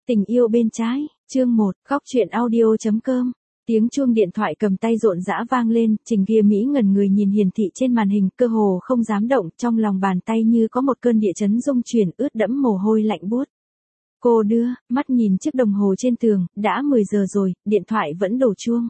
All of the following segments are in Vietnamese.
Tình yêu bên trái, chương 1, góc truyện audio.com. Tiếng chuông điện thoại cầm tay rộn rã vang lên, Trình Kia Mỹ ngẩn người nhìn hiển thị trên màn hình, cơ hồ không dám động, trong lòng bàn tay như có một cơn địa chấn rung chuyển, ướt đẫm mồ hôi lạnh buốt. Cô đưa mắt nhìn chiếc đồng hồ trên tường, đã 10 giờ rồi, điện thoại vẫn đổ chuông.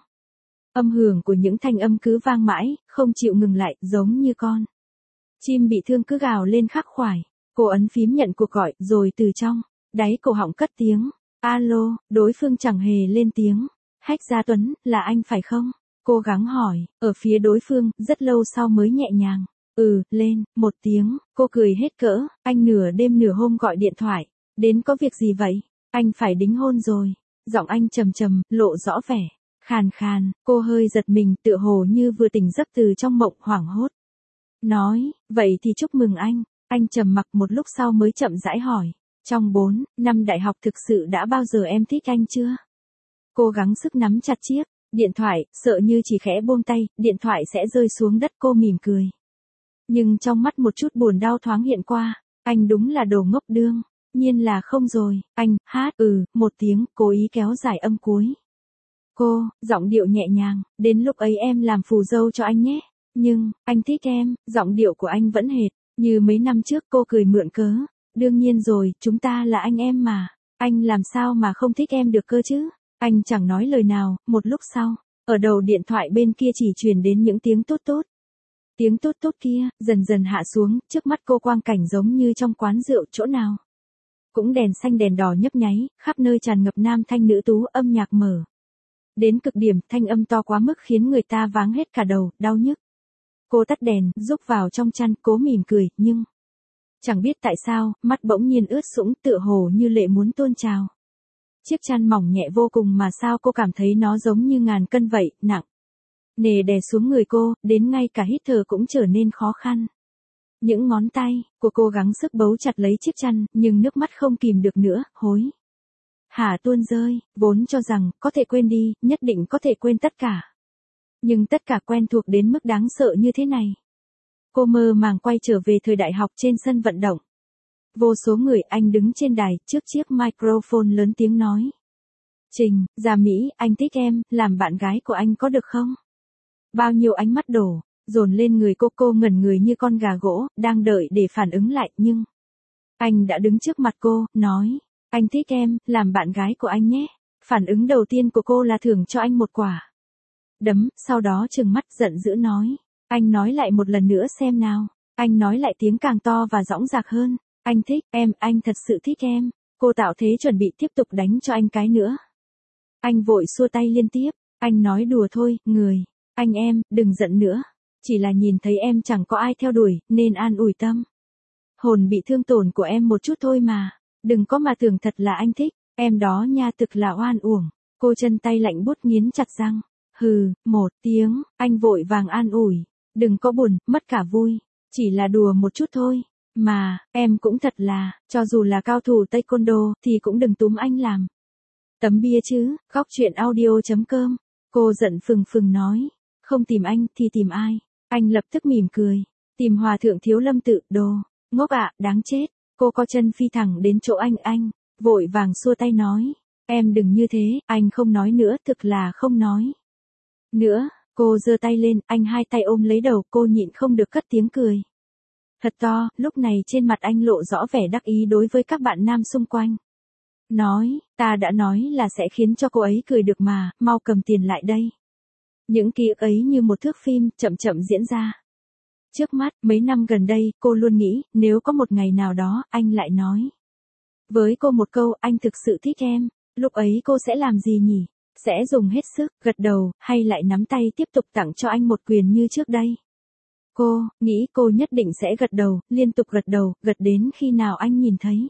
Âm hưởng của những thanh âm cứ vang mãi, không chịu ngừng lại, giống như con chim bị thương cứ gào lên khắc khoải. Cô ấn phím nhận cuộc gọi, rồi từ trong đáy cổ họng cất tiếng alo, đối phương chẳng hề lên tiếng. Hách Gia Tuấn, là anh phải không? Cố gắng hỏi, ở phía đối phương, rất lâu sau mới nhẹ nhàng. Lên, một tiếng, cô cười hết cỡ, anh nửa đêm nửa hôm gọi điện thoại. Đến có việc gì vậy? Anh phải đính hôn rồi. Giọng anh trầm trầm, lộ rõ vẻ khàn khàn, cô hơi giật mình, tựa hồ như vừa tỉnh giấc từ trong mộng, hoảng hốt. Nói, vậy thì chúc mừng anh. Anh trầm mặc một lúc sau mới chậm rãi hỏi. Trong 4 năm đại học thực sự đã bao giờ em thích anh chưa? Cô gắng sức nắm chặt chiếc điện thoại, sợ như chỉ khẽ buông tay, điện thoại sẽ rơi xuống đất. Cô mỉm cười. Nhưng trong mắt một chút buồn đau thoáng hiện qua. Anh đúng là đồ ngốc đương nhiên là không rồi. Anh hát một tiếng, cố ý kéo dài âm cuối. Cô, giọng điệu nhẹ nhàng, đến lúc ấy em làm phù dâu cho anh nhé. Nhưng, anh thích em. Giọng điệu của anh vẫn hệt như mấy năm trước. Cô cười mượn cớ. Đương nhiên rồi, chúng ta là anh em mà. Anh làm sao mà không thích em được cơ chứ? Anh chẳng nói lời nào. Một lúc sau, ở đầu điện thoại bên kia chỉ truyền đến những tiếng tốt tốt. Tiếng tốt tốt kia, dần dần hạ xuống, trước mắt cô quang cảnh giống như trong quán rượu, chỗ nào cũng đèn xanh đèn đỏ nhấp nháy, khắp nơi tràn ngập nam thanh nữ tú, âm nhạc mở đến cực điểm, thanh âm to quá mức khiến người ta váng hết cả đầu, đau nhức. Cô tắt đèn, rúc vào trong chăn, cố mỉm cười, nhưng chẳng biết tại sao, mắt bỗng nhiên ướt sũng, tựa hồ như lệ muốn tuôn trào. Chiếc chăn mỏng nhẹ vô cùng mà sao cô cảm thấy nó giống như ngàn cân vậy, nặng nề đè xuống người cô, đến ngay cả hít thở cũng trở nên khó khăn. Những ngón tay của cô gắng sức bấu chặt lấy chiếc chăn, nhưng nước mắt không kìm được nữa, hối hả tuôn rơi. Vốn cho rằng có thể quên đi, nhất định có thể quên tất cả. Nhưng tất cả quen thuộc đến mức đáng sợ như thế này. Cô mơ màng quay trở về thời đại học trên sân vận động. Vô số người, anh đứng trên đài, trước chiếc microphone lớn tiếng nói. Trình, ra Mỹ, anh thích em, làm bạn gái của anh có được không? Bao nhiêu ánh mắt đổ dồn lên người cô ngẩn người như con gà gỗ, đang đợi để phản ứng lại, nhưng anh đã đứng trước mặt cô, nói. Anh thích em, làm bạn gái của anh nhé. Phản ứng đầu tiên của cô là thưởng cho anh một quả đấm, sau đó trừng mắt giận dữ nói. Anh nói lại một lần nữa xem nào. Anh nói lại tiếng càng to và dõng dạc hơn. Anh thích em, anh thật sự thích em. Cô tạo thế chuẩn bị tiếp tục đánh cho anh cái nữa. Anh vội xua tay liên tiếp. Anh nói đùa thôi, người. Anh em, đừng giận nữa. Chỉ là nhìn thấy em chẳng có ai theo đuổi, nên an ủi tâm hồn bị thương tổn của em một chút thôi mà. Đừng có mà tưởng thật là anh thích em đó nha, thực là oan uổng. Cô chân tay lạnh buốt nghiến chặt răng. Một tiếng, anh vội vàng an ủi. Đừng có buồn, mất cả vui. Chỉ là đùa một chút thôi. Mà, em cũng thật là, cho dù là cao thủ taekwondo, thì cũng đừng túm anh làm tấm bia chứ. Góc truyện audio.com. Cô giận phừng phừng nói. Không tìm anh, thì tìm ai? Anh lập tức mỉm cười. Tìm Hòa thượng Thiếu Lâm Tự, đồ ngốc ạ, đáng chết. Cô co chân phi thẳng đến chỗ anh vội vàng xua tay nói. Em đừng như thế, anh không nói nữa, thực là không nói nữa. Cô giơ tay lên, anh hai tay ôm lấy đầu, cô nhịn không được cất tiếng cười thật to. Lúc này trên mặt anh lộ rõ vẻ đắc ý đối với các bạn nam xung quanh. Nói, ta đã nói là sẽ khiến cho cô ấy cười được mà, mau cầm tiền lại đây. Những ký ức ấy như một thước phim, chậm chậm diễn ra trước mắt. Mấy năm gần đây, cô luôn nghĩ, nếu có một ngày nào đó, anh lại nói với cô một câu, anh thực sự thích em. Lúc ấy cô sẽ làm gì nhỉ? Sẽ dùng hết sức, gật đầu, hay lại nắm tay tiếp tục tặng cho anh một quyền như trước đây? Cô nghĩ cô nhất định sẽ gật đầu, liên tục gật đầu, gật đến khi nào anh nhìn thấy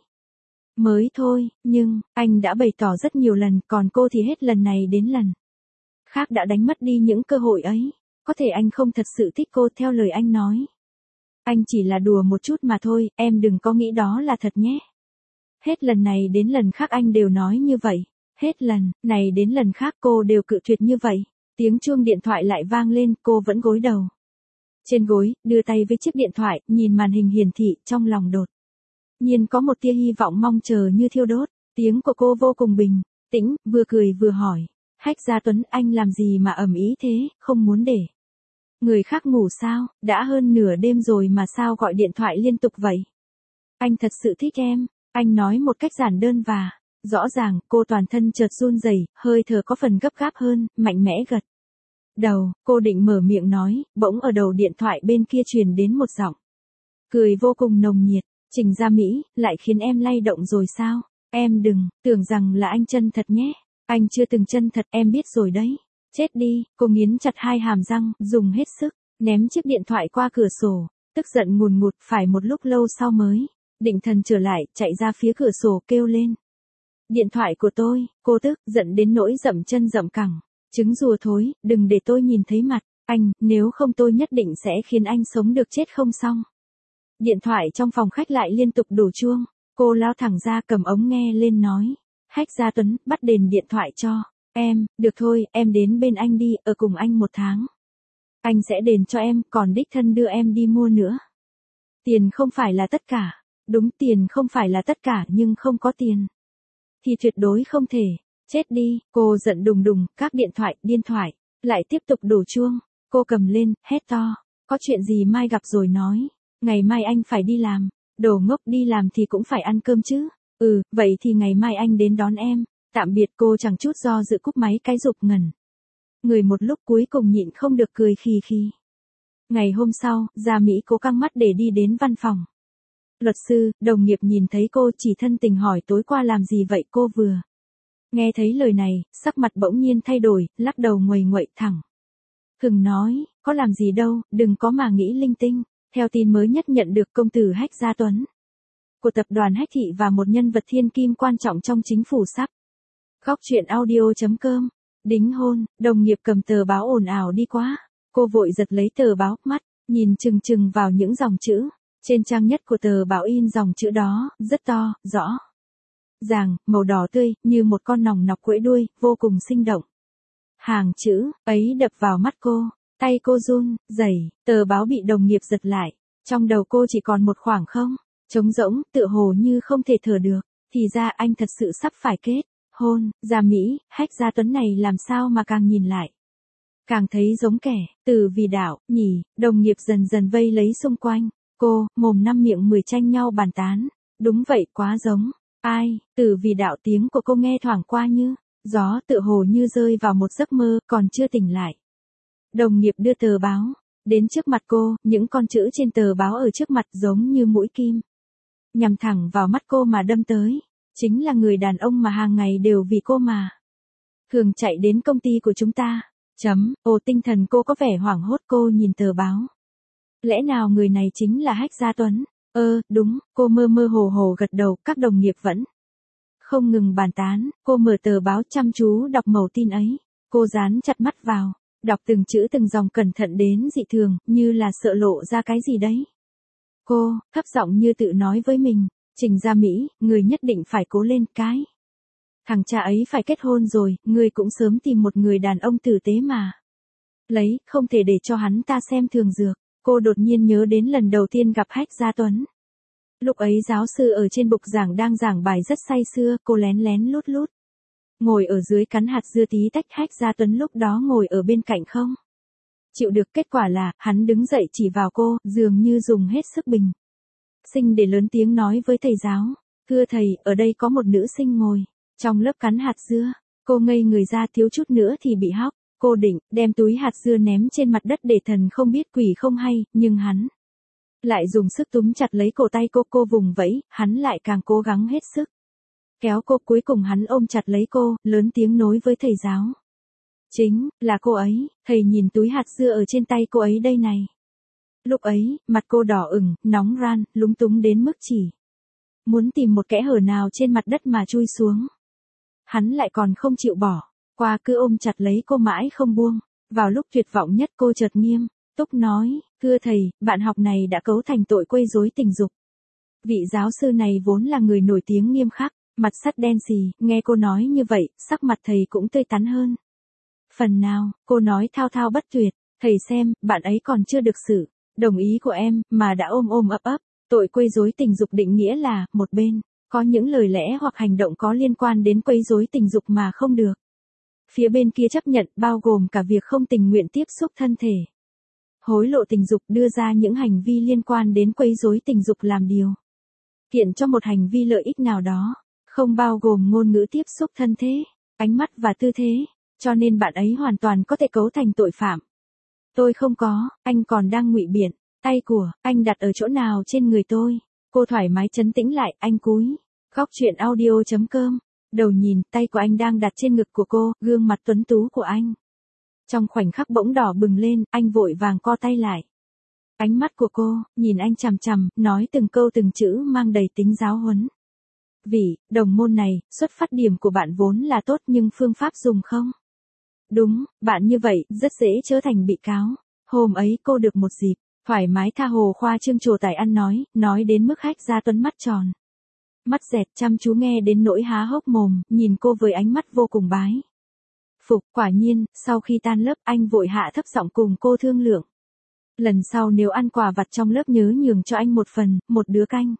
mới thôi. Nhưng, anh đã bày tỏ rất nhiều lần, còn cô thì hết lần này đến lần khác đã đánh mất đi những cơ hội ấy. Có thể anh không thật sự thích cô theo lời anh nói. Anh chỉ là đùa một chút mà thôi, em đừng có nghĩ đó là thật nhé. Hết lần này đến lần khác anh đều nói như vậy. Hết lần này đến lần khác cô đều cự tuyệt như vậy. Tiếng chuông điện thoại lại vang lên, cô vẫn gối đầu trên gối, đưa tay với chiếc điện thoại, nhìn màn hình hiển thị, trong lòng đột nhiên có một tia hy vọng mong chờ như thiêu đốt. Tiếng của cô vô cùng bình tĩnh, vừa cười vừa hỏi. Hách Gia Tuấn, anh làm gì mà ầm ĩ thế, không muốn để người khác ngủ sao, đã hơn nửa đêm rồi mà sao gọi điện thoại liên tục vậy? Anh thật sự thích em, anh nói một cách giản đơn và rõ ràng. Cô toàn thân chợt run rẩy, hơi thở có phần gấp gáp hơn, mạnh mẽ gật đầu. Cô định mở miệng nói, bỗng ở đầu điện thoại bên kia truyền đến một giọng cười vô cùng nồng nhiệt. Trình Gia Mỹ, lại khiến em lay động rồi sao? Em đừng tưởng rằng là anh chân thật nhé. Anh chưa từng chân thật, em biết rồi đấy. Chết đi, cô nghiến chặt hai hàm răng, dùng hết sức ném chiếc điện thoại qua cửa sổ, tức giận ngùn ngụt. Phải một lúc lâu sau mới định thần trở lại, chạy ra phía cửa sổ kêu lên. Điện thoại của tôi. Cô tức giận đến nỗi dậm chân dậm cẳng. Trứng rùa thối, đừng để tôi nhìn thấy mặt anh, nếu không tôi nhất định sẽ khiến anh sống được chết không xong. Điện thoại trong phòng khách lại liên tục đổ chuông. Cô lao thẳng ra cầm ống nghe lên nói. Hách Gia Tuấn, bắt đền điện thoại cho em. Được thôi, em đến bên anh đi, ở cùng anh 1 tháng. Anh sẽ đền cho em, còn đích thân đưa em đi mua nữa. Tiền không phải là tất cả. Đúng, tiền không phải là tất cả, nhưng không có tiền thì tuyệt đối không thể. Chết đi, cô giận đùng đùng, các điện thoại lại tiếp tục đổ chuông. Cô cầm lên, hét to. Có chuyện gì mai gặp rồi nói. Ngày mai anh phải đi làm. Đồ ngốc, đi làm thì cũng phải ăn cơm chứ. Vậy thì ngày mai anh đến đón em. Tạm biệt. Cô chẳng chút do dự cúp máy cái rụp ngẩn người một lúc, cuối cùng nhịn không được cười khì khì. Ngày hôm sau, Gia Mỹ cố căng mắt để đi đến văn phòng luật sư. Đồng nghiệp nhìn thấy cô chỉ thân tình hỏi tối qua làm gì vậy. Cô vừa nghe thấy lời này, sắc mặt bỗng nhiên thay đổi, lắc đầu nguầy nguậy thẳng thừng nói, có làm gì đâu, đừng có mà nghĩ linh tinh. Theo tin mới nhất nhận được, công tử Hách Gia Tuấn của tập đoàn Hách Thị và một nhân vật thiên kim quan trọng trong chính phủ sắp Góc Truyện Audio.com đính hôn. Đồng nghiệp cầm tờ báo ồn ào đi qua. Cô vội giật lấy tờ báo, mắt nhìn chừng chừng vào những dòng chữ trên trang nhất của tờ báo. In dòng chữ đó rất to, rõ ràng, màu đỏ tươi, như một con nòng nọc quẫy đuôi, vô cùng sinh động. Hàng chữ ấy đập vào mắt cô, tay cô run rẩy. Tờ báo bị đồng nghiệp giật lại. Trong đầu cô chỉ còn một khoảng không trống rỗng, tựa hồ như không thể thở được. Thì ra anh thật sự sắp phải kết hôn. Gia Mỹ, Hách Gia Tuấn này làm sao mà càng nhìn lại càng thấy giống kẻ Tử Vì Đạo nhỉ. Đồng nghiệp dần dần vây lấy xung quanh cô, mồm năm miệng 10 tranh nhau bàn tán. Đúng vậy, quá giống. Ai? Tử Vì Đạo. Tiếng của cô nghe thoảng qua như gió, tựa hồ như rơi vào một giấc mơ, còn chưa tỉnh lại. Đồng nghiệp đưa tờ báo đến trước mặt cô, những con chữ trên tờ báo ở trước mặt giống như mũi kim nhằm thẳng vào mắt cô mà đâm tới. Chính là người đàn ông mà hàng ngày đều vì cô mà thường chạy đến công ty của chúng ta. Tinh thần cô có vẻ hoảng hốt. Cô nhìn tờ báo. Lẽ nào người này chính là Hách Gia Tuấn? Đúng. Cô mơ mơ hồ hồ gật đầu. Các đồng nghiệp vẫn không ngừng bàn tán. Cô mở tờ báo chăm chú đọc mẩu tin ấy. Cô dán chặt mắt vào, đọc từng chữ từng dòng cẩn thận đến dị thường, như là sợ lộ ra cái gì đấy. Cô thấp giọng như tự nói với mình. Trình Gia Mỹ, người nhất định phải cố lên. Cái thằng cha ấy phải kết hôn rồi, người cũng sớm tìm một người đàn ông tử tế mà lấy, không thể để cho hắn ta xem thường dược. Cô đột nhiên nhớ đến lần đầu tiên gặp Hách Gia Tuấn. Lúc ấy giáo sư ở trên bục giảng đang giảng bài rất say sưa. Cô lén lén lút lút ngồi ở dưới cắn hạt dưa tí tách. Hách Gia Tuấn lúc đó ngồi ở bên cạnh không chịu được. Kết quả là hắn đứng dậy chỉ vào cô, dường như dùng hết sức bình sinh để lớn tiếng nói với thầy giáo. Thưa thầy, ở đây có một nữ sinh ngồi trong lớp cắn hạt dưa. Cô ngây người ra, thiếu chút nữa thì bị hóc. Cô định đem túi hạt dưa ném trên mặt đất để thần không biết quỷ không hay, nhưng hắn lại dùng sức túm chặt lấy cổ tay cô. Cô vùng vẫy, hắn lại càng cố gắng hết sức kéo cô. Cuối cùng hắn ôm chặt lấy cô, lớn tiếng nói với thầy giáo. Chính là cô ấy, thầy nhìn túi hạt dưa ở trên tay cô ấy đây này. Lúc ấy, mặt cô đỏ ửng, nóng ran, lúng túng đến mức chỉ muốn tìm một kẽ hở nào trên mặt đất mà chui xuống. Hắn lại còn không chịu bỏ qua, cứ ôm chặt lấy cô mãi không buông. Vào lúc tuyệt vọng nhất, cô chợt nghiêm túc nói. Thưa thầy, bạn học này đã cấu thành tội quấy rối tình dục. Vị giáo sư này vốn là người nổi tiếng nghiêm khắc, mặt sắt đen xì. Nghe cô nói như vậy, sắc mặt thầy cũng tươi tắn hơn phần nào. Cô nói thao thao bất tuyệt. Thầy xem, bạn ấy còn chưa được sự đồng ý của em, mà đã ôm ấp ấp. Tội quấy rối tình dục định nghĩa là, một bên Có những lời lẽ hoặc hành động có liên quan đến quấy rối tình dục mà không được. Phía bên kia chấp nhận bao gồm cả việc không tình nguyện tiếp xúc thân thể. Hối lộ tình dục đưa ra những hành vi liên quan đến quấy rối tình dục làm điều kiện cho một hành vi lợi ích nào đó, không bao gồm ngôn ngữ tiếp xúc thân thể, ánh mắt và tư thế, cho nên bạn ấy hoàn toàn có thể cấu thành tội phạm. Tôi không có, anh còn đang ngụy biện, tay của anh đặt ở chỗ nào trên người tôi? Cô thoải mái trấn tĩnh lại, anh cúi. Góc chuyện audio.com. Đầu nhìn, tay của anh đang đặt trên ngực của cô, gương mặt tuấn tú của anh. Trong khoảnh khắc bỗng đỏ bừng lên, anh vội vàng co tay lại. Ánh mắt của cô, nhìn anh chằm chằm, nói từng câu từng chữ mang đầy tính giáo huấn. Vì, đồng môn này, xuất phát điểm của bạn vốn là tốt nhưng phương pháp dùng không? Đúng, bạn như vậy, rất dễ trở thành bị cáo. Hôm ấy cô được một dịp, thoải mái tha hồ khoa trương trồ tài ăn nói đến mức Hách Gia Tuấn mắt tròn. Mắt dẹt chăm chú nghe đến nỗi há hốc mồm, nhìn cô với ánh mắt vô cùng bái. Phục, quả nhiên, sau khi tan lớp anh vội hạ thấp giọng cùng cô thương lượng. Lần sau nếu ăn quà vặt trong lớp nhớ nhường cho anh một phần, một đứa canh.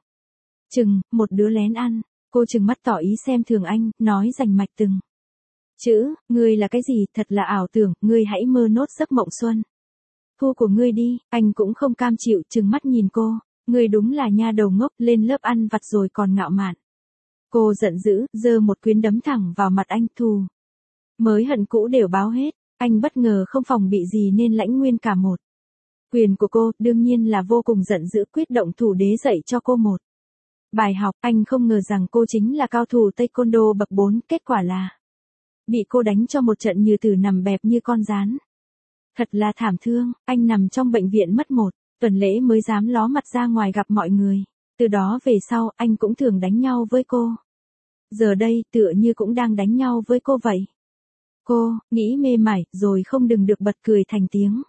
Một đứa lén ăn. Cô trừng mắt tỏ ý xem thường anh, nói rành mạch từng chữ, ngươi là cái gì, thật là ảo tưởng, ngươi hãy mơ nốt giấc mộng xuân. Thu của ngươi đi, anh cũng không cam chịu, trừng mắt nhìn cô, ngươi đúng là nha đầu ngốc, lên lớp ăn vặt rồi còn ngạo mạn. Cô giận dữ, giơ một quyến đấm thẳng vào mặt anh, thù mới hận cũ đều báo hết, anh bất ngờ không phòng bị gì nên lãnh nguyên cả một quyền của cô, đương nhiên là vô cùng giận dữ, quyết động thủ đế dạy cho cô một bài học. Anh không ngờ rằng cô chính là cao thủ taekwondo bậc 4, kết quả là bị cô đánh cho một trận như tử nằm bẹp như con gián. Thật là thảm thương, anh nằm trong bệnh viện mất một tuần lễ mới dám ló mặt ra ngoài gặp mọi người. Từ đó về sau, anh cũng thường đánh nhau với cô. Giờ đây, tựa như cũng đang đánh nhau với cô vậy. Cô, nghĩ mê mải, rồi không đừng được bật cười thành tiếng.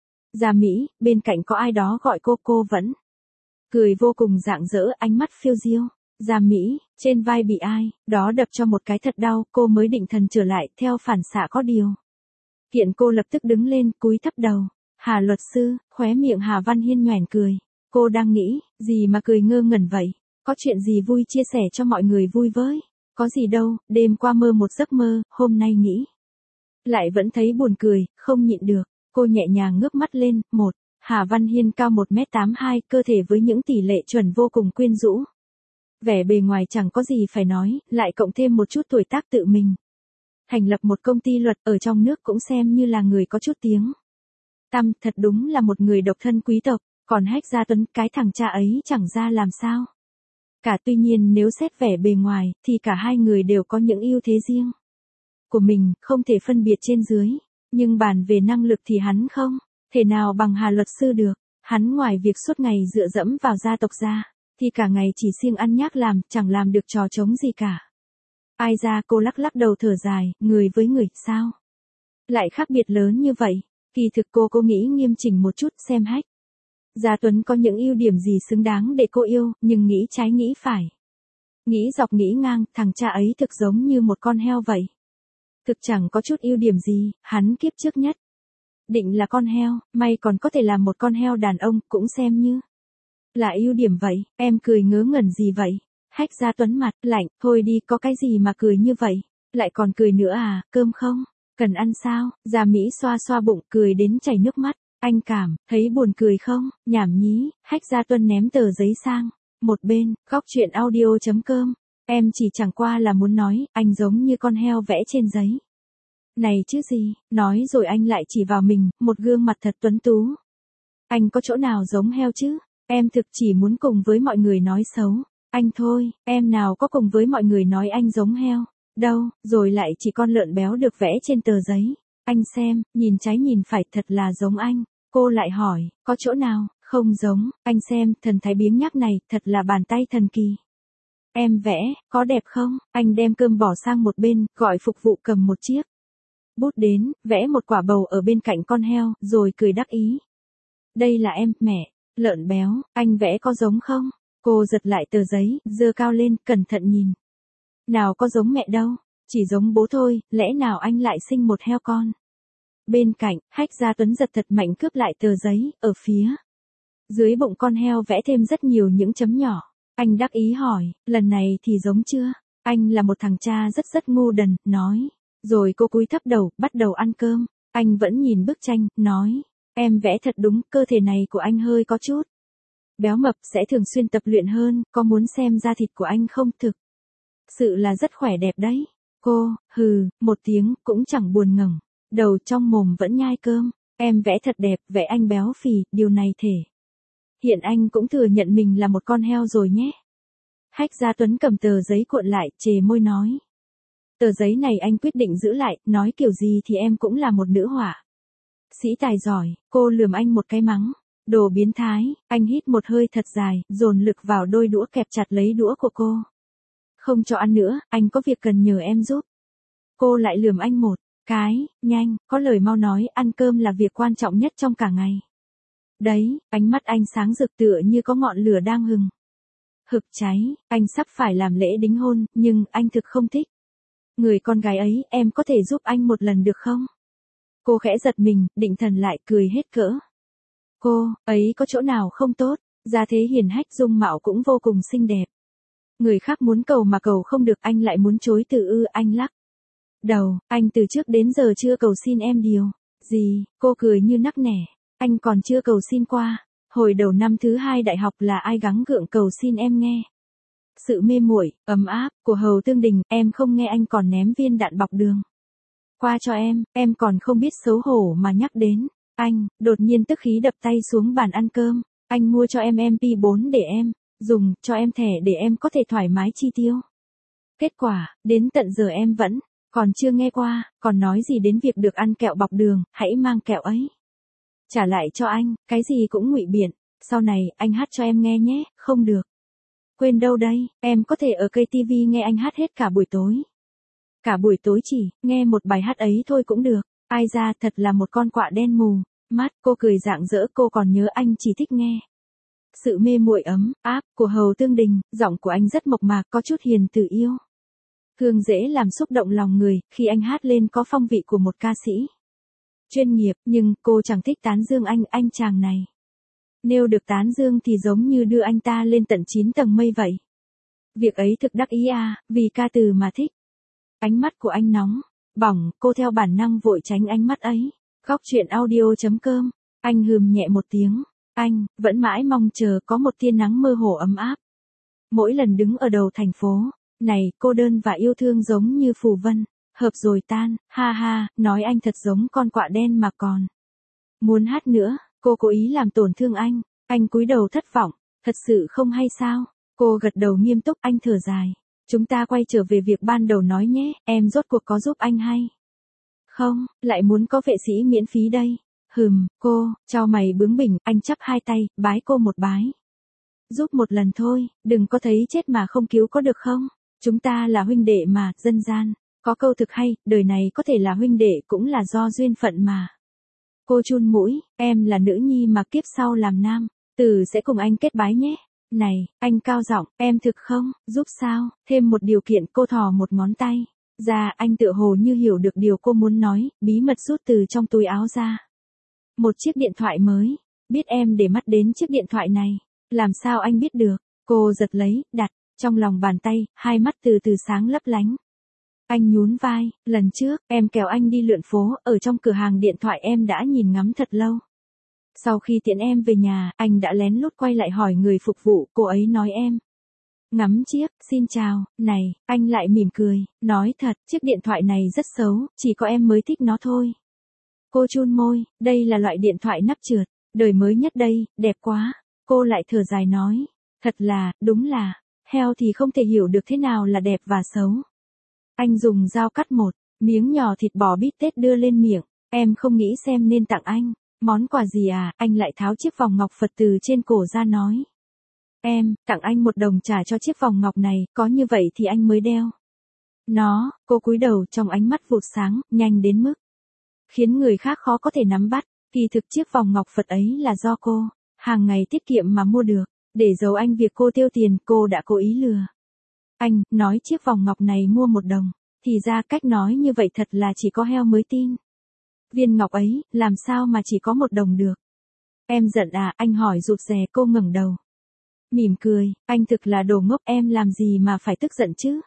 Ra Mỹ, bên cạnh có ai đó gọi cô vẫn cười vô cùng rạng rỡ, ánh mắt phiêu diêu. Ra Mỹ, trên vai bị ai đó đập cho một cái thật đau, cô mới định thần trở lại, theo phản xạ có điều kiện cô lập tức đứng lên, cúi thấp đầu. Hà luật sư, khóe miệng Hà Văn Hiên nhoẻn cười. Cô đang nghĩ, gì mà cười ngơ ngẩn vậy? Có chuyện gì vui chia sẻ cho mọi người vui với? Có gì đâu, đêm qua mơ một giấc mơ, hôm nay nghĩ lại vẫn thấy buồn cười, không nhịn được. Cô nhẹ nhàng ngước mắt lên, Hà Văn Hiên cao 1m82, cơ thể với những tỷ lệ chuẩn vô cùng quyến rũ. Vẻ bề ngoài chẳng có gì phải nói, lại cộng thêm một chút tuổi tác tự mình thành lập một công ty luật ở trong nước cũng xem như là người có chút tiếng tăm, thật đúng là một người độc thân quý tộc. Còn Hách Gia Tuấn, cái thằng cha ấy chẳng ra làm sao cả. Tuy nhiên nếu xét vẻ bề ngoài, thì cả hai người đều có những ưu thế riêng của mình, không thể phân biệt trên dưới. Nhưng bàn về năng lực thì hắn không thể nào bằng Hà luật sư được. Hắn ngoài việc suốt ngày dựa dẫm vào gia tộc ra, thì cả ngày chỉ siêng ăn nhác làm, chẳng làm được trò trống gì cả. Ai ra, cô lắc lắc đầu thở dài, người với người, sao lại khác biệt lớn như vậy? Kỳ thực cô nghĩ nghiêm chỉnh một chút xem Hách Gia Tuấn có những ưu điểm gì xứng đáng để cô yêu, nhưng nghĩ trái nghĩ phải. Nghĩ dọc nghĩ ngang, thằng cha ấy thực giống như một con heo vậy. Thực chẳng có chút ưu điểm gì, hắn kiếp trước nhất định là con heo, may còn có thể là một con heo đàn ông, cũng xem như là ưu điểm vậy. Em cười ngớ ngẩn gì vậy? Hách Gia Tuấn mặt lạnh, thôi đi, có cái gì mà cười như vậy? Lại còn cười nữa à, cơm không? Cần ăn sao? Gia Mỹ xoa xoa bụng, cười đến chảy nước mắt. Anh cảm thấy buồn cười không? Nhảm nhí. Hách Gia Tuấn ném tờ giấy sang một bên. Góc chuyện audio.com. Em chỉ chẳng qua là muốn nói, anh giống như con heo vẽ trên giấy này chứ gì. Nói rồi anh lại chỉ vào mình, một gương mặt thật tuấn tú. Anh có chỗ nào giống heo chứ? Em thực chỉ muốn cùng với mọi người nói xấu anh thôi. Em nào có cùng với mọi người nói anh giống heo đâu, rồi lại chỉ con lợn béo được vẽ trên tờ giấy. Anh xem, nhìn trái nhìn phải, thật là giống anh. Cô lại hỏi, có chỗ nào không giống? Anh xem, thần thái biếng nhác này, thật là bàn tay thần kỳ. Em vẽ, có đẹp không? Anh đem cơm bỏ sang một bên, gọi phục vụ cầm một chiếc bút đến, vẽ một quả bầu ở bên cạnh con heo, rồi cười đắc ý. Đây là em, mẹ, lợn béo, anh vẽ có giống không? Cô giật lại tờ giấy, giơ cao lên, cẩn thận nhìn. Nào có giống mẹ đâu, chỉ giống bố thôi, lẽ nào anh lại sinh một heo con? Bên cạnh, Hách Gia Tuấn giật thật mạnh cướp lại tờ giấy, ở phía dưới bụng con heo vẽ thêm rất nhiều những chấm nhỏ. Anh đắc ý hỏi, lần này thì giống chưa? Anh là một thằng cha rất ngu đần, nói. Rồi cô cúi thấp đầu, bắt đầu ăn cơm. Anh vẫn nhìn bức tranh, nói. Em vẽ thật đúng, cơ thể này của anh hơi có chút béo mập, sẽ thường xuyên tập luyện hơn, có muốn xem da thịt của anh không? Thực sự là rất khỏe đẹp đấy. Cô, hừ, một tiếng, cũng chẳng buồn ngẩng đầu, trong mồm vẫn nhai cơm. Em vẽ thật đẹp, vẽ anh béo phì, điều này thể hiện anh cũng thừa nhận mình là một con heo rồi nhé. Hách Gia Tuấn cầm tờ giấy cuộn lại, chề môi nói. Tờ giấy này anh quyết định giữ lại, nói kiểu gì thì em cũng là một nữ họa sĩ tài giỏi. Cô lườm anh một cái mắng. Đồ biến thái. Anh hít một hơi thật dài, dồn lực vào đôi đũa, kẹp chặt lấy đũa của cô. Không cho ăn nữa, anh có việc cần nhờ em giúp. Cô lại lườm anh một cái, nhanh, có lời mau nói, ăn cơm là việc quan trọng nhất trong cả ngày. Đấy, ánh mắt anh sáng rực tựa như có ngọn lửa đang hực cháy. Anh sắp phải làm lễ đính hôn, nhưng anh thực không thích người con gái ấy. Em có thể giúp anh một lần được không? Cô khẽ giật mình, định thần lại, cười hết cỡ. Cô ấy có chỗ nào không tốt? Gia thế hiền hách, dung mạo cũng vô cùng xinh đẹp. Người khác muốn cầu mà cầu không được, anh lại muốn chối từ ư? Anh lắc đầu, anh từ trước đến giờ chưa cầu xin em điều gì. Cô cười như nắc nẻ. Anh còn chưa cầu xin qua. Hồi đầu năm thứ 2 đại học là ai gắng gượng cầu xin em nghe. Sự mê muội, ấm áp của Hầu Tương Đình, em không nghe anh còn ném viên đạn bọc đường qua cho em còn không biết xấu hổ mà nhắc đến. Anh, đột nhiên tức khí đập tay xuống bàn ăn cơm. Anh mua cho em MP4 để em dùng, cho em thẻ để em có thể thoải mái chi tiêu. Kết quả, đến tận giờ em vẫn còn chưa nghe qua, còn nói gì đến việc được ăn kẹo bọc đường, hãy mang kẹo ấy trả lại cho anh, cái gì cũng ngụy biện. Sau này, anh hát cho em nghe nhé. Không được. Quên đâu đây, em có thể ở cây TV nghe anh hát hết cả buổi tối. Cả buổi tối chỉ nghe một bài hát ấy thôi cũng được. Ai ra, thật là một con quạ đen mù mắt. Cô cười rạng rỡ. Cô còn nhớ anh chỉ thích nghe sự mê muội ấm áp của Hầu Tương Đình. Giọng của anh rất mộc mạc, có chút hiền từ yêu thương, dễ làm xúc động lòng người. Khi anh hát lên có phong vị của một ca sĩ chuyên nghiệp, nhưng cô chẳng thích tán dương anh chàng này. Nếu được tán dương thì giống như đưa anh ta lên tận 9 tầng mây vậy. Việc ấy thực đắc ý à, vì ca từ mà thích. Ánh mắt của anh nóng bỏng, cô theo bản năng vội tránh ánh mắt ấy. Góc truyện audio.com. Anh hừm nhẹ một tiếng. Anh vẫn mãi mong chờ có một tia nắng mơ hồ ấm áp. Mỗi lần đứng ở đầu thành phố này, cô đơn và yêu thương giống như phù vân hợp rồi tan. Ha ha, nói anh thật giống con quạ đen mà còn muốn hát nữa. Cô cố ý làm tổn thương anh. Anh cúi đầu thất vọng. Thật sự không hay sao? Cô gật đầu nghiêm túc. Anh thở dài. Chúng ta quay trở về việc ban đầu nói nhé. Em rốt cuộc có giúp anh hay không? Lại muốn có vệ sĩ miễn phí đây. Cô chau mày bướng bỉnh. Anh chắp hai tay, bái cô một bái. Giúp một lần thôi, đừng có thấy chết mà không cứu có được không? Chúng ta là huynh đệ mà. Dân gian có câu thực hay, đời này có thể là huynh đệ cũng là do duyên phận mà. Cô chun mũi, em là nữ nhi mà kiếp sau làm nam tử sẽ cùng anh kết bái nhé. Này, anh cao giọng, em thực không giúp sao? Thêm một điều kiện. Cô thò một ngón tay ra. Anh tựa hồ như hiểu được điều cô muốn nói, bí mật rút từ trong túi áo ra một chiếc điện thoại mới. Biết em để mắt đến chiếc điện thoại này. Làm sao anh biết được? Cô giật lấy, đặt trong lòng bàn tay, hai mắt từ từ sáng lấp lánh. Anh nhún vai. Lần trước, em kéo anh đi lượn phố, ở trong cửa hàng điện thoại em đã nhìn ngắm thật lâu. Sau khi tiễn em về nhà, anh đã lén lút quay lại hỏi người phục vụ, cô ấy nói em ngắm chiếc. Xin chào, này, anh lại mỉm cười, nói thật, chiếc điện thoại này rất xấu, chỉ có em mới thích nó thôi. Cô chun môi, đây là loại điện thoại nắp trượt, đời mới nhất đây, đẹp quá. Cô lại thở dài nói, thật là, đúng là, heo thì không thể hiểu được thế nào là đẹp và xấu. Anh dùng dao cắt một miếng nhỏ thịt bò bít tết đưa lên miệng. Em không nghĩ xem nên tặng anh món quà gì à? Anh lại tháo chiếc vòng ngọc Phật từ trên cổ ra nói. Em tặng anh 1 đồng trả cho chiếc vòng ngọc này, có như vậy thì anh mới đeo nó. Cô cúi đầu, trong ánh mắt vụt sáng, nhanh đến mức khiến người khác khó có thể nắm bắt. Kỳ thực chiếc vòng ngọc Phật ấy là do cô hàng ngày tiết kiệm mà mua được. Để giấu anh việc cô tiêu tiền, cô đã cố ý lừa anh, nói chiếc vòng ngọc này mua 1 đồng. Thì ra cách nói như vậy thật là chỉ có heo mới tin. Viên ngọc ấy, làm sao mà chỉ có 1 đồng được? Em giận à? Anh hỏi rụt rè. Cô ngẩng đầu Mỉm cười, anh thực là đồ ngốc, em làm gì mà phải tức giận chứ?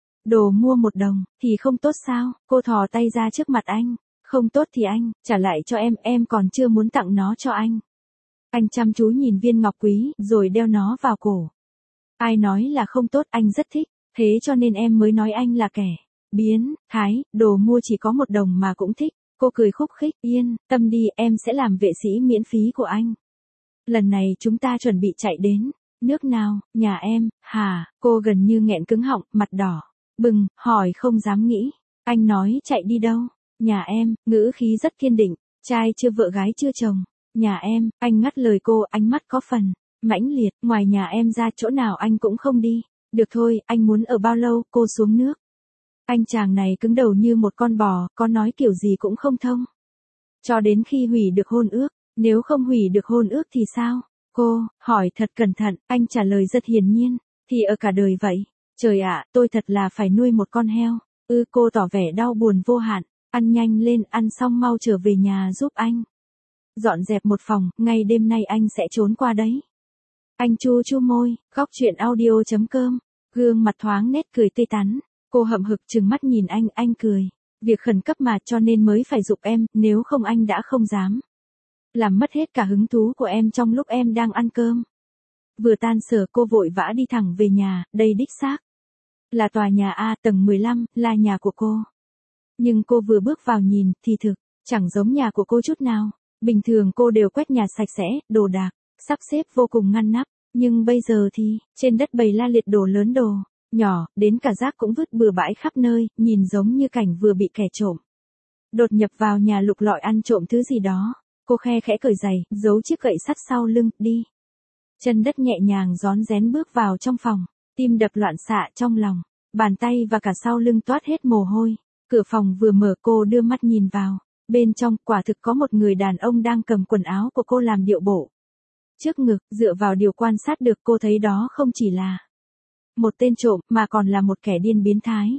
Đồ mua 1 đồng, thì không tốt sao? Cô thò tay ra trước mặt anh. Không tốt thì anh, trả lại cho em còn chưa muốn tặng nó cho anh. Anh chăm chú nhìn viên ngọc quý, rồi đeo nó vào cổ. Ai nói là không tốt, anh rất thích, thế cho nên em mới nói anh là kẻ biến thái, đồ mua chỉ có 1 đồng mà cũng thích. Cô cười khúc khích, yên tâm đi, em sẽ làm vệ sĩ miễn phí của anh. Lần này chúng ta chuẩn bị chạy đến nước nào, nhà em, hả? Cô gần như nghẹn cứng họng, mặt đỏ bừng, hỏi không dám nghĩ. Anh nói chạy đi đâu? Nhà em, ngữ khí rất kiên định, trai chưa vợ gái chưa chồng. Nhà em, anh ngắt lời cô, ánh mắt có phần mãnh liệt, ngoài nhà em ra chỗ nào anh cũng không đi. Được thôi, anh muốn ở bao lâu? Cô xuống nước. Anh chàng này cứng đầu như một con bò, có nói kiểu gì cũng không thông. Cho đến khi hủy được hôn ước, nếu không hủy được hôn ước thì sao? Cô hỏi thật cẩn thận, anh trả lời rất hiển nhiên, thì ở cả đời vậy. Trời ạ, tôi thật là phải nuôi một con heo. Cô tỏ vẻ đau buồn vô hạn, ăn nhanh lên, ăn xong mau trở về nhà giúp anh. Dọn dẹp một phòng, ngay đêm nay anh sẽ trốn qua đấy. Anh chu chu môi, góc chuyện audio.com, gương mặt thoáng nét cười tươi tắn. Cô hậm hực trừng mắt nhìn anh cười. Việc khẩn cấp mà cho nên mới phải giục em, nếu không anh đã không dám. Làm mất hết cả hứng thú của em trong lúc em đang ăn cơm. Vừa tan sở cô vội vã đi thẳng về nhà, đây đích xác là tòa nhà A tầng 15, là nhà của cô. Nhưng cô vừa bước vào nhìn, thì thực, chẳng giống nhà của cô chút nào. Bình thường cô đều quét nhà sạch sẽ, đồ đạc, sắp xếp vô cùng ngăn nắp. Nhưng bây giờ thì, trên đất bày la liệt đồ lớn đồ nhỏ, đến cả rác cũng vứt bừa bãi khắp nơi, nhìn giống như cảnh vừa bị kẻ trộm đột nhập vào nhà lục lọi ăn trộm thứ gì đó. Cô khe khẽ cởi giày, giấu chiếc gậy sắt sau lưng, đi. Chân đất nhẹ nhàng rón rén bước vào trong phòng, tim đập loạn xạ trong lòng, bàn tay và cả sau lưng toát hết mồ hôi. Cửa phòng vừa mở cô đưa mắt nhìn vào, bên trong quả thực có một người đàn ông đang cầm quần áo của cô làm điệu bộ. Trước ngực, dựa vào điều quan sát được cô thấy đó không chỉ là một tên trộm mà còn là một kẻ điên biến thái.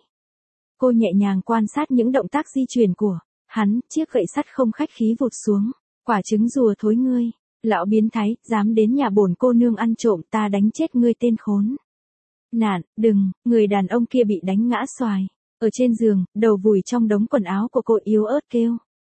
Cô nhẹ nhàng quan sát những động tác di chuyển của hắn, chiếc gậy sắt không khách khí vụt xuống. Quả trứng rùa thối ngươi, lão biến thái, dám đến nhà bổn cô nương ăn trộm, ta đánh chết ngươi tên khốn nạn. Đừng, người đàn ông kia bị đánh ngã xoài ở trên giường, đầu vùi trong đống quần áo của cô, yếu ớt kêu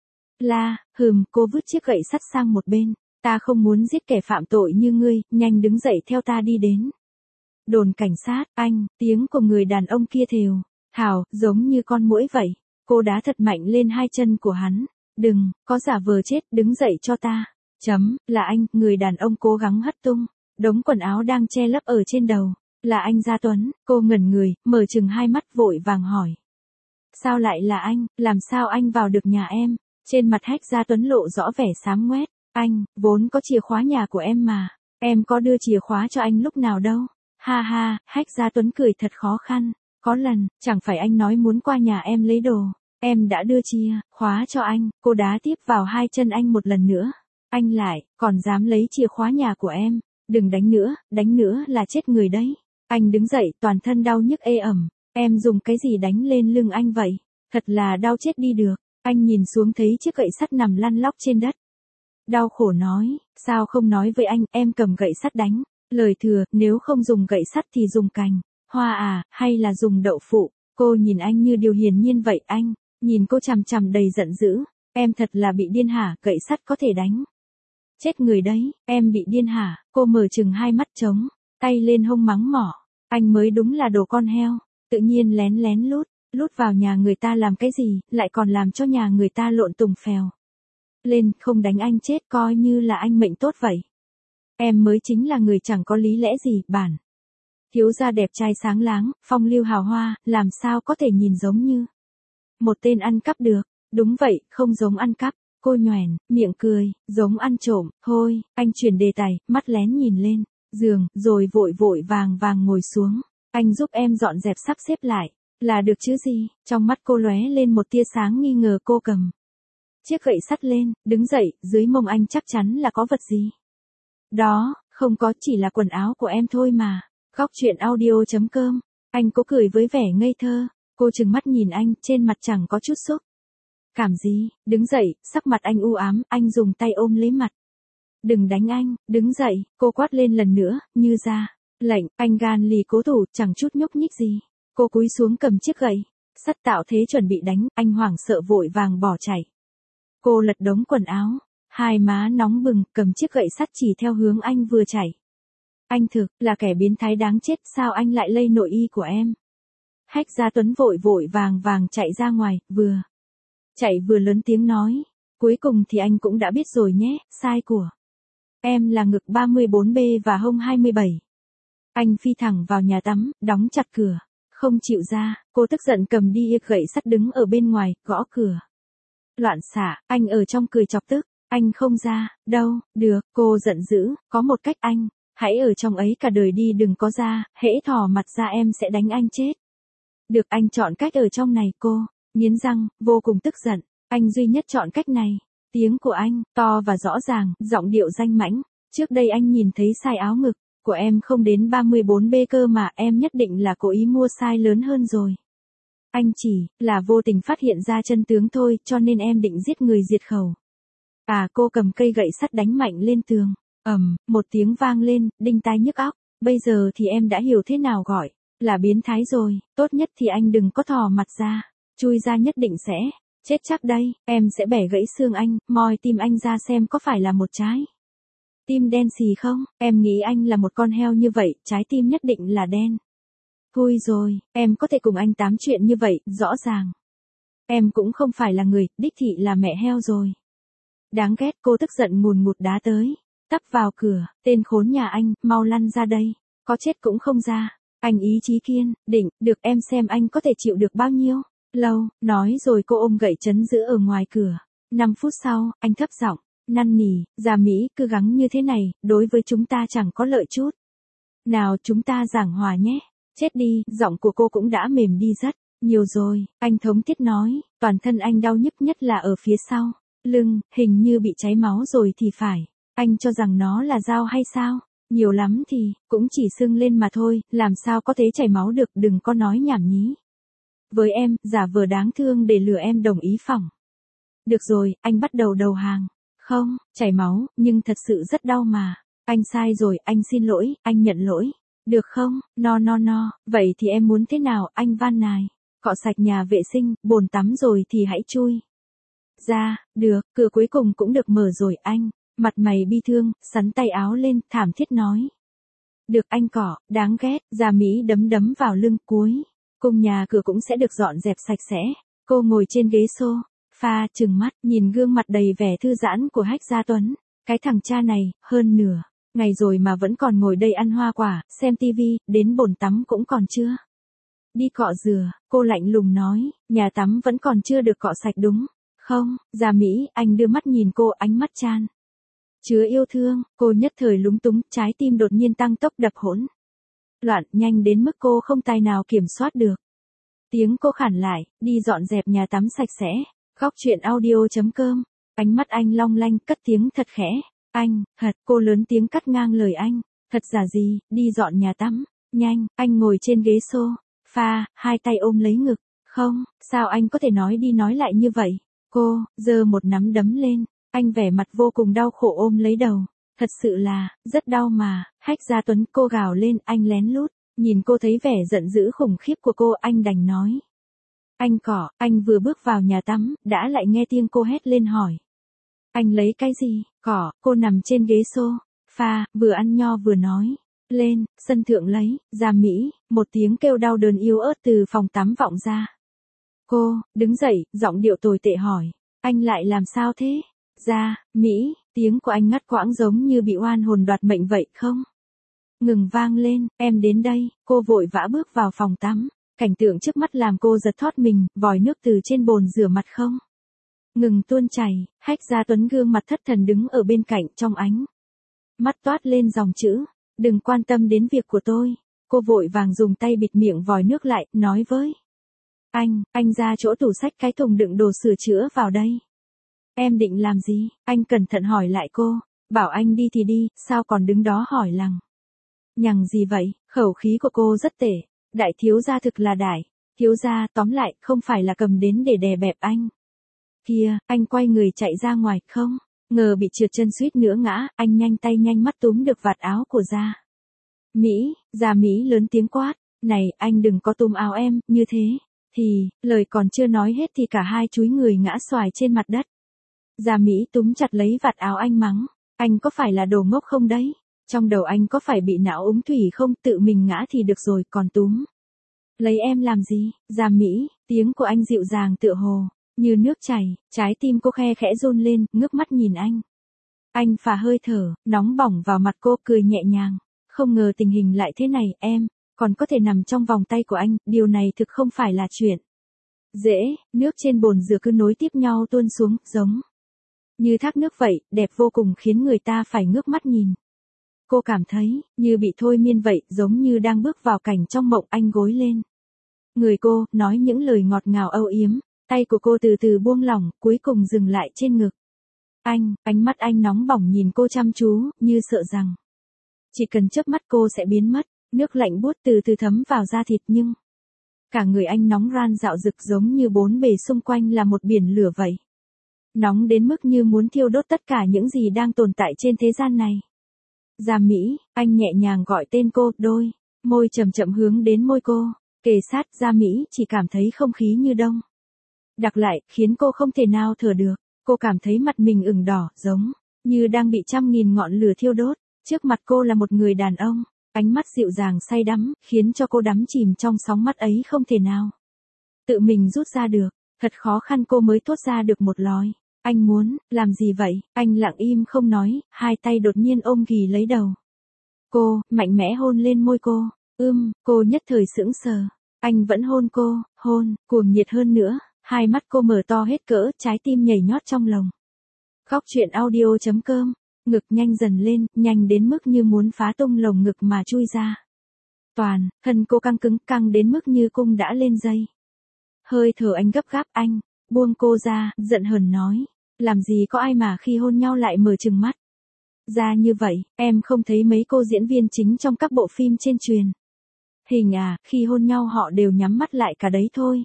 la. Cô vứt chiếc gậy sắt sang một bên. Ta không muốn giết kẻ phạm tội như ngươi, nhanh đứng dậy theo ta đi đến đồn cảnh sát. Anh, tiếng của người đàn ông kia thều thào, giống như con muỗi vậy. Cô đá thật mạnh lên hai chân của hắn. Đừng, có giả vờ chết, đứng dậy cho ta. Là anh, người đàn ông cố gắng hất tung đống quần áo đang che lấp ở trên đầu. Là anh Gia Tuấn. Cô ngẩn người, mở chừng hai mắt vội vàng hỏi. Sao lại là anh, làm sao anh vào được nhà em? Trên mặt Hách Gia Tuấn lộ rõ vẻ xám ngoét. Anh, vốn có chìa khóa nhà của em mà. Em có đưa chìa khóa cho anh lúc nào đâu. Ha ha, Hách Gia Tuấn cười thật khó khăn. Có lần, chẳng phải anh nói muốn qua nhà em lấy đồ. Em đã đưa chìa khóa cho anh. Cô đá tiếp vào hai chân anh một lần nữa. Anh lại, còn dám lấy chìa khóa nhà của em. Đừng đánh nữa là chết người đấy. Anh đứng dậy, toàn thân đau nhức ê ẩm. Em dùng cái gì đánh lên lưng anh vậy? Thật là đau chết đi được. Anh nhìn xuống thấy chiếc gậy sắt nằm lăn lóc trên đất. Đau khổ nói, sao không nói với anh, em cầm gậy sắt đánh. Lời thừa, nếu không dùng gậy sắt thì dùng cành hoa à, hay là dùng đậu phụ. Cô nhìn anh như điều hiển nhiên vậy. Anh nhìn cô chằm chằm đầy giận dữ. Em thật là bị điên hả? Gậy sắt có thể đánh chết người đấy. Em bị điên hả? Cô mở chừng hai mắt trống, tay lên hông mắng mỏ. Anh mới đúng là đồ con heo. Tự nhiên lén lén lút vào nhà người ta làm cái gì, lại còn làm cho nhà người ta lộn tùng phèo lên, không đánh anh chết coi như là anh mệnh tốt vậy. Em mới chính là người chẳng có lý lẽ gì. Bản thiếu gia đẹp trai sáng láng, phong lưu hào hoa, làm sao có thể nhìn giống như một tên ăn cắp được. Đúng vậy, không giống ăn cắp. Cô nhoẻn miệng cười, giống ăn trộm. Thôi, anh chuyển đề tài, mắt lén nhìn lên giường, rồi vội vàng ngồi xuống. Anh giúp em dọn dẹp sắp xếp lại, là được chứ gì? Trong mắt cô lóe lên một tia sáng nghi ngờ. Cô cầm chiếc gậy sắt lên, đứng dậy, dưới mông anh chắc chắn là có vật gì. Đó, không có, chỉ là quần áo của em thôi mà. Góc chuyện audio.com, anh cố cười với vẻ ngây thơ. Cô trừng mắt nhìn anh, trên mặt chẳng có chút xúc cảm gì. Đứng dậy, sắc mặt anh u ám, anh dùng tay ôm lấy mặt. đừng đánh anh, đứng dậy, cô quát lên lần nữa, như ra lệnh, anh gan lì cố thủ, chẳng chút nhúc nhích gì. Cô cúi xuống cầm chiếc gậy sắt tạo thế chuẩn bị đánh, anh hoảng sợ vội vàng bỏ chạy. Cô lật đống quần áo, hai má nóng bừng, cầm chiếc gậy sắt chỉ theo hướng anh vừa chạy. Anh thực là kẻ biến thái đáng chết, sao anh lại lây nội y của em? Hách Gia Tuấn vội vội vàng chạy ra ngoài, vừa chạy vừa lớn tiếng nói. Cuối cùng thì anh cũng đã biết rồi nhé, sai của em là ngực 34B và hông 27. Anh phi thẳng vào nhà tắm, đóng chặt cửa, không chịu ra, cô tức giận cầm đi gậy sắt đứng ở bên ngoài, gõ cửa. Loạn xạ, anh ở trong cười chọc tức, anh không ra, đâu, được, cô giận dữ, có một cách anh, hãy ở trong ấy cả đời đi đừng có ra, hễ thò mặt ra em sẽ đánh anh chết. Được anh chọn cách ở trong này cô, nghiến răng, vô cùng tức giận, anh duy nhất chọn cách này. Tiếng của anh, to và rõ ràng, giọng điệu danh mãnh, trước đây anh nhìn thấy size áo ngực của em không đến 34B cơ mà em nhất định là cố ý mua size lớn hơn rồi. Anh chỉ là vô tình phát hiện ra chân tướng thôi cho nên em định giết người diệt khẩu. À cô cầm cây gậy sắt đánh mạnh lên tường, một tiếng vang lên, đinh tai nhức óc, bây giờ thì em đã hiểu thế nào gọi là biến thái rồi, tốt nhất thì anh đừng có thò mặt ra, chui ra nhất định sẽ chết chắc đây, em sẽ bẻ gãy xương anh, moi tim anh ra xem có phải là một trái tim đen xì không, em nghĩ anh là một con heo như vậy, trái tim nhất định là đen. Thôi rồi, em có thể cùng anh tám chuyện như vậy, rõ ràng. Em cũng không phải là người, đích thị là mẹ heo rồi. Đáng ghét, cô tức giận ngùn ngụt đá tới, tấp vào cửa, tên khốn nhà anh, mau lăn ra đây, có chết cũng không ra. Anh ý chí kiên định, được em xem anh có thể chịu được bao nhiêu lâu, nói rồi cô ôm gậy trấn giữ ở ngoài cửa. 5 phút sau, anh thấp giọng, năn nỉ, Gia Mỹ, cứ gắng như thế này, đối với chúng ta chẳng có lợi chút. Nào chúng ta giảng hòa nhé. Chết đi, giọng của cô cũng đã mềm đi rất nhiều rồi, anh thống thiết nói, toàn thân anh đau nhức nhất là ở phía sau, lưng, hình như bị cháy máu rồi thì phải. Anh cho rằng nó là dao hay sao? Nhiều lắm thì, cũng chỉ sưng lên mà thôi, làm sao có thể chảy máu được, đừng có nói nhảm nhí. Với em, giả vờ đáng thương để lừa em đồng ý phỏng. Được rồi, anh bắt đầu đầu hàng. Không, chảy máu, nhưng thật sự rất đau mà. Anh sai rồi, anh xin lỗi, anh nhận lỗi. Được không? No, vậy thì em muốn thế nào, anh van nài. Cọ sạch nhà vệ sinh, bồn tắm rồi thì hãy chui ra, được, cửa cuối cùng cũng được mở rồi anh. Mặt mày bi thương, sắn tay áo lên, thảm thiết nói. Được anh cỏ, đáng ghét, Gia Mỹ đấm vào lưng cuối. Cùng nhà cửa cũng sẽ được dọn dẹp sạch sẽ. Cô ngồi trên ghế sofa, trừng mắt, nhìn gương mặt đầy vẻ thư giãn của Hách Gia Tuấn. Cái thằng cha này, hơn nửa ngày rồi mà vẫn còn ngồi đây ăn hoa quả, xem tivi, đến bồn tắm cũng còn chưa. Đi cọ rửa, cô lạnh lùng nói, nhà tắm vẫn còn chưa được cọ sạch đúng không? Gia Mỹ, anh đưa mắt nhìn cô, ánh mắt chan chứa yêu thương, cô nhất thời lúng túng, trái tim đột nhiên tăng tốc đập hỗn loạn, nhanh đến mức cô không tài nào kiểm soát được. Tiếng cô khản lại, đi dọn dẹp nhà tắm sạch sẽ. Góc truyện audio.com. Ánh mắt anh long lanh, cất tiếng thật khẽ. Anh, thật, cô lớn tiếng cắt ngang lời anh. Thật giả gì, đi dọn nhà tắm. Nhanh, anh ngồi trên ghế sofa, hai tay ôm lấy ngực. Không, sao anh có thể nói đi nói lại như vậy? Cô, giơ một nắm đấm lên. Anh vẻ mặt vô cùng đau khổ ôm lấy đầu. Thật sự là, rất đau mà. Hách Gia Tuấn, cô gào lên, anh lén lút. Nhìn cô thấy vẻ giận dữ khủng khiếp của cô, anh đành nói. Anh cỏ, anh vừa bước vào nhà tắm, đã lại nghe tiếng cô hét lên hỏi. Anh lấy cái gì? Cỏ, cô nằm trên ghế sofa, vừa ăn nho vừa nói. Lên, sân thượng lấy, Gia Mỹ, một tiếng kêu đau đớn yếu ớt từ phòng tắm vọng ra. Cô, đứng dậy, giọng điệu tồi tệ hỏi. Anh lại làm sao thế? Gia Mỹ, tiếng của anh ngắt quãng giống như bị oan hồn đoạt mệnh vậy không? Ngừng vang lên, em đến đây, cô vội vã bước vào phòng tắm. Cảnh tượng trước mắt làm cô giật thót mình, vòi nước từ trên bồn rửa mặt không ngừng tuôn chảy. Hách Gia Tuấn gương mặt thất thần đứng ở bên cạnh, trong ánh mắt toát lên dòng chữ, đừng quan tâm đến việc của tôi. Cô vội vàng dùng tay bịt miệng vòi nước lại, nói với anh ra chỗ tủ xách cái thùng đựng đồ sửa chữa vào đây. Em định làm gì? Anh cẩn thận hỏi lại cô, bảo anh đi thì đi, sao còn đứng đó hỏi lằng nhằng gì vậy? Khẩu khí của cô rất tệ. Đại thiếu gia thực là đại thiếu gia, tóm lại, không phải là cầm đến để đè bẹp anh. Kìa, anh quay người chạy ra ngoài, không ngờ bị trượt chân suýt nữa ngã, anh nhanh tay nhanh mắt túm được vạt áo của Gia Mỹ lớn tiếng quát, này, anh đừng có túm áo em, như thế, thì, lời còn chưa nói hết thì cả hai chúi người ngã xoài trên mặt đất. Gia Mỹ túm chặt lấy vạt áo anh mắng, anh có phải là đồ ngốc không đấy? Trong đầu anh có phải bị não úng thủy không? Tự mình ngã thì được rồi, còn túm lấy em làm gì? Gia Mỹ, tiếng của anh dịu dàng tựa hồ như nước chảy, trái tim cô khe khẽ run lên, ngước mắt nhìn anh. Anh phả hơi thở, nóng bỏng vào mặt cô, cười nhẹ nhàng. Không ngờ tình hình lại thế này, em còn có thể nằm trong vòng tay của anh, điều này thực không phải là chuyện dễ. Nước trên bồn rửa cứ nối tiếp nhau tuôn xuống, giống như thác nước vậy, đẹp vô cùng khiến người ta phải ngước mắt nhìn. Cô cảm thấy như bị thôi miên vậy, giống như đang bước vào cảnh trong mộng. Anh gối lên người cô, nói những lời ngọt ngào âu yếm. Tay của cô từ từ buông lỏng, cuối cùng dừng lại trên ngực ánh mắt anh nóng bỏng nhìn cô chăm chú, như sợ rằng chỉ cần chớp mắt cô sẽ biến mất. Nước lạnh buốt từ từ thấm vào da thịt, nhưng cả người anh nóng ran rạo rực, giống như bốn bề xung quanh là một biển lửa vậy. Nóng đến mức như muốn thiêu đốt tất cả những gì đang tồn tại trên thế gian này. Gia Mỹ, anh nhẹ nhàng gọi tên cô, đôi môi chậm chậm hướng đến môi cô, kề sát. Gia Mỹ chỉ cảm thấy không khí như đông đặc lại, khiến cô không thể nào thở được. Cô cảm thấy mặt mình ửng đỏ, giống như đang bị trăm nghìn ngọn lửa thiêu đốt. Trước mặt cô là một người đàn ông, ánh mắt dịu dàng say đắm, khiến cho cô đắm chìm trong sóng mắt ấy không thể nào tự mình rút ra được. Thật khó khăn cô mới thốt ra được một lối. Anh muốn làm gì vậy? Anh lặng im không nói, hai tay đột nhiên ôm ghì lấy đầu cô, mạnh mẽ hôn lên môi cô. Cô nhất thời sững sờ. Anh vẫn hôn cô, hôn cuồng nhiệt hơn nữa. Hai mắt cô mở to hết cỡ, trái tim nhảy nhót trong lòng. Khóc chuyện audio.com. Ngực nhanh dần lên, nhanh đến mức như muốn phá tung lồng ngực mà chui ra. Toàn thân cô căng cứng, căng đến mức như cung đã lên dây. Hơi thở anh gấp gáp. Anh buông cô ra, giận hờn nói, làm gì có ai mà khi hôn nhau lại mở trừng mắt ra như vậy. Em không thấy mấy cô diễn viên chính trong các bộ phim trên truyền hình à, khi hôn nhau họ đều nhắm mắt lại cả đấy thôi.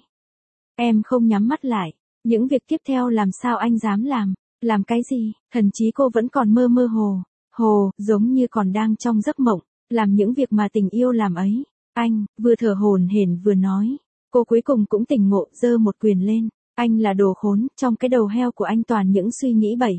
Em không nhắm mắt lại. Những việc tiếp theo làm sao anh dám làm? Làm cái gì? Thần trí cô vẫn còn mơ mơ hồ, giống như còn đang trong giấc mộng, làm những việc mà tình yêu làm ấy. Anh vừa thở hổn hển vừa nói. Cô cuối cùng cũng tỉnh ngộ, giơ một quyền lên. Anh là đồ khốn, trong cái đầu heo của anh toàn những suy nghĩ bậy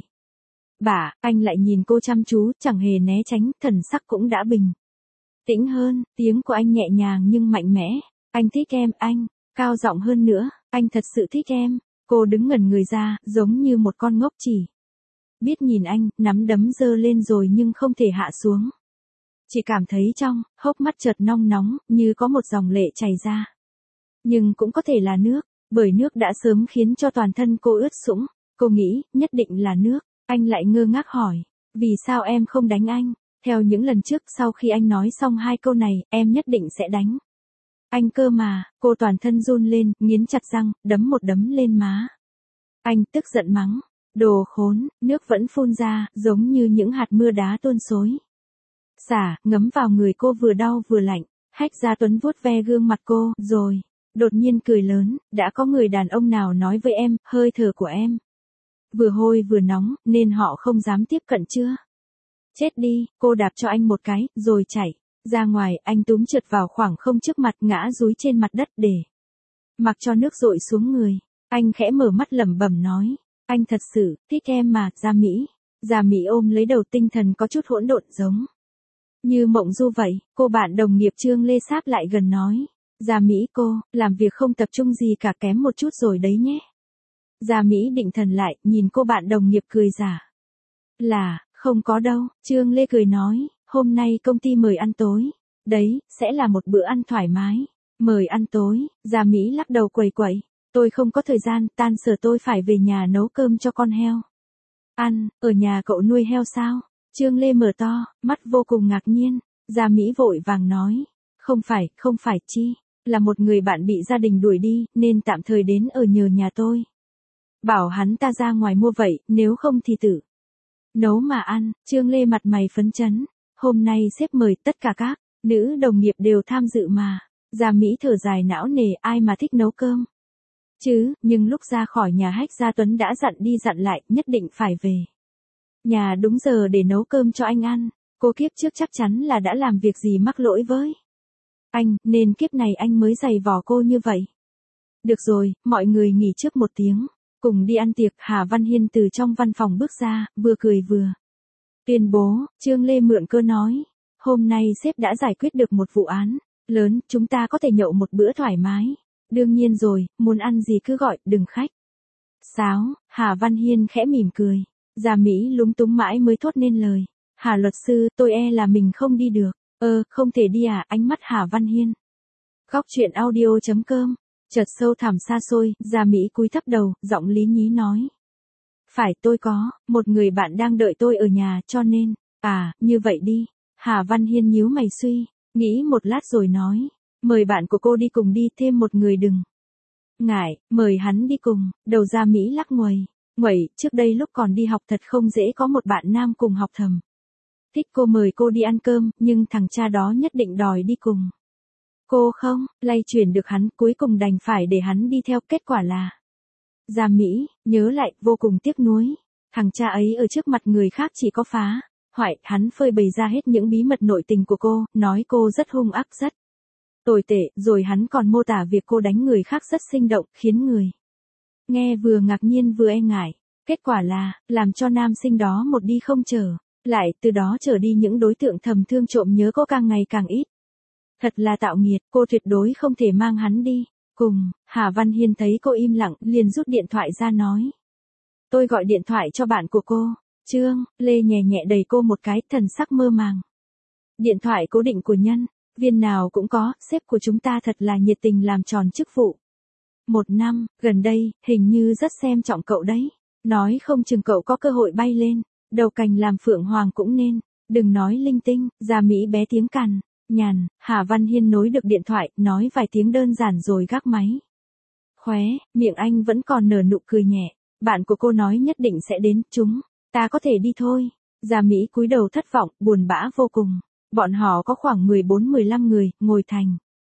bạ. Anh lại nhìn cô chăm chú, chẳng hề né tránh, thần sắc cũng đã bình tĩnh hơn. Tiếng của anh nhẹ nhàng nhưng mạnh mẽ. Anh thích em. Anh cao giọng hơn nữa, anh thật sự thích em. Cô đứng ngẩn người ra, giống như một con ngốc chỉ biết nhìn anh, nắm đấm giơ lên rồi nhưng không thể hạ xuống. Chỉ cảm thấy trong hốc mắt chợt nong nóng, như có một dòng lệ chảy ra. Nhưng cũng có thể là nước, bởi nước đã sớm khiến cho toàn thân cô ướt sũng. Cô nghĩ, nhất định là nước. Anh lại ngơ ngác hỏi, vì sao em không đánh anh? Theo những lần trước, sau khi anh nói xong hai câu này, em nhất định sẽ đánh anh cơ mà. Cô toàn thân run lên, nghiến chặt răng, đấm một đấm lên má anh, tức giận mắng, đồ khốn. Nước vẫn phun ra, giống như những hạt mưa đá tuôn xối xả, ngấm vào người cô vừa đau vừa lạnh. Hách Gia Tuấn vuốt ve gương mặt cô, rồi đột nhiên cười lớn, đã có người đàn ông nào nói với em, hơi thở của em vừa hôi vừa nóng, nên họ không dám tiếp cận chưa? Chết đi. Cô đạp cho anh một cái, rồi chạy ra ngoài. Anh túm trượt vào khoảng không trước mặt, ngã dúi trên mặt đất để mặc cho nước dội xuống người. Anh khẽ mở mắt lẩm bẩm nói, anh thật sự thích em mà. Gia Mỹ. Gia Mỹ ôm lấy đầu, tinh thần có chút hỗn độn, giống như mộng du vậy. Cô bạn đồng nghiệp Trương Lê sáp lại gần nói, Gia Mỹ, cô làm việc không tập trung gì cả, kém một chút rồi đấy nhé. Gia Mỹ định thần lại, nhìn cô bạn đồng nghiệp cười giả là, không có đâu. Trương Lê cười nói, hôm nay công ty mời ăn tối. Đấy, sẽ là một bữa ăn thoải mái. Mời ăn tối. Gia Mỹ lắc đầu quẩy quẩy, tôi không có thời gian, tan sở tôi phải về nhà nấu cơm cho con heo ăn. Ở nhà cậu nuôi heo sao? Trương Lê mở to mắt vô cùng ngạc nhiên. Gia Mỹ vội vàng nói, không phải chi, là một người bạn bị gia đình đuổi đi, nên tạm thời đến ở nhờ nhà tôi. Bảo hắn ta ra ngoài mua vậy, nếu không thì tự nấu mà ăn. Trương Lê mặt mày phấn chấn. Hôm nay sếp mời, tất cả các nữ đồng nghiệp đều tham dự mà. Gia Mỹ thở dài não nề, ai mà thích nấu cơm chứ, nhưng lúc ra khỏi nhà Hách Gia Tuấn đã dặn đi dặn lại, nhất định phải về Nhà đúng giờ để nấu cơm cho anh ăn. Cô kiếp trước chắc chắn là đã làm việc gì mắc lỗi với anh, nên kiếp này anh mới giày vò cô như vậy. Được rồi, mọi người nghỉ trước một tiếng. Cùng đi ăn tiệc. Hà Văn Hiên từ trong văn phòng bước ra, vừa cười vừa tuyên bố. Trương Lê mượn cơ nói. Hôm nay sếp đã giải quyết được một vụ án lớn, chúng ta có thể nhậu một bữa thoải mái. Đương nhiên rồi, muốn ăn gì cứ gọi, đừng khách sáo. Hà Văn Hiên khẽ mỉm cười. Gia Mỹ lúng túng mãi mới thốt nên lời. Hà luật sư, tôi e là mình không đi được. Không thể đi à? Ánh mắt Hà Văn Hiên. Góc truyện audio.com. Chợt sâu thẳm xa xôi, Gia Mỹ cúi thấp đầu, giọng lý nhí nói. Phải, tôi có một người bạn đang đợi tôi ở nhà cho nên. À, như vậy đi. Hà Văn Hiên nhíu mày suy nghĩ một lát rồi nói. Mời bạn của cô đi cùng đi, thêm một người đừng ngại, mời hắn đi cùng. Đầu Gia Mỹ lắc nguẩy, trước đây lúc còn đi học thật không dễ có một bạn nam cùng học thầm. Thích cô mời cô đi ăn cơm, nhưng thằng cha đó nhất định đòi đi cùng. Cô không lay chuyển được hắn, cuối cùng đành phải để hắn đi theo, kết quả là. Gia Mỹ, nhớ lại, vô cùng tiếc nuối. Thằng cha ấy ở trước mặt người khác chỉ có phá hoại, hắn phơi bày ra hết những bí mật nội tình của cô, nói cô rất hung ác, rất tồi tệ, rồi hắn còn mô tả việc cô đánh người khác rất sinh động, khiến người nghe vừa ngạc nhiên vừa e ngại. Kết quả là, làm cho nam sinh đó một đi không trở lại, từ đó trở đi những đối tượng thầm thương trộm nhớ cô càng ngày càng ít. Thật là tạo nghiệt, cô tuyệt đối không thể mang hắn đi cùng. Hà Văn Hiên thấy cô im lặng, liền rút điện thoại ra nói. Tôi gọi điện thoại cho bạn của cô. Trương Lê nhẹ nhẹ đẩy cô một cái, thần sắc mơ màng. Điện thoại cố định của nhân viên nào cũng có, sếp của chúng ta thật là nhiệt tình làm tròn chức vụ. 1 năm, gần đây, hình như rất xem trọng cậu đấy. Nói không chừng cậu có cơ hội bay lên đầu cành làm phượng hoàng cũng nên. Đừng nói linh tinh. Gia Mỹ bé tiếng cằn nhằn. Hà Văn Hiên nối được điện thoại, nói vài tiếng đơn giản rồi gác máy. Khóe miệng anh vẫn còn nở nụ cười nhẹ. Bạn của cô nói nhất định sẽ đến, chúng ta có thể đi thôi. Gia Mỹ cúi đầu thất vọng, buồn bã vô cùng. Bọn họ có khoảng 14-15 người, ngồi thành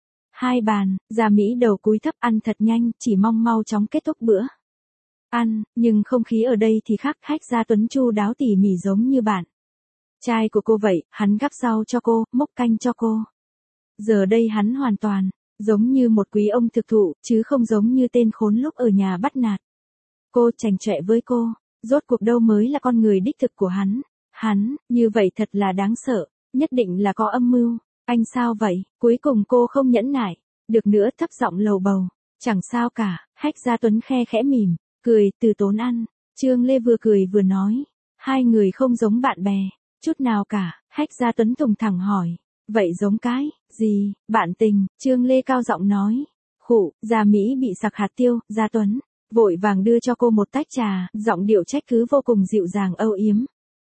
2 bàn. Gia Mỹ đầu cúi thấp, ăn thật nhanh, chỉ mong mau chóng kết thúc bữa ăn, nhưng không khí ở đây thì khác. Hách Gia Tuấn chu đáo tỉ mỉ giống như bạn trai của cô vậy, hắn gắp rau cho cô, múc canh cho cô. Giờ đây hắn hoàn toàn giống như một quý ông thực thụ, chứ không giống như tên khốn lúc ở nhà bắt nạt cô, chảnh chọe với cô. Rốt cuộc đâu mới là con người đích thực của hắn. Hắn, như vậy thật là đáng sợ, nhất định là có âm mưu. Anh sao vậy? Cuối cùng cô không nhẫn nại được nữa, thấp giọng lầu bầu. Chẳng sao cả. Hách Gia Tuấn khe khẽ mỉm cười, từ tốn ăn. Trương Lê vừa cười vừa nói. Hai người không giống bạn bè chút nào cả. Hách Gia Tuấn thùng thẳng hỏi. Vậy giống cái gì? Bạn tình. Trương Lê cao giọng nói. Khụ. Gia Mỹ bị sặc hạt tiêu. Gia Tuấn vội vàng đưa cho cô một tách trà, giọng điệu trách cứ vô cùng dịu dàng âu yếm.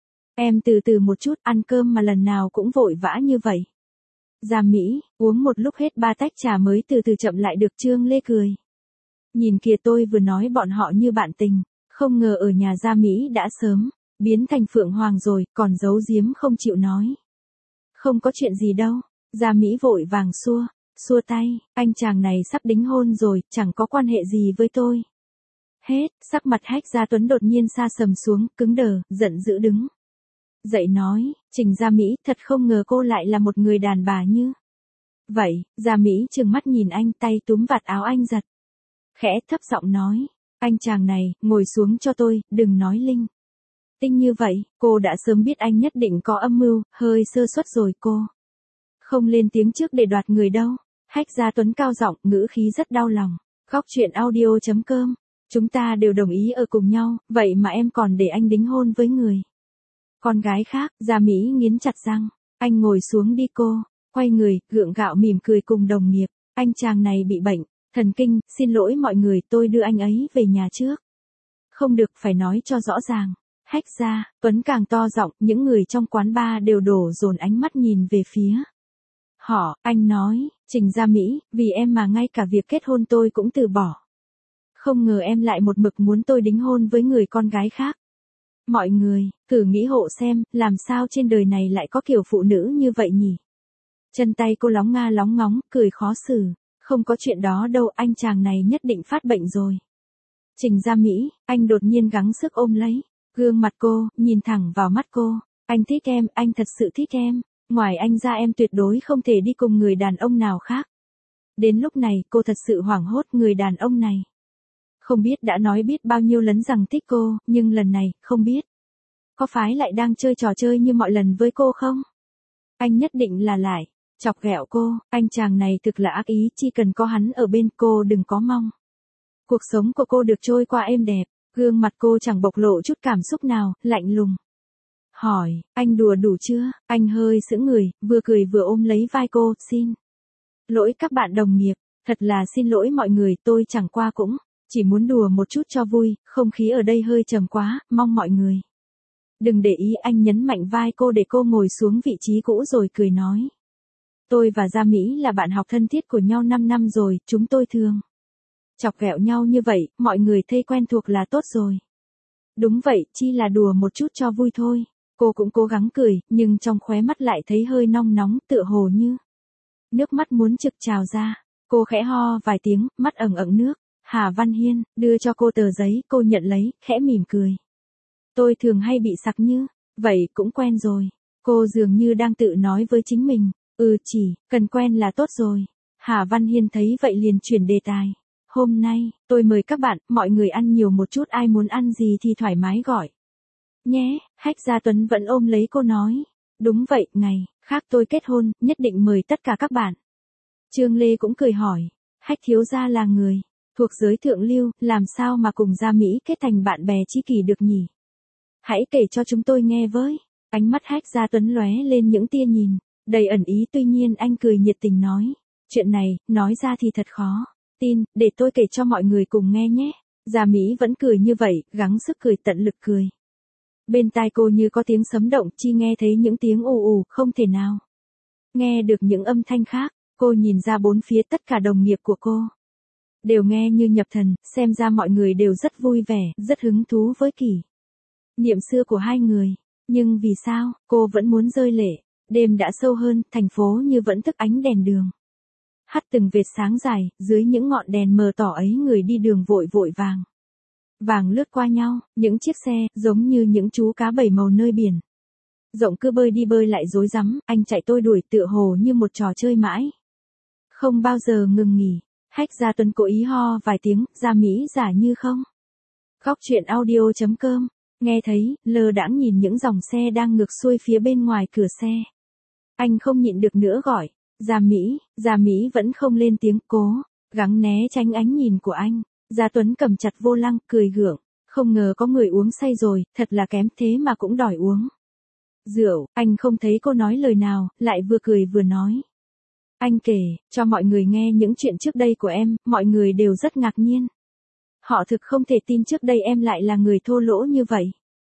Em từ từ một chút, ăn cơm mà lần nào cũng vội vã như vậy. Gia Mỹ uống một lúc hết 3 tách trà mới từ từ chậm lại được. Trương Lê cười. Nhìn kìa, tôi vừa nói bọn họ như bạn tình, không ngờ ở nhà Gia Mỹ đã sớm biến thành phượng hoàng rồi, còn giấu giếm không chịu nói. Không có chuyện gì đâu. Gia Mỹ vội vàng xua tay. Anh chàng này sắp đính hôn rồi, chẳng có quan hệ gì với tôi. Hết. Sắc mặt Hách Gia Tuấn đột nhiên sa sầm xuống, cứng đờ, giận dữ đứng dậy nói. Trình Gia Mỹ, thật không ngờ cô lại là một người đàn bà như vậy. Gia Mỹ trừng mắt nhìn anh, tay túm vạt áo anh giật khẽ, thấp giọng nói. Anh chàng này, ngồi xuống cho tôi, đừng nói linh tinh như vậy. Cô đã sớm biết anh nhất định có âm mưu, hơi sơ suất rồi. Cô không lên tiếng trước để đoạt người đâu. Hách Gia Tuấn cao giọng, ngữ khí rất đau lòng. Góc truyện audio.com. Chúng ta đều đồng ý ở cùng nhau, vậy mà em còn để anh đính hôn với người con gái khác. Gia Mỹ nghiến chặt răng. Anh ngồi xuống đi. Cô quay người, gượng gạo mỉm cười cùng đồng nghiệp. Anh chàng này bị bệnh thần kinh, xin lỗi mọi người, tôi đưa anh ấy về nhà trước. Không được, phải nói cho rõ ràng. Hách Gia Tuấn càng to giọng, những người trong quán bar đều đổ dồn ánh mắt nhìn về phía họ. Anh nói. Trình Gia Mỹ, vì em mà ngay cả việc kết hôn tôi cũng từ bỏ. Không ngờ em lại một mực muốn tôi đính hôn với người con gái khác. Mọi người, thử nghĩ hộ xem, làm sao trên đời này lại có kiểu phụ nữ như vậy nhỉ? Chân tay cô lóng nga lóng ngóng, cười khó xử. Không có chuyện đó đâu, anh chàng này nhất định phát bệnh rồi. Trình Gia Mỹ, anh đột nhiên gắng sức ôm lấy Gương mặt cô, nhìn thẳng vào mắt cô. Anh thích em, anh thật sự thích em. Ngoài anh ra em tuyệt đối không thể đi cùng người đàn ông nào khác. Đến lúc này cô thật sự hoảng hốt, người đàn ông này. Không biết đã nói biết bao nhiêu lần rằng thích cô, nhưng lần này, không biết. Có phải lại đang chơi trò chơi như mọi lần với cô không? Anh nhất định là lại chọc ghẹo cô, anh chàng này thực là ác ý, chỉ cần có hắn ở bên cô đừng có mong. Cuộc sống của cô được trôi qua êm đẹp, gương mặt cô chẳng bộc lộ chút cảm xúc nào, lạnh lùng. Hỏi, anh đùa đủ chưa? Anh hơi sững người, vừa cười vừa ôm lấy vai cô, xin lỗi các bạn đồng nghiệp, thật là xin lỗi mọi người, tôi chẳng qua cũng chỉ muốn đùa một chút cho vui, không khí ở đây hơi trầm quá, mong mọi người đừng để ý. Anh nhấn mạnh vai cô để cô ngồi xuống vị trí cũ rồi cười nói. Tôi và Gia Mỹ là bạn học thân thiết của nhau 5 năm rồi, chúng tôi thường chọc ghẹo nhau như vậy, mọi người thấy quen thuộc là tốt rồi. Đúng vậy, chỉ là đùa một chút cho vui thôi. Cô cũng cố gắng cười, nhưng trong khóe mắt lại thấy hơi nong nóng, tựa hồ như nước mắt muốn trực trào ra. Cô khẽ ho vài tiếng, mắt ẩn ẩn nước. Hà Văn Hiên đưa cho cô tờ giấy, cô nhận lấy, khẽ mỉm cười. Tôi thường hay bị sặc như vậy, cũng quen rồi. Cô dường như đang tự nói với chính mình. Chỉ cần quen là tốt rồi. Hà Văn Hiên thấy vậy liền chuyển đề tài. Hôm nay, tôi mời các bạn, mọi người ăn nhiều một chút, ai muốn ăn gì thì thoải mái gọi nhé. Hách Gia Tuấn vẫn ôm lấy cô nói. Đúng vậy, ngày khác tôi kết hôn, nhất định mời tất cả các bạn. Trương Lê cũng cười hỏi. Hách thiếu gia là người thuộc giới thượng lưu, làm sao mà cùng Gia Mỹ kết thành bạn bè tri kỷ được nhỉ? Hãy kể cho chúng tôi nghe với. Ánh mắt Hách Gia Tuấn lóe lên những tia nhìn đầy ẩn ý, tuy nhiên anh cười nhiệt tình nói. Chuyện này, nói ra thì thật khó tin, để tôi kể cho mọi người cùng nghe nhé. Gia Mỹ vẫn cười như vậy, gắng sức cười, tận lực cười. Bên tai cô như có tiếng sấm động, chỉ nghe thấy những tiếng ù ù, không thể nào nghe được những âm thanh khác. Cô nhìn ra bốn phía, tất cả đồng nghiệp của cô đều nghe như nhập thần, xem ra mọi người đều rất vui vẻ, rất hứng thú với kỷ niệm xưa của hai người. Nhưng vì sao, cô vẫn muốn rơi lệ. Đêm đã sâu hơn, thành phố như vẫn thức ánh đèn đường. Hắt từng vệt sáng dài, dưới những ngọn đèn mờ tỏ ấy người đi đường vội vội vàng lướt qua nhau, những chiếc xe, giống như những chú cá bảy màu nơi biển rộng cứ bơi đi bơi lại rối rắm, anh chạy tôi đuổi, tựa hồ như một trò chơi mãi không bao giờ ngừng nghỉ. Hách Gia Tuấn cố ý ho vài tiếng, Gia Mỹ giả như không. Góc truyện audio.com, nghe thấy, lơ đãng nhìn những dòng xe đang ngược xuôi phía bên ngoài cửa xe. Anh không nhịn được nữa gọi. Gia Mỹ vẫn không lên tiếng, cố gắng né tránh ánh nhìn của anh. Gia Tuấn cầm chặt vô lăng, cười gượng. Không ngờ có người uống say rồi, thật là kém, thế mà cũng đòi uống rượu. Anh không thấy cô nói lời nào, lại vừa cười vừa nói. Anh kể cho mọi người nghe những chuyện trước đây của em, mọi người đều rất ngạc nhiên. Họ thực không thể tin trước đây em lại là người thô lỗ như vậy.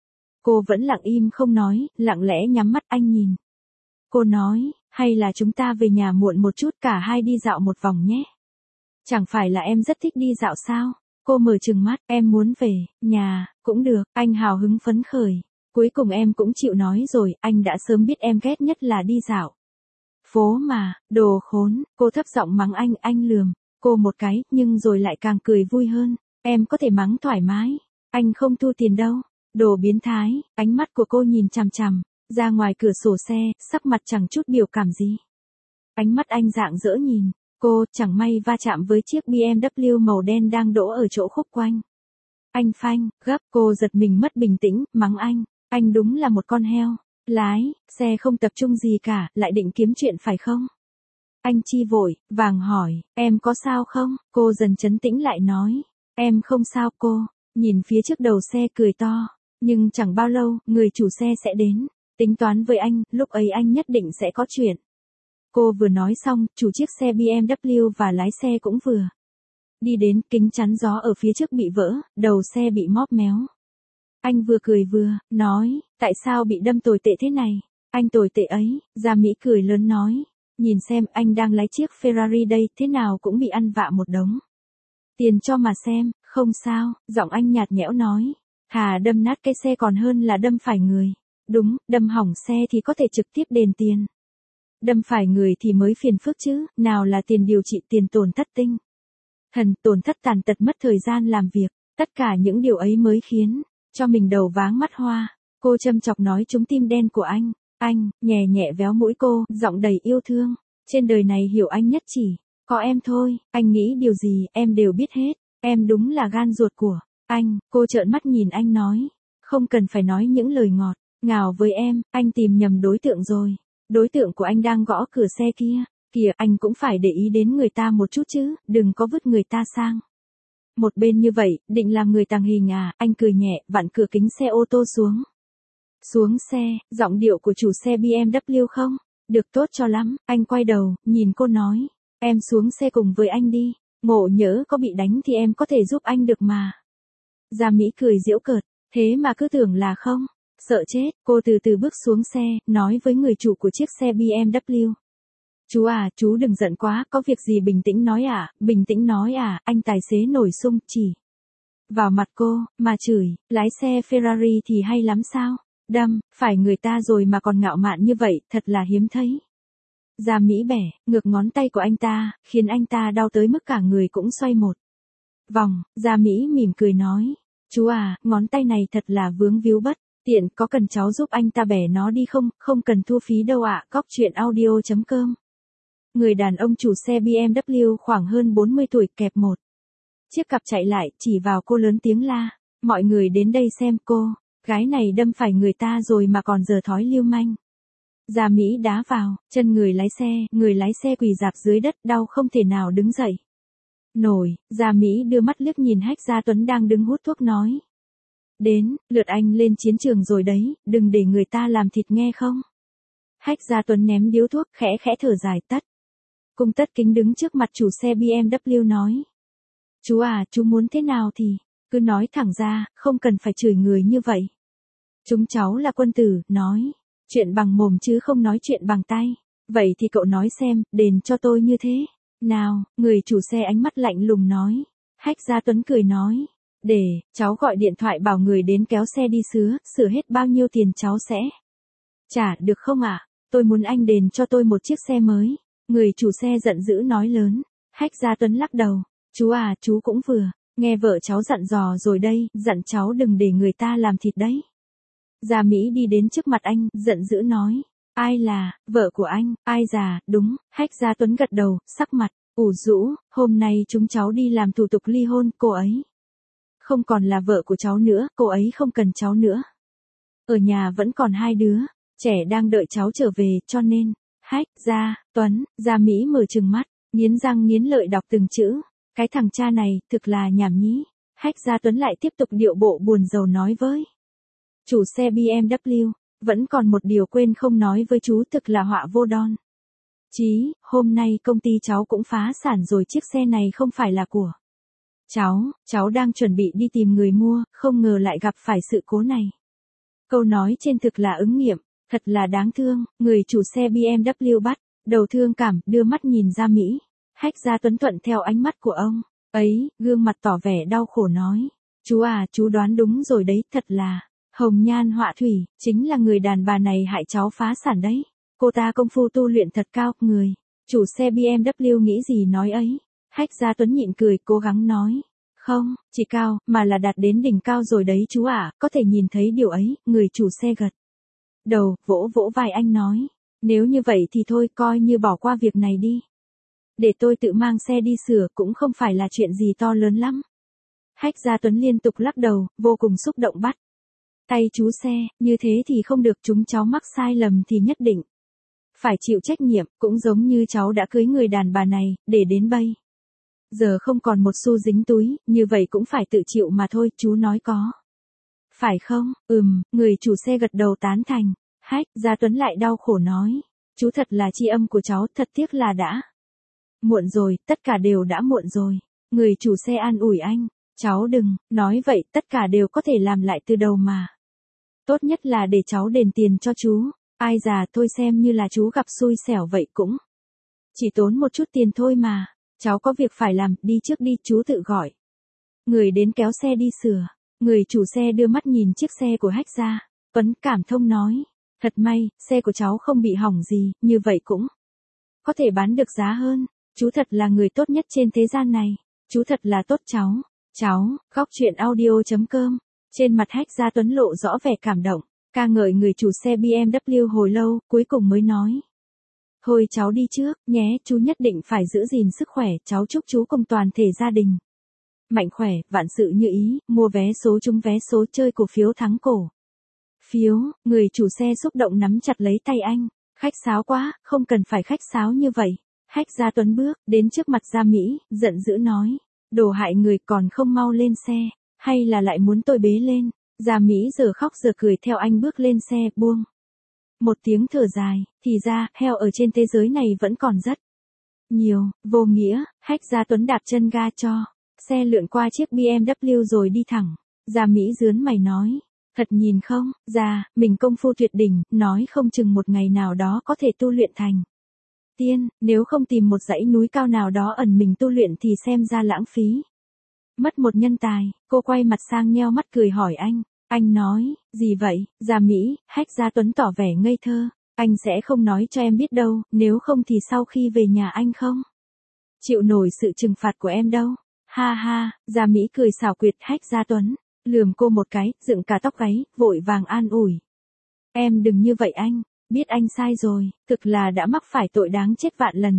Cô vẫn lặng im không nói, lặng lẽ nhắm mắt. Anh nhìn cô nói, hay là chúng ta về nhà muộn một chút, cả hai đi dạo một vòng nhé. Chẳng phải là em rất thích đi dạo sao? Cô mở trừng mắt, em muốn về nhà, cũng được. Anh hào hứng phấn khởi. Cuối cùng em cũng chịu nói rồi, anh đã sớm biết em ghét nhất là đi dạo phố mà, đồ khốn. Cô thấp giọng mắng anh lườm cô một cái, nhưng rồi lại càng cười vui hơn. Em có thể mắng thoải mái, anh không thu tiền đâu. Đồ biến thái. Ánh mắt của cô nhìn chằm chằm ra ngoài cửa sổ xe, sắc mặt chẳng chút biểu cảm gì. Ánh mắt anh rạng rỡ nhìn cô, chẳng may va chạm với chiếc BMW màu đen đang đỗ ở chỗ khúc quanh. Anh phanh gấp, cô giật mình mất bình tĩnh, mắng anh đúng là một con heo. Lái xe không tập trung gì cả, lại định kiếm chuyện phải không? Anh chi vội vàng hỏi, em có sao không? Cô dần trấn tĩnh lại nói, em không sao. Cô nhìn phía trước đầu xe cười to, nhưng chẳng bao lâu, người chủ xe sẽ đến tính toán với anh, lúc ấy anh nhất định sẽ có chuyện. Cô vừa nói xong, chủ chiếc xe BMW và lái xe cũng vừa đi đến, kính chắn gió ở phía trước bị vỡ, đầu xe bị móp méo. Anh vừa cười vừa nói, tại sao bị đâm tồi tệ thế này? Anh tồi tệ ấy. Gia Mỹ cười lớn nói, nhìn xem, anh đang lái chiếc Ferrari đây, thế nào cũng bị ăn vạ một đống tiền cho mà xem. Không sao, giọng anh nhạt nhẽo nói, thà đâm nát cái xe còn hơn là đâm phải người. Đúng, đâm hỏng xe thì có thể trực tiếp đền tiền. Đâm phải người thì mới phiền phức chứ, nào là tiền điều trị, tiền tổn thất tinh thần, tổn thất tàn tật, mất thời gian làm việc, tất cả những điều ấy mới khiến cho mình đầu váng mắt hoa. Cô châm chọc nói trúng tim đen của anh, nhẹ nhẹ véo mũi cô, giọng đầy yêu thương. Trên đời này hiểu anh nhất chỉ có em thôi, anh nghĩ điều gì em đều biết hết, em đúng là gan ruột của anh. Cô trợn mắt nhìn anh nói, không cần phải nói những lời ngọt ngào với em, anh tìm nhầm đối tượng rồi. Đối tượng của anh đang gõ cửa xe kia, kìa anh cũng phải để ý đến người ta một chút chứ, đừng có vứt người ta sang một bên như vậy, định làm người tàng hình à. Anh cười nhẹ, vặn cửa kính xe ô tô xuống. Xuống xe, giọng điệu của chủ xe BMW không được tốt cho lắm. Anh quay đầu, nhìn cô nói, em xuống xe cùng với anh đi, ngộ nhỡ có bị đánh thì em có thể giúp anh được mà. Gia Mỹ cười giễu cợt, thế mà cứ tưởng là không, sợ chết. Cô từ từ bước xuống xe, nói với người chủ của chiếc xe BMW. Chú à, chú đừng giận quá, có việc gì bình tĩnh nói à, bình tĩnh nói à. Anh tài xế nổi xung chỉ vào mặt cô, mà chửi, lái xe Ferrari thì hay lắm sao? Đâm, phải người ta rồi mà còn ngạo mạn như vậy, thật là hiếm thấy. Gia Mỹ bẻ, ngược ngón tay của anh ta, khiến anh ta đau tới mức cả người cũng xoay một vòng. Gia Mỹ mỉm cười nói, chú à, ngón tay này thật là vướng víu bất tiện, có cần cháu giúp anh ta bẻ nó đi không? Không cần thu phí đâu ạ. Cóc truyện audio.com. Người đàn ông chủ xe BMW khoảng hơn 40 tuổi kẹp một chiếc cặp chạy lại, chỉ vào cô lớn tiếng la, mọi người đến đây xem cô, gái này đâm phải người ta rồi mà còn giở thói lưu manh. Gia Mỹ đá vào chân người lái xe quỳ rạp dưới đất, đau không thể nào đứng dậy nổi. Gia Mỹ đưa mắt liếc nhìn Hách Gia Tuấn đang đứng hút thuốc nói, đến lượt anh lên chiến trường rồi đấy, đừng để người ta làm thịt nghe không. Hách Gia Tuấn ném điếu thuốc, khẽ khẽ thở dài. Cung Tất Kính đứng trước mặt chủ xe BMW nói, chú à, chú muốn thế nào thì cứ nói thẳng ra, không cần phải chửi người như vậy. Chúng cháu là quân tử, nói chuyện bằng mồm chứ không nói chuyện bằng tay. Vậy thì cậu nói xem, đền cho tôi như thế nào? Người chủ xe ánh mắt lạnh lùng nói. Hách Gia Tuấn cười nói, để cháu gọi điện thoại bảo người đến kéo xe đi sửa hết bao nhiêu tiền cháu sẽ trả được không ạ? Tôi muốn anh đền cho tôi một chiếc xe mới. Người chủ xe giận dữ nói lớn. Hách Gia Tuấn lắc đầu, chú à, chú cũng vừa nghe vợ cháu dặn dò rồi đây, dặn cháu đừng để người ta làm thịt đấy. Gia Mỹ đi đến trước mặt anh, giận dữ nói, ai là vợ của anh? Ai già? Đúng. Hách Gia Tuấn gật đầu, sắc mặt ủ rũ, hôm nay chúng cháu đi làm thủ tục ly hôn, cô ấy không còn là vợ của cháu nữa, cô ấy không cần cháu nữa. Ở nhà vẫn còn hai đứa trẻ đang đợi cháu trở về, cho nên Hách Gia Tuấn. Gia Mỹ mở trừng mắt, nghiến răng nghiến lợi đọc từng chữ, cái thằng cha này thực là nhảm nhí. Hách Gia Tuấn lại tiếp tục điệu bộ buồn rầu nói với chủ xe BMW, vẫn còn một điều quên không nói với chú, thực là họa vô đon chí, hôm nay công ty cháu cũng phá sản rồi, chiếc xe này không phải là của cháu đang chuẩn bị đi tìm người mua, không ngờ lại gặp phải sự cố này. Câu nói trên thực là ứng nghiệm, thật là đáng thương. Người chủ xe BMW bắt đầu thương cảm, đưa mắt nhìn Gia Mỹ. Hách Gia Tuấn thuận theo ánh mắt của ông ấy, gương mặt tỏ vẻ đau khổ nói, chú à, chú đoán đúng rồi đấy, thật là hồng nhan họa thủy, chính là người đàn bà này hại cháu phá sản đấy. Cô ta công phu tu luyện thật cao. Người chủ xe BMW nghĩ gì nói ấy. Hách Gia Tuấn nhịn cười, cố gắng nói, không chỉ cao, mà là đạt đến đỉnh cao rồi đấy chú ạ, có thể nhìn thấy điều ấy. Người chủ xe gật đầu, vỗ vỗ vai anh nói, nếu như vậy thì thôi, coi như bỏ qua việc này đi. Để tôi tự mang xe đi sửa, cũng không phải là chuyện gì to lớn lắm. Hách Gia Tuấn liên tục lắc đầu, vô cùng xúc động bắt tay chú xe, như thế thì không được, chúng cháu mắc sai lầm thì nhất định phải chịu trách nhiệm, cũng giống như cháu đã cưới người đàn bà này, để đến bây giờ không còn một xu dính túi, như vậy cũng phải tự chịu mà thôi, chú nói có phải không? Người chủ xe gật đầu tán thành. Hách Gia Tuấn lại đau khổ nói, chú thật là tri âm của cháu, thật tiếc là đã muộn rồi, tất cả đều đã muộn rồi. Người chủ xe an ủi anh, cháu đừng nói vậy, tất cả đều có thể làm lại từ đầu mà. Tốt nhất là để cháu đền tiền cho chú. Ai già, thôi xem như là chú gặp xui xẻo vậy, cũng chỉ tốn một chút tiền thôi mà. Cháu có việc phải làm, đi trước đi, chú tự gọi người đến kéo xe đi sửa. Người chủ xe đưa mắt nhìn chiếc xe của Hách Gia Tuấn, cảm thông nói, thật may, xe của cháu không bị hỏng gì, như vậy cũng có thể bán được giá hơn. Chú thật là người tốt nhất trên thế gian này. Chú thật là tốt cháu. Cóc truyện audio.com Trên mặt Hách Gia Tuấn lộ rõ vẻ cảm động, ca ngợi người chủ xe BMW hồi lâu, cuối cùng mới nói. Thôi cháu đi trước, nhé, chú nhất định phải giữ gìn sức khỏe, cháu chúc chú cùng toàn thể gia đình mạnh khỏe, vạn sự như ý, mua vé số trúng vé số, chơi cổ phiếu thắng cổ phiếu. Người chủ xe xúc động nắm chặt lấy tay anh. Khách sáo quá, không cần phải khách sáo như vậy. Hách Gia Tuấn bước đến trước mặt Gia Mỹ, giận dữ nói. Đồ hại người, còn không mau lên xe, hay là lại muốn tôi bế lên. Gia Mỹ giờ khóc giờ cười theo anh bước lên xe, buông một tiếng thở dài, thì ra, heo ở trên thế giới này vẫn còn rất nhiều. Vô nghĩa. Hách Gia Tuấn đạp chân ga cho xe lượn qua chiếc BMW rồi đi thẳng. Gia Mỹ rướn mày nói. Thật nhìn không, mình công phu tuyệt đỉnh, nói không chừng một ngày nào đó có thể tu luyện thành tiên, nếu không tìm một dãy núi cao nào đó ẩn mình tu luyện thì xem ra lãng phí. Mất một nhân tài. Cô quay mặt sang nheo mắt cười hỏi anh. Anh nói, gì vậy? Gia Mỹ. Hách Gia Tuấn tỏ vẻ ngây thơ. Anh sẽ không nói cho em biết đâu, nếu không thì sau khi về nhà anh không chịu nổi sự trừng phạt của em đâu. Ha ha. Gia Mỹ cười xảo quyệt. Hách Gia Tuấn lườm cô một cái, dựng cả tóc gáy, vội vàng an ủi. Em đừng như vậy anh, biết anh sai rồi, thực là đã mắc phải tội đáng chết vạn lần,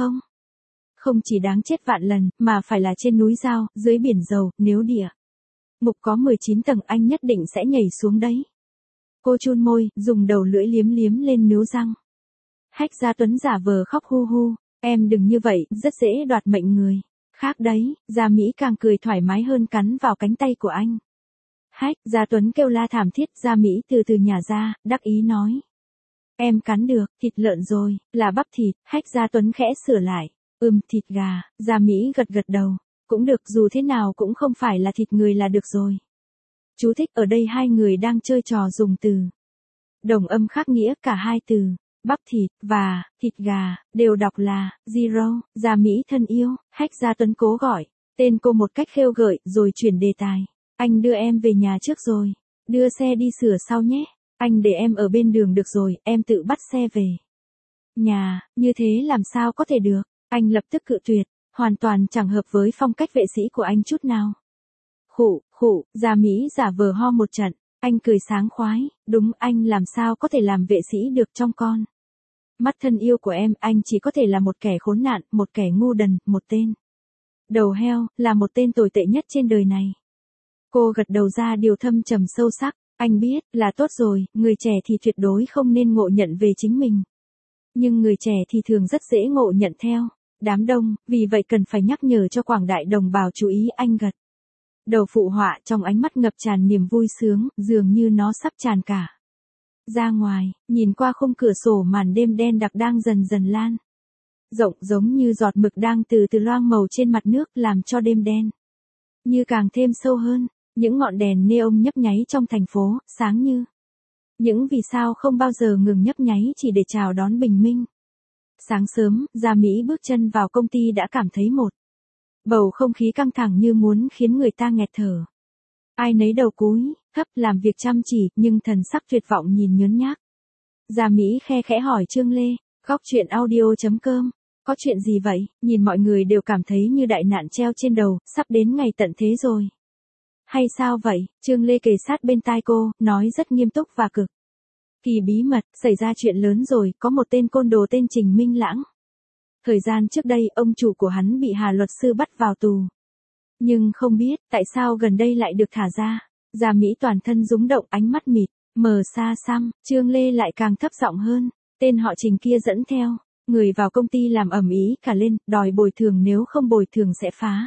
không chỉ đáng chết vạn lần, mà phải là trên núi dao, dưới biển dầu, nếu địa ngục có 19 tầng anh nhất định sẽ nhảy xuống đấy. Cô chun môi, dùng đầu lưỡi liếm liếm lên níu răng. Hách Gia Tuấn giả vờ khóc hu hu. Em đừng như vậy, rất dễ đoạt mệnh người khác đấy. Gia Mỹ càng cười thoải mái hơn, cắn vào cánh tay của anh. Hách Gia Tuấn kêu la thảm thiết. Gia Mỹ từ từ nhả ra, đắc ý nói. Em cắn được, thịt lợn rồi, là bắp thịt. Hách Gia Tuấn khẽ sửa lại. Thịt gà. Gia Mỹ gật gật đầu. Cũng được, dù thế nào cũng không phải là thịt người là được rồi. Chú thích ở đây hai người đang chơi trò dùng từ đồng âm khác nghĩa, cả hai từ bắp thịt và thịt gà đều đọc là zero. Gia Mỹ thân yêu. Hách Gia Tuấn cố gọi tên cô một cách khêu gợi rồi chuyển đề tài. Anh đưa em về nhà trước rồi, đưa xe đi sửa sau nhé. Anh để em ở bên đường được rồi, em tự bắt xe về nhà. Như thế làm sao có thể được. Anh lập tức cự tuyệt, hoàn toàn chẳng hợp với phong cách vệ sĩ của anh chút nào. Khụ. Gia Mỹ giả vờ ho một trận. Anh cười sáng khoái. Đúng, anh làm sao có thể làm vệ sĩ được trong con mắt thân yêu của em. Anh chỉ có thể là một kẻ khốn nạn, một kẻ ngu đần, một tên đầu heo, là một tên tồi tệ nhất trên đời này. Cô gật đầu ra điều thâm trầm sâu sắc. Anh biết, là tốt rồi, người trẻ thì tuyệt đối không nên ngộ nhận về chính mình. Nhưng người trẻ thì thường rất dễ ngộ nhận theo đám đông, vì vậy cần phải nhắc nhở cho quảng đại đồng bào chú ý. Anh gật đầu phụ họa, trong ánh mắt ngập tràn niềm vui sướng, dường như nó sắp tràn cả ra ngoài. Nhìn qua khung cửa sổ, màn đêm đen đặc đang dần dần lan rộng, giống như giọt mực đang từ từ loang màu trên mặt nước, làm cho đêm đen như càng thêm sâu hơn. Những ngọn đèn neon nhấp nháy trong thành phố, sáng như những vì sao không bao giờ ngừng nhấp nháy chỉ để chào đón bình minh. Sáng sớm, Gia Mỹ bước chân vào công ty đã cảm thấy một bầu không khí căng thẳng như muốn khiến người ta nghẹt thở. Ai nấy đầu cúi thấp làm việc chăm chỉ, nhưng thần sắc tuyệt vọng nhìn nhớn nhác. Gia Mỹ khe khẽ hỏi Trương Lê. Góc truyện audio.com. Có chuyện gì vậy? Nhìn mọi người đều cảm thấy như đại nạn treo trên đầu, sắp đến ngày tận thế rồi. Hay sao vậy? Trương Lê kề sát bên tai cô, nói rất nghiêm túc và cực kỳ bí mật. Xảy ra chuyện lớn rồi, có một tên côn đồ tên Trình Minh Lãng. Thời gian trước đây, ông chủ của hắn bị Hà luật sư bắt vào tù. Nhưng không biết, tại sao gần đây lại được thả ra. Gia Mỹ toàn thân rúng động, ánh mắt mịt mờ xa xăm. Trương Lê lại càng thấp giọng hơn. Tên họ Trình kia dẫn theo người vào công ty làm ầm ĩ cả lên, đòi bồi thường, nếu không bồi thường sẽ phá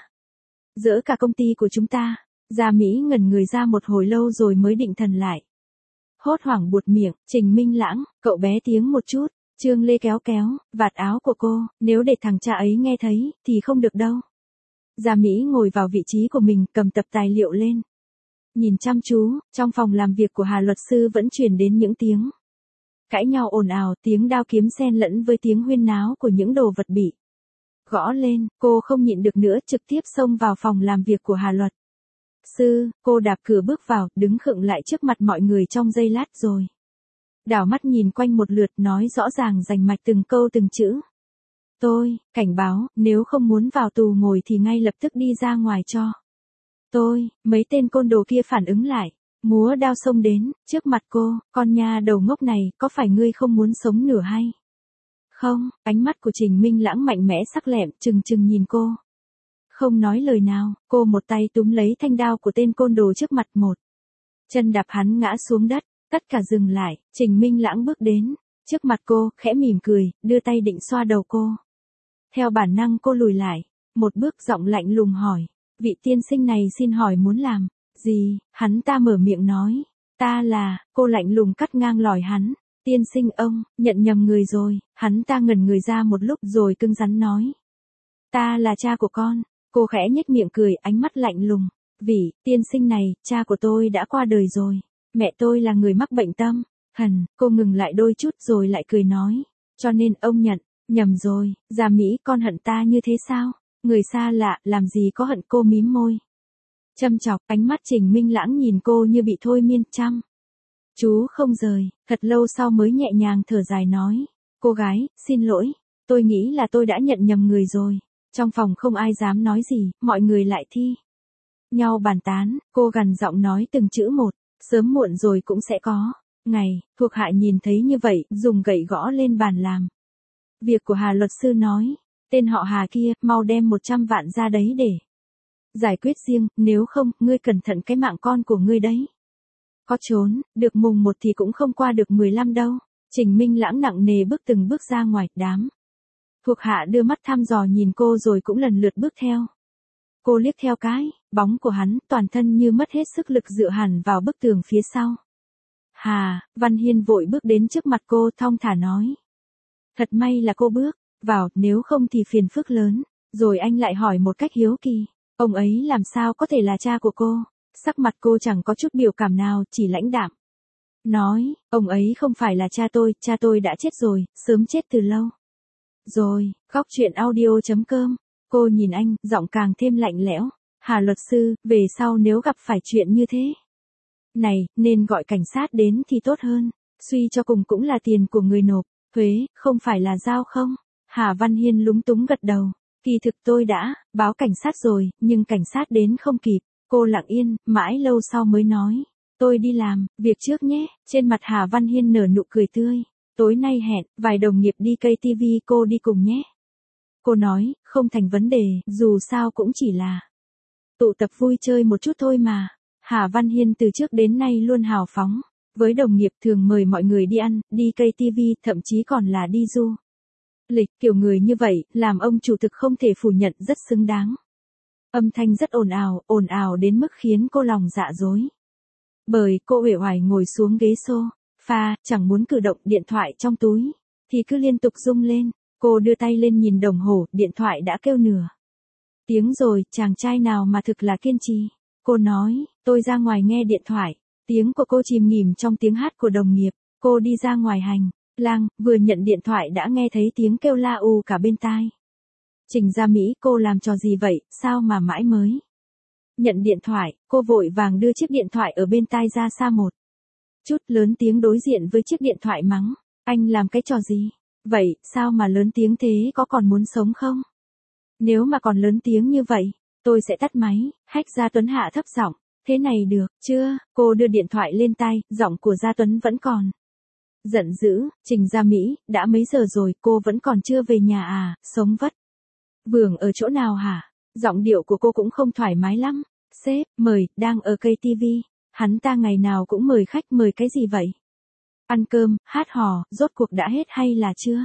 dỡ cả công ty của chúng ta. Gia Mỹ ngẩn người ra một hồi lâu rồi mới định thần lại. Hốt hoảng buột miệng. Trình Minh Lãng, cậu bé tiếng một chút. Trương Lê kéo vạt áo của cô. Nếu để thằng cha ấy nghe thấy, thì không được đâu. Gia Mỹ ngồi vào vị trí của mình, cầm tập tài liệu lên. Nhìn chăm chú, trong phòng làm việc của Hà luật sư vẫn truyền đến những tiếng cãi nhau ồn ào, tiếng đao kiếm xen lẫn với tiếng huyên náo của những đồ vật bị gõ lên. Cô không nhịn được nữa, trực tiếp xông vào phòng làm việc của Hà luật sư. Cô đạp cửa bước vào, đứng khựng lại trước mặt mọi người trong giây lát rồi đảo mắt nhìn quanh một lượt, nói rõ ràng rành mạch từng câu từng chữ. Tôi cảnh báo, nếu không muốn vào tù ngồi thì ngay lập tức đi ra ngoài cho mấy tên côn đồ kia phản ứng lại. Múa đao xông đến, trước mặt cô, con nha đầu ngốc này, có phải ngươi không muốn sống nửa hay? Không, ánh mắt của Trình Minh Lãng mạnh mẽ sắc lẹm, trừng trừng nhìn cô. Không nói lời nào, cô một tay túm lấy thanh đao của tên côn đồ trước mặt một. Chân đạp hắn ngã xuống đất, tất cả dừng lại, Trình Minh Lãng bước đến, trước mặt cô, khẽ mỉm cười, đưa tay định xoa đầu cô. Theo bản năng cô lùi lại, một bước giọng lạnh lùng hỏi, vị tiên sinh này xin hỏi muốn làm gì? Hắn ta mở miệng nói, ta là, cô lạnh lùng cắt ngang lời hắn, tiên sinh ông, nhận nhầm người rồi, hắn ta ngẩn người ra một lúc rồi cứng rắn nói. Ta là cha của con, cô khẽ nhếch miệng cười ánh mắt lạnh lùng, vị tiên sinh này, cha của tôi đã qua đời rồi, mẹ tôi là người mắc bệnh tâm, cô ngừng lại đôi chút rồi lại cười nói, cho nên ông nhận, nhầm rồi, Gia Mỹ con hận ta như thế sao? Người xa lạ, làm gì có hận, cô mím môi. Châm chọc, ánh mắt Trình Minh Lãng nhìn cô như bị thôi miên chăm. Chú không rời, thật lâu sau mới nhẹ nhàng thở dài nói. Cô gái, xin lỗi, tôi nghĩ là tôi đã nhận nhầm người rồi. Trong phòng không ai dám nói gì, mọi người lại thi nhau bàn tán, cô gằn giọng nói từng chữ một, sớm muộn rồi cũng sẽ có ngày, thuộc hạ nhìn thấy như vậy, dùng gậy gõ lên bàn làm việc của Hà luật sư nói. Tên họ Hà kia, mau đem 100 vạn ra đấy để giải quyết riêng, nếu không, ngươi cẩn thận cái mạng con của ngươi đấy. Có trốn, được mùng 1 thì cũng không qua được 15 đâu. Trình Minh Lãng nặng nề bước từng bước ra ngoài, đám thuộc hạ đưa mắt thăm dò nhìn cô rồi cũng lần lượt bước theo. Cô liếc theo cái bóng của hắn, toàn thân như mất hết sức lực dựa hẳn vào bức tường phía sau. Hà Văn Hiên vội bước đến trước mặt cô thong thả nói. Thật may là cô bước vào, nếu không thì phiền phức lớn. Rồi anh lại hỏi một cách hiếu kỳ, ông ấy làm sao có thể là cha của cô? Sắc mặt cô chẳng có chút biểu cảm nào, chỉ lãnh đạm. Nói, ông ấy không phải là cha tôi đã chết rồi, sớm chết từ lâu. Rồi, góc chuyện audio.com, cô nhìn anh, giọng càng thêm lạnh lẽo. Hà luật sư, về sau nếu gặp phải chuyện như thế này, nên gọi cảnh sát đến thì tốt hơn. Suy cho cùng cũng là tiền của người nộp thuế, không phải là dao không? Hà Văn Hiên lúng túng gật đầu. Kỳ thực tôi đã báo cảnh sát rồi, nhưng cảnh sát đến không kịp. Cô lặng yên, mãi lâu sau mới nói. Tôi đi làm việc trước nhé. Trên mặt Hà Văn Hiên nở nụ cười tươi. Tối nay hẹn, vài đồng nghiệp đi KTV, cô đi cùng nhé. Cô nói, không thành vấn đề, dù sao cũng chỉ là tụ tập vui chơi một chút thôi mà. Hà Văn Hiên từ trước đến nay luôn hào phóng. Với đồng nghiệp thường mời mọi người đi ăn, đi KTV, thậm chí còn là đi du lịch. Kiểu người như vậy, làm ông chủ thực không thể phủ nhận rất xứng đáng. Âm thanh rất ồn ào đến mức khiến cô lòng dạ dối. Bởi cô uể oải ngồi xuống ghế sofa, chẳng muốn cử động, điện thoại trong túi thì cứ liên tục rung lên. Cô đưa tay lên nhìn đồng hồ, điện thoại đã kêu nửa tiếng rồi, chàng trai nào mà thực là kiên trì. Cô nói, tôi ra ngoài nghe điện thoại. Tiếng của cô chìm nghỉm trong tiếng hát của đồng nghiệp. Cô đi ra ngoài hành lang, vừa nhận điện thoại đã nghe thấy tiếng kêu la u cả bên tai. Trình Gia Mỹ, cô làm trò gì vậy, sao mà mãi mới nhận điện thoại? Cô vội vàng đưa chiếc điện thoại ở bên tai ra xa một chút, lớn tiếng đối diện với chiếc điện thoại mắng. Anh làm cái trò gì vậy, sao mà lớn tiếng thế, có còn muốn sống không? Nếu mà còn lớn tiếng như vậy, tôi sẽ tắt máy. Hách Gia Tuấn hạ thấp giọng. Thế này được chưa? Cô đưa điện thoại lên tai, giọng của Gia Tuấn vẫn còn giận dữ. Trình Gia Mỹ, đã mấy giờ rồi, cô vẫn còn chưa về nhà à? Sống vất vưởng ở chỗ nào hả? Giọng điệu của cô cũng không thoải mái lắm. Sếp, mời, đang ở KTV. Hắn ta ngày nào cũng mời khách, mời cái gì vậy? Ăn cơm, hát hò, rốt cuộc đã hết hay là chưa?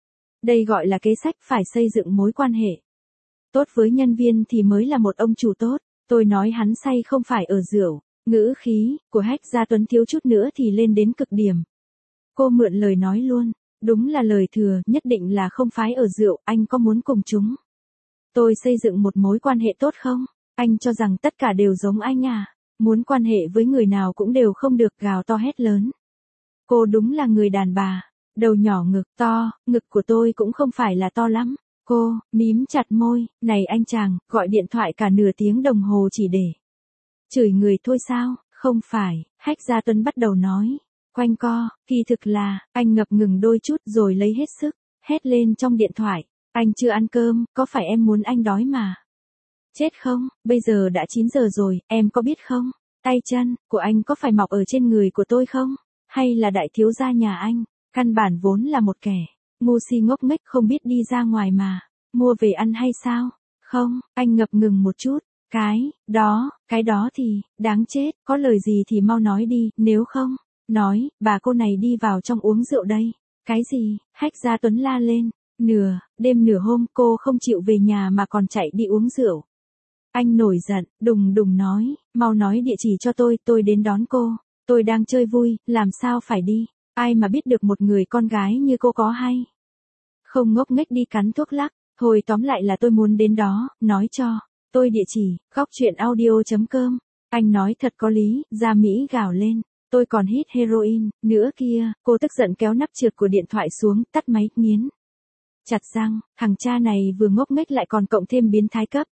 Đây gọi là kế sách, phải xây dựng mối quan hệ tốt với nhân viên thì mới là một ông chủ tốt. Tôi nói hắn say không phải ở rượu. Ngữ khí của Hách Gia Tuấn thiếu chút nữa thì lên đến cực điểm. Cô mượn lời nói luôn. Đúng là lời thừa, nhất định là không phái ở rượu, anh có muốn cùng chúng tôi xây dựng một mối quan hệ tốt không? Anh cho rằng tất cả đều giống anh à? Muốn quan hệ với người nào cũng đều không được, gào to hét lớn. Cô đúng là người đàn bà. Đầu nhỏ ngực to, ngực của tôi cũng không phải là to lắm. Cô mím chặt môi, này anh chàng, gọi điện thoại cả nửa tiếng đồng hồ chỉ để chửi người thôi sao? Không phải, Hách Gia Tuấn bắt đầu nói. Quanh co, kỳ thực là, anh ngập ngừng đôi chút rồi lấy hết sức, hét lên trong điện thoại. Anh chưa ăn cơm, có phải em muốn anh đói mà? Chết không, bây giờ đã 9 giờ rồi, em có biết không? Tay chân của anh có phải mọc ở trên người của tôi không? Hay là đại thiếu gia nhà anh, căn bản vốn là một kẻ ngu si ngốc nghếch không biết đi ra ngoài mà mua về ăn hay sao? Không, anh ngập ngừng một chút. Cái đó thì, đáng chết, có lời gì thì mau nói đi, nếu không, nói, bà cô này đi vào trong uống rượu đây. Cái gì? Hách Gia Tuấn la lên, nửa đêm nửa hôm cô không chịu về nhà mà còn chạy đi uống rượu. Anh nổi giận, đùng đùng nói, mau nói địa chỉ cho tôi đến đón cô, tôi đang chơi vui, làm sao phải đi, ai mà biết được một người con gái như cô có hay. Không ngốc nghếch đi cắn thuốc lắc, thôi tóm lại là tôi muốn đến đó, nói cho tôi địa chỉ, goctruyện audio.com. Anh nói thật có lý, Gia Mỹ gào lên, tôi còn hít heroin, nữa kia, cô tức giận kéo nắp trượt của điện thoại xuống, tắt máy, nghiến chặt răng, thằng cha này vừa ngốc nghếch lại còn cộng thêm biến thái cấp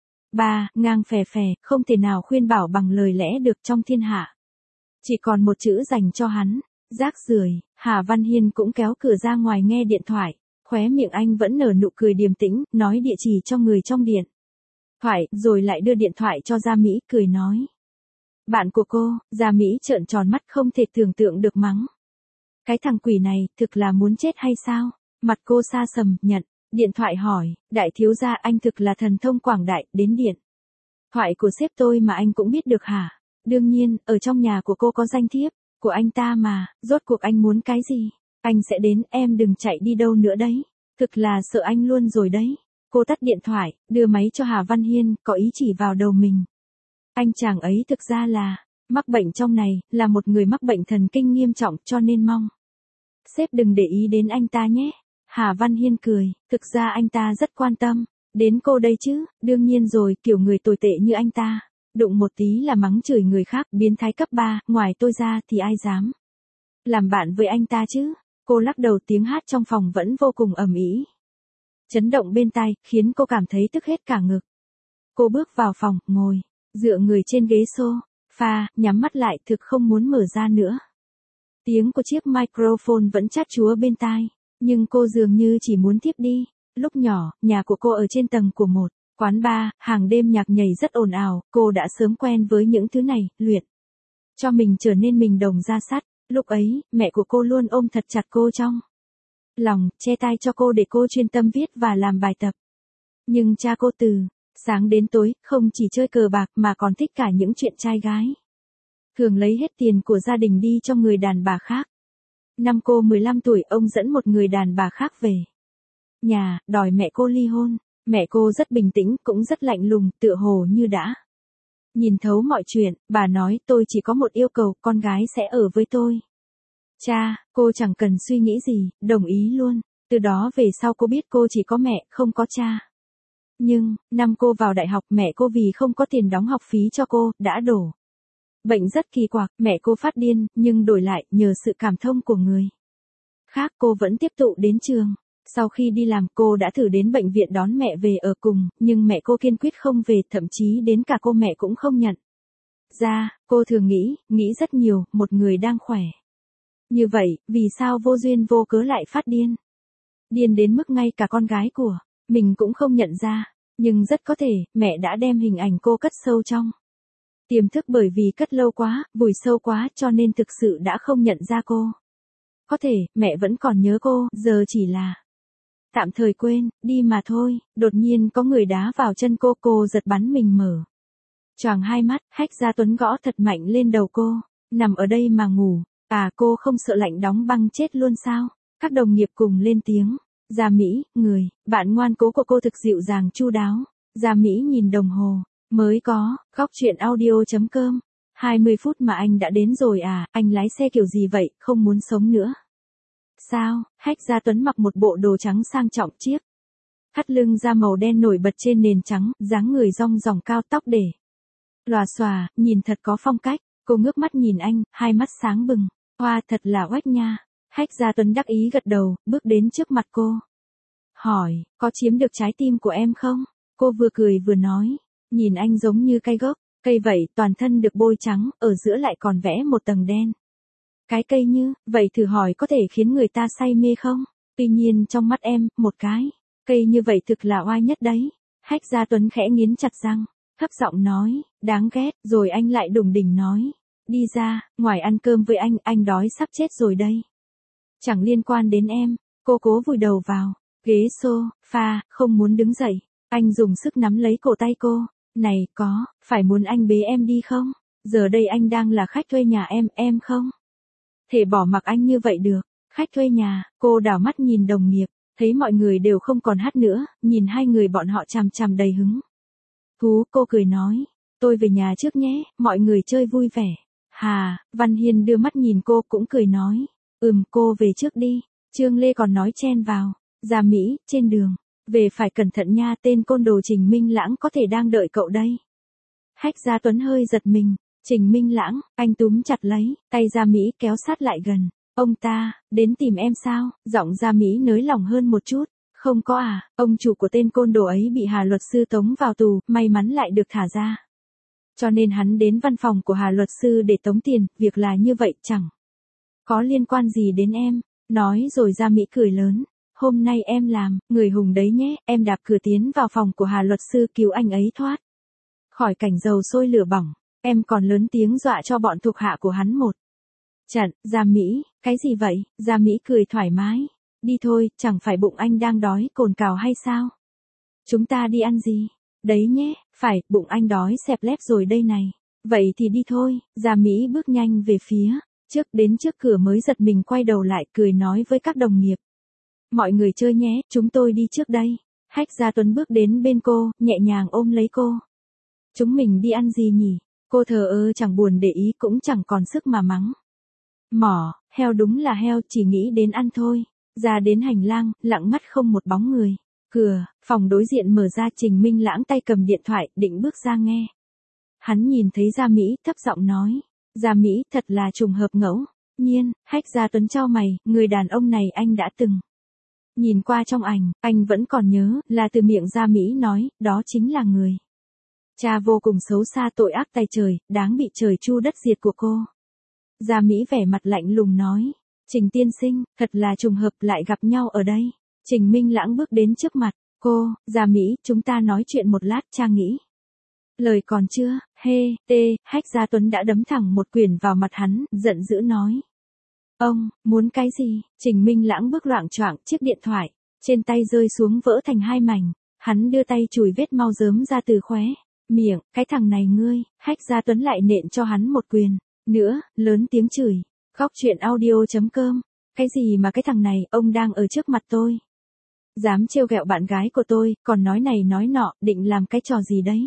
3, ngang phè phè, không thể nào khuyên bảo bằng lời lẽ được trong thiên hạ. Chỉ còn một chữ dành cho hắn, rác rưởi. Hà Văn Hiên cũng kéo cửa ra ngoài nghe điện thoại, khóe miệng anh vẫn nở nụ cười điềm tĩnh, nói địa chỉ cho người trong điện thoại, rồi lại đưa điện thoại cho Gia Mỹ, cười nói. Bạn của cô, Gia Mỹ trợn tròn mắt không thể tưởng tượng được mắng. Cái thằng quỷ này, thực là muốn chết hay sao? Mặt cô sa sầm, nhận điện thoại hỏi, đại thiếu gia anh thực là thần thông quảng đại, đến điện thoại của sếp tôi mà anh cũng biết được hả? Đương nhiên, ở trong nhà của cô có danh thiếp của anh ta mà, rốt cuộc anh muốn cái gì? Anh sẽ đến, em đừng chạy đi đâu nữa đấy. Thực là sợ anh luôn rồi đấy. Cô tắt điện thoại, đưa máy cho Hà Văn Hiên, có ý chỉ vào đầu mình. Anh chàng ấy thực ra là mắc bệnh trong này, là một người mắc bệnh thần kinh nghiêm trọng, cho nên mong sếp đừng để ý đến anh ta nhé. Hà Văn Hiên cười, thực ra anh ta rất quan tâm đến cô đây chứ, đương nhiên rồi, kiểu người tồi tệ như anh ta, đụng một tí là mắng chửi người khác, biến thái cấp 3, ngoài tôi ra thì ai dám làm bạn với anh ta chứ. Cô lắc đầu, tiếng hát trong phòng vẫn vô cùng ầm ĩ, chấn động bên tai, khiến cô cảm thấy tức hết cả ngực. Cô bước vào phòng, ngồi dựa người trên ghế sofa, nhắm mắt lại, thực không muốn mở ra nữa. Tiếng của chiếc microphone vẫn chát chúa bên tai, nhưng cô dường như chỉ muốn tiếp đi. Lúc nhỏ, nhà của cô ở trên tầng của một quán bar, hàng đêm nhạc nhảy rất ồn ào, cô đã sớm quen với những thứ này, luyện cho mình trở nên mình đồng ra sắt. Lúc ấy, mẹ của cô luôn ôm thật chặt cô trong lòng, che tai cho cô để cô chuyên tâm viết và làm bài tập. Nhưng cha cô từ sáng đến tối, không chỉ chơi cờ bạc mà còn thích cả những chuyện trai gái. Thường lấy hết tiền của gia đình đi cho người đàn bà khác. Năm cô 15 tuổi, ông dẫn một người đàn bà khác về nhà, đòi mẹ cô ly hôn. Mẹ cô rất bình tĩnh, cũng rất lạnh lùng, tựa hồ như đã nhìn thấu mọi chuyện. Bà nói, tôi chỉ có một yêu cầu, con gái sẽ ở với tôi. Cha, cô chẳng cần suy nghĩ gì, đồng ý luôn. Từ đó về sau cô biết cô chỉ có mẹ, không có cha. Nhưng, năm cô vào đại học, mẹ cô vì không có tiền đóng học phí cho cô, đã đổ bệnh rất kỳ quặc, mẹ cô phát điên, nhưng đổi lại, nhờ sự cảm thông của người khác, cô vẫn tiếp tục đến trường. Sau khi đi làm, cô đã thử đến bệnh viện đón mẹ về ở cùng, nhưng mẹ cô kiên quyết không về, thậm chí đến cả cô mẹ cũng không nhận ra. Cô thường nghĩ rất nhiều, một người đang khỏe như vậy, vì sao vô duyên vô cớ lại phát điên? Điên đến mức ngay cả con gái của mình cũng không nhận ra. Nhưng rất có thể, mẹ đã đem hình ảnh cô cất sâu trong tiềm thức, bởi vì cất lâu quá, vùi sâu quá, cho nên thực sự đã không nhận ra cô. Có thể, mẹ vẫn còn nhớ cô, giờ chỉ là tạm thời quên đi mà thôi. Đột nhiên có người đá vào chân cô giật bắn mình mở choàng hai mắt. Hách Gia Tuấn gõ thật mạnh lên đầu cô. Nằm ở đây mà ngủ à? Cô không sợ lạnh đóng băng chết luôn sao? Các đồng nghiệp cùng lên tiếng. Gia Mỹ, người bạn ngoan cố của cô thực dịu dàng chu đáo. Gia Mỹ nhìn đồng hồ, mới có goctruyện audio.com. 20 phút mà anh đã đến rồi à? Anh lái xe kiểu gì vậy, không muốn sống nữa sao? Hách Gia Tuấn mặc một bộ đồ trắng sang trọng, chiếc thắt lưng da màu đen nổi bật trên nền trắng, dáng người rong ròng, cao tóc để lòa xòa, nhìn thật có phong cách. Cô ngước mắt nhìn anh, hai mắt sáng bừng. Hoa, thật là oách nha. Hách Gia Tuấn đắc ý gật đầu, bước đến trước mặt cô, hỏi, có chiếm được trái tim của em không? Cô vừa cười vừa nói, nhìn anh giống như cây gốc cây vậy, toàn thân được bôi trắng, ở giữa lại còn vẽ một tầng đen. Cái cây như vậy thử hỏi có thể khiến người ta say mê không? Tuy nhiên trong mắt em, một cái cây như vậy thực là oai nhất đấy. Hách Gia Tuấn khẽ nghiến chặt răng, thấp giọng nói, đáng ghét, rồi anh lại đùng đỉnh nói, đi ra, ngoài ăn cơm với anh đói sắp chết rồi đây. Chẳng liên quan đến em, cô cố vùi đầu vào ghế sofa, không muốn đứng dậy. Anh dùng sức nắm lấy cổ tay cô, này, phải muốn anh bế em đi không? Giờ đây anh đang là khách thuê nhà em không thể bỏ mặc anh như vậy được. Khách thuê nhà, cô đảo mắt nhìn đồng nghiệp, thấy mọi người đều không còn hát nữa, nhìn hai người bọn họ chằm chằm đầy hứng thú, cô cười nói, tôi về nhà trước nhé, mọi người chơi vui vẻ. Hà, Văn Hiên đưa mắt nhìn cô cũng cười nói, cô về trước đi. Trương Lê còn nói chen vào, ra Mỹ, trên đường, về phải cẩn thận nha, tên côn đồ Trình Minh Lãng có thể đang đợi cậu đây. Hách Gia Tuấn hơi giật mình, Trình Minh Lãng, anh túm chặt lấy, tay Gia Mỹ kéo sát lại gần. Ông ta, đến tìm em sao? Giọng Gia Mỹ nới lỏng hơn một chút. Không có à, ông chủ của tên côn đồ ấy bị Hà luật sư tống vào tù, may mắn lại được thả ra. Cho nên hắn đến văn phòng của Hà luật sư để tống tiền, việc là như vậy chẳng có liên quan gì đến em. Nói rồi Gia Mỹ cười lớn. Hôm nay em làm, người hùng đấy nhé, em đạp cửa tiến vào phòng của Hà luật sư cứu anh ấy thoát khỏi cảnh dầu sôi lửa bỏng. Em còn lớn tiếng dọa cho bọn thuộc hạ của hắn một trận. Gia Mỹ, cái gì vậy? Gia Mỹ cười thoải mái. Đi thôi, chẳng phải bụng anh đang đói cồn cào hay sao? Chúng ta đi ăn gì? Đấy nhé, phải, bụng anh đói xẹp lép rồi đây này. Vậy thì đi thôi. Gia Mỹ bước nhanh về phía đến trước cửa mới giật mình quay đầu lại cười nói với các đồng nghiệp. Mọi người chơi nhé, chúng tôi đi trước đây. Hách Gia Tuấn bước đến bên cô, nhẹ nhàng ôm lấy cô. Chúng mình đi ăn gì nhỉ? Cô thờ ơ chẳng buồn để ý cũng chẳng còn sức mà mắng. Mỏ, heo đúng là heo, chỉ nghĩ đến ăn thôi. Ra đến hành lang, lặng mắt không một bóng người. Cửa, phòng đối diện mở ra, Trình Minh Lãng tay cầm điện thoại, định bước ra nghe. Hắn nhìn thấy Gia Mỹ, thấp giọng nói. Gia Mỹ, thật là trùng hợp ngẫu nhiên. Hách Gia Tuấn chau mày, người đàn ông này anh đã từng nhìn qua trong ảnh, anh vẫn còn nhớ, là từ miệng Gia Mỹ nói, đó chính là người cha vô cùng xấu xa, tội ác tày trời, đáng bị trời chu đất diệt của cô. Gia Mỹ vẻ mặt lạnh lùng nói, Trình tiên sinh, thật là trùng hợp lại gặp nhau ở đây. Trình Minh Lãng bước đến trước mặt cô. Gia Mỹ, chúng ta nói chuyện một lát, cha nghĩ. Lời còn chưa, Hách Gia Tuấn đã đấm thẳng một quyền vào mặt hắn, giận dữ nói. Ông, muốn cái gì? Trình Minh Lãng bước loạng choạng, chiếc điện thoại trên tay rơi xuống vỡ thành hai mảnh. Hắn đưa tay chùi vết mau rớm ra từ khóe miệng. Cái thằng này ngươi. Hách Gia Tuấn lại nện cho hắn một quyền nữa, lớn tiếng chửi. Góc truyện audio.com. Cái gì mà cái thằng này, ông đang ở trước mặt tôi dám trêu ghẹo bạn gái của tôi, còn nói này nói nọ, định làm cái trò gì đấy?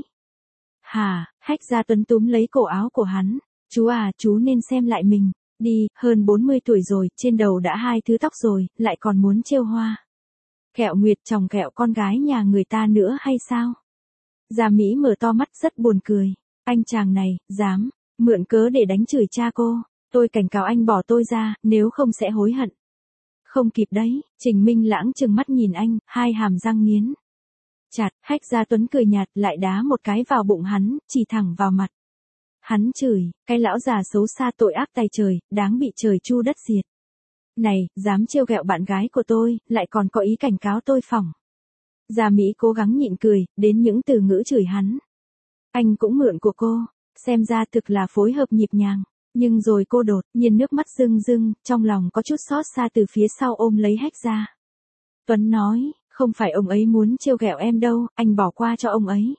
Hả? Hách Gia Tuấn túm lấy cổ áo của hắn. Chú à, chú nên xem lại mình đi, hơn 40 tuổi rồi, trên đầu đã 2 thứ tóc rồi, lại còn muốn trêu hoa kẹo nguyệt chồng kẹo con gái nhà người ta nữa hay sao? Gia Mỹ mở to mắt rất buồn cười. Anh chàng này, dám mượn cớ để đánh chửi cha cô. Tôi cảnh cáo anh bỏ tôi ra, nếu không sẽ hối hận không kịp đấy. Trình Minh Lãng trừng mắt nhìn anh, hai hàm răng nghiến chặt. Hách Gia Tuấn cười nhạt, lại đá một cái vào bụng hắn, chỉ thẳng vào mặt hắn chửi, cái lão già xấu xa, tội ác tày trời, đáng bị trời chu đất diệt. Này, dám trêu ghẹo bạn gái của tôi, lại còn có ý cảnh cáo tôi phỏng. Gia Mỹ cố gắng nhịn cười, đến những từ ngữ chửi hắn. Anh cũng mượn của cô, xem ra thực là phối hợp nhịp nhàng. Nhưng rồi cô đột nhiên nước mắt rưng rưng, trong lòng có chút xót xa, từ phía sau ôm lấy Hách Gia Tuấn nói, không phải ông ấy muốn trêu ghẹo em đâu, anh bỏ qua cho ông ấy.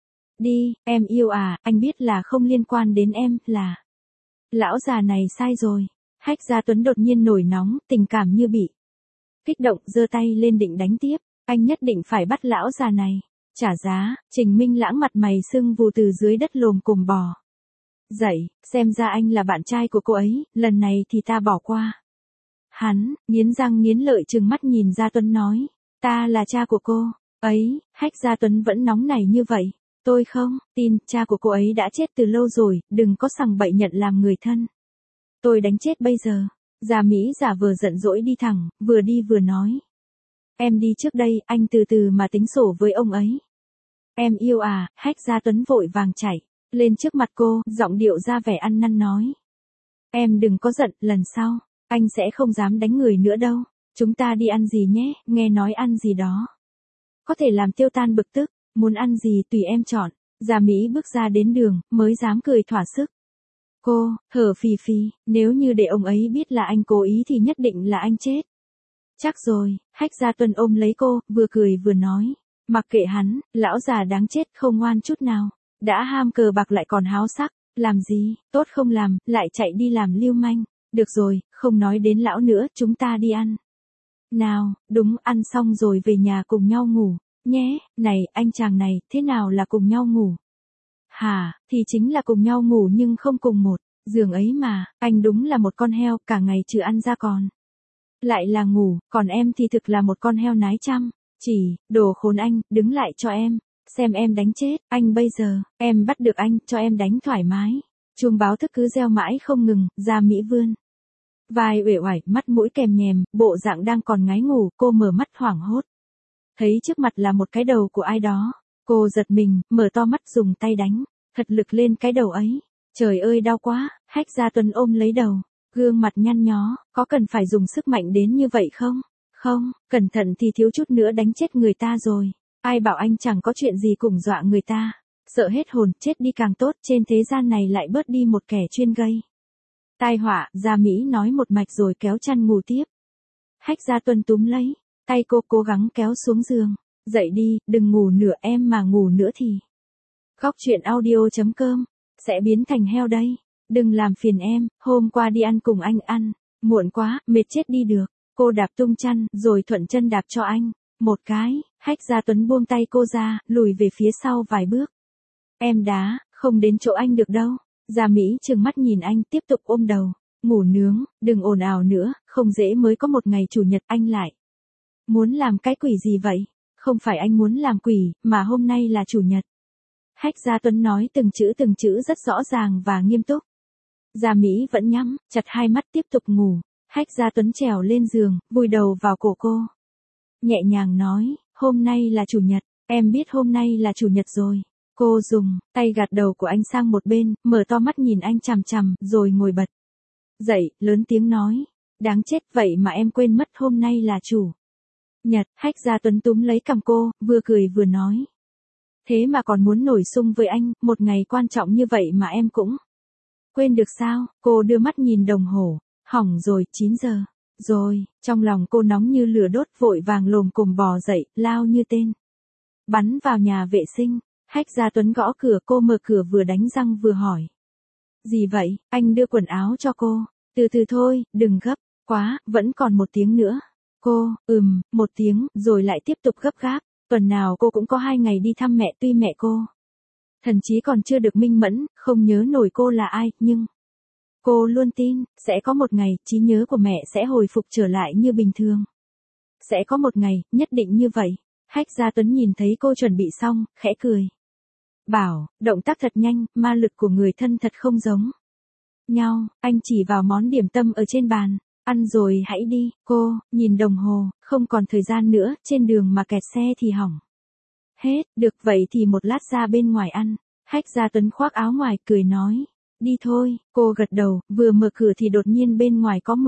Đi, em yêu à, anh biết là không liên quan đến em, là lão già này sai rồi. Hách Gia Tuấn đột nhiên nổi nóng, tình cảm như bị kích động, giơ tay lên định đánh tiếp. Anh nhất định phải bắt lão già này trả giá. Trình Minh Lãng mặt mày sưng vù từ dưới đất lồm cồm bò dậy, xem ra anh là bạn trai của cô ấy, lần này thì ta bỏ qua. Hắn nghiến răng nghiến lợi trừng mắt nhìn Gia Tuấn nói, ta là cha của cô ấy. Hách Gia Tuấn vẫn nóng nảy như vậy. Tôi không tin, cha của cô ấy đã chết từ lâu rồi, đừng có sằng bậy nhận làm người thân. Tôi đánh chết bây giờ. Gia Mỹ giả vờ giận dỗi đi thẳng, vừa đi vừa nói. Em đi trước đây, anh từ từ mà tính sổ với ông ấy. Em yêu à? Hách Gia Tuấn vội vàng chạy lên trước mặt cô, giọng điệu ra vẻ ăn năn nói. Em đừng có giận, lần sau anh sẽ không dám đánh người nữa đâu. Chúng ta đi ăn gì nhé, nghe nói ăn gì đó có thể làm tiêu tan bực tức. Muốn ăn gì tùy em chọn. Gia Mỹ bước ra đến đường, mới dám cười thỏa sức. Cô, thở phì phì, nếu như để ông ấy biết là anh cố ý thì nhất định là anh chết. Chắc rồi, Hách Gia Tuân ôm lấy cô, vừa cười vừa nói. Mặc kệ hắn, lão già đáng chết không ngoan chút nào. Đã ham cờ bạc lại còn háo sắc, làm gì, tốt không làm, lại chạy đi làm lưu manh. Được rồi, không nói đến lão nữa, chúng ta đi ăn. Nào, đúng, ăn xong rồi về nhà cùng nhau ngủ, nhé, này, anh chàng này, thế nào là cùng nhau ngủ? Hả, thì chính là cùng nhau ngủ nhưng không cùng một giường ấy mà, anh đúng là một con heo, cả ngày trừ ăn ra còn. Lại là ngủ, còn em thì thực là một con heo nái chăm. Chỉ, đồ khốn anh, đứng lại cho em, xem em đánh chết, anh bây giờ, em bắt được anh, cho em đánh thoải mái. Chuông báo thức cứ reo mãi không ngừng, Gia Mỹ vươn vai uể oải, mắt mũi kèm nhèm, bộ dạng đang còn ngái ngủ, cô mở mắt hoảng hốt. Thấy trước mặt là một cái đầu của ai đó. Cô giật mình, mở to mắt dùng tay đánh, thật lực lên cái đầu ấy. Trời ơi đau quá, Hách Gia Tuấn ôm lấy đầu, gương mặt nhăn nhó, có cần phải dùng sức mạnh đến như vậy không? Không, cẩn thận thì thiếu chút nữa đánh chết người ta rồi. Ai bảo anh chẳng có chuyện gì cùng dọa người ta. Sợ hết hồn, chết đi càng tốt, trên thế gian này lại bớt đi một kẻ chuyên gây tai họa. Gia Mỹ nói một mạch rồi kéo chăn ngủ tiếp. Hách Gia Tuân túm lấy tay cô cố gắng kéo xuống giường. Dậy đi, đừng ngủ nữa, em mà ngủ nữa thì Góc truyện audio.com sẽ biến thành heo đây. Đừng làm phiền em, hôm qua đi ăn cùng anh ăn, muộn quá, mệt chết đi được. Cô đạp tung chăn, rồi thuận chân đạp cho anh một cái. Hách Gia Tuấn buông tay cô ra, lùi về phía sau vài bước. Em đá, không đến chỗ anh được đâu. Gia Mỹ trừng mắt nhìn anh, tiếp tục ôm đầu. Ngủ nướng, đừng ồn ào nữa, không dễ mới có một ngày chủ nhật anh lại muốn làm cái quỷ gì vậy? Không phải anh muốn làm quỷ, mà hôm nay là chủ nhật. Hách Gia Tuấn nói từng chữ rất rõ ràng và nghiêm túc. Gia Mỹ vẫn nhắm chặt hai mắt tiếp tục ngủ. Hách Gia Tuấn trèo lên giường, vùi đầu vào cổ cô. Nhẹ nhàng nói, hôm nay là chủ nhật, em biết hôm nay là chủ nhật rồi. Cô dùng tay gạt đầu của anh sang một bên, mở to mắt nhìn anh chằm chằm, rồi ngồi bật dậy, lớn tiếng nói. Đáng chết, vậy mà em quên mất hôm nay là chủ nhật. Hách Gia Tuấn túm lấy cằm cô, vừa cười vừa nói. Thế mà còn muốn nổi xung với anh, một ngày quan trọng như vậy mà em cũng quên được sao? Cô đưa mắt nhìn đồng hồ. Hỏng rồi, 9 giờ. Rồi, trong lòng cô nóng như lửa đốt, vội vàng lồm cồm bò dậy, lao như tên bắn vào nhà vệ sinh. Hách Gia Tuấn gõ cửa, cô mở cửa vừa đánh răng vừa hỏi. Gì vậy? Anh đưa quần áo cho cô. Từ từ thôi, đừng gấp quá, vẫn còn một tiếng nữa. Cô, một tiếng, rồi lại tiếp tục gấp gáp. Tuần nào cô cũng có 2 ngày đi thăm mẹ, tuy mẹ cô thần chí còn chưa được minh mẫn, không nhớ nổi cô là ai, nhưng cô luôn tin, sẽ có một ngày, trí nhớ của mẹ sẽ hồi phục trở lại như bình thường. Sẽ có một ngày, nhất định như vậy. Hách Gia Tuấn nhìn thấy cô chuẩn bị xong, khẽ cười. Bảo, động tác thật nhanh, ma lực của người thân thật không giống nhau. Anh chỉ vào món điểm tâm ở trên bàn. Ăn rồi hãy đi. Cô, nhìn đồng hồ, không còn thời gian nữa, trên đường mà kẹt xe thì hỏng hết. Được vậy thì một lát ra bên ngoài ăn. Hách Gia Tuấn khoác áo ngoài, cười nói. Đi thôi. Cô gật đầu, vừa mở cửa thì đột nhiên bên ngoài có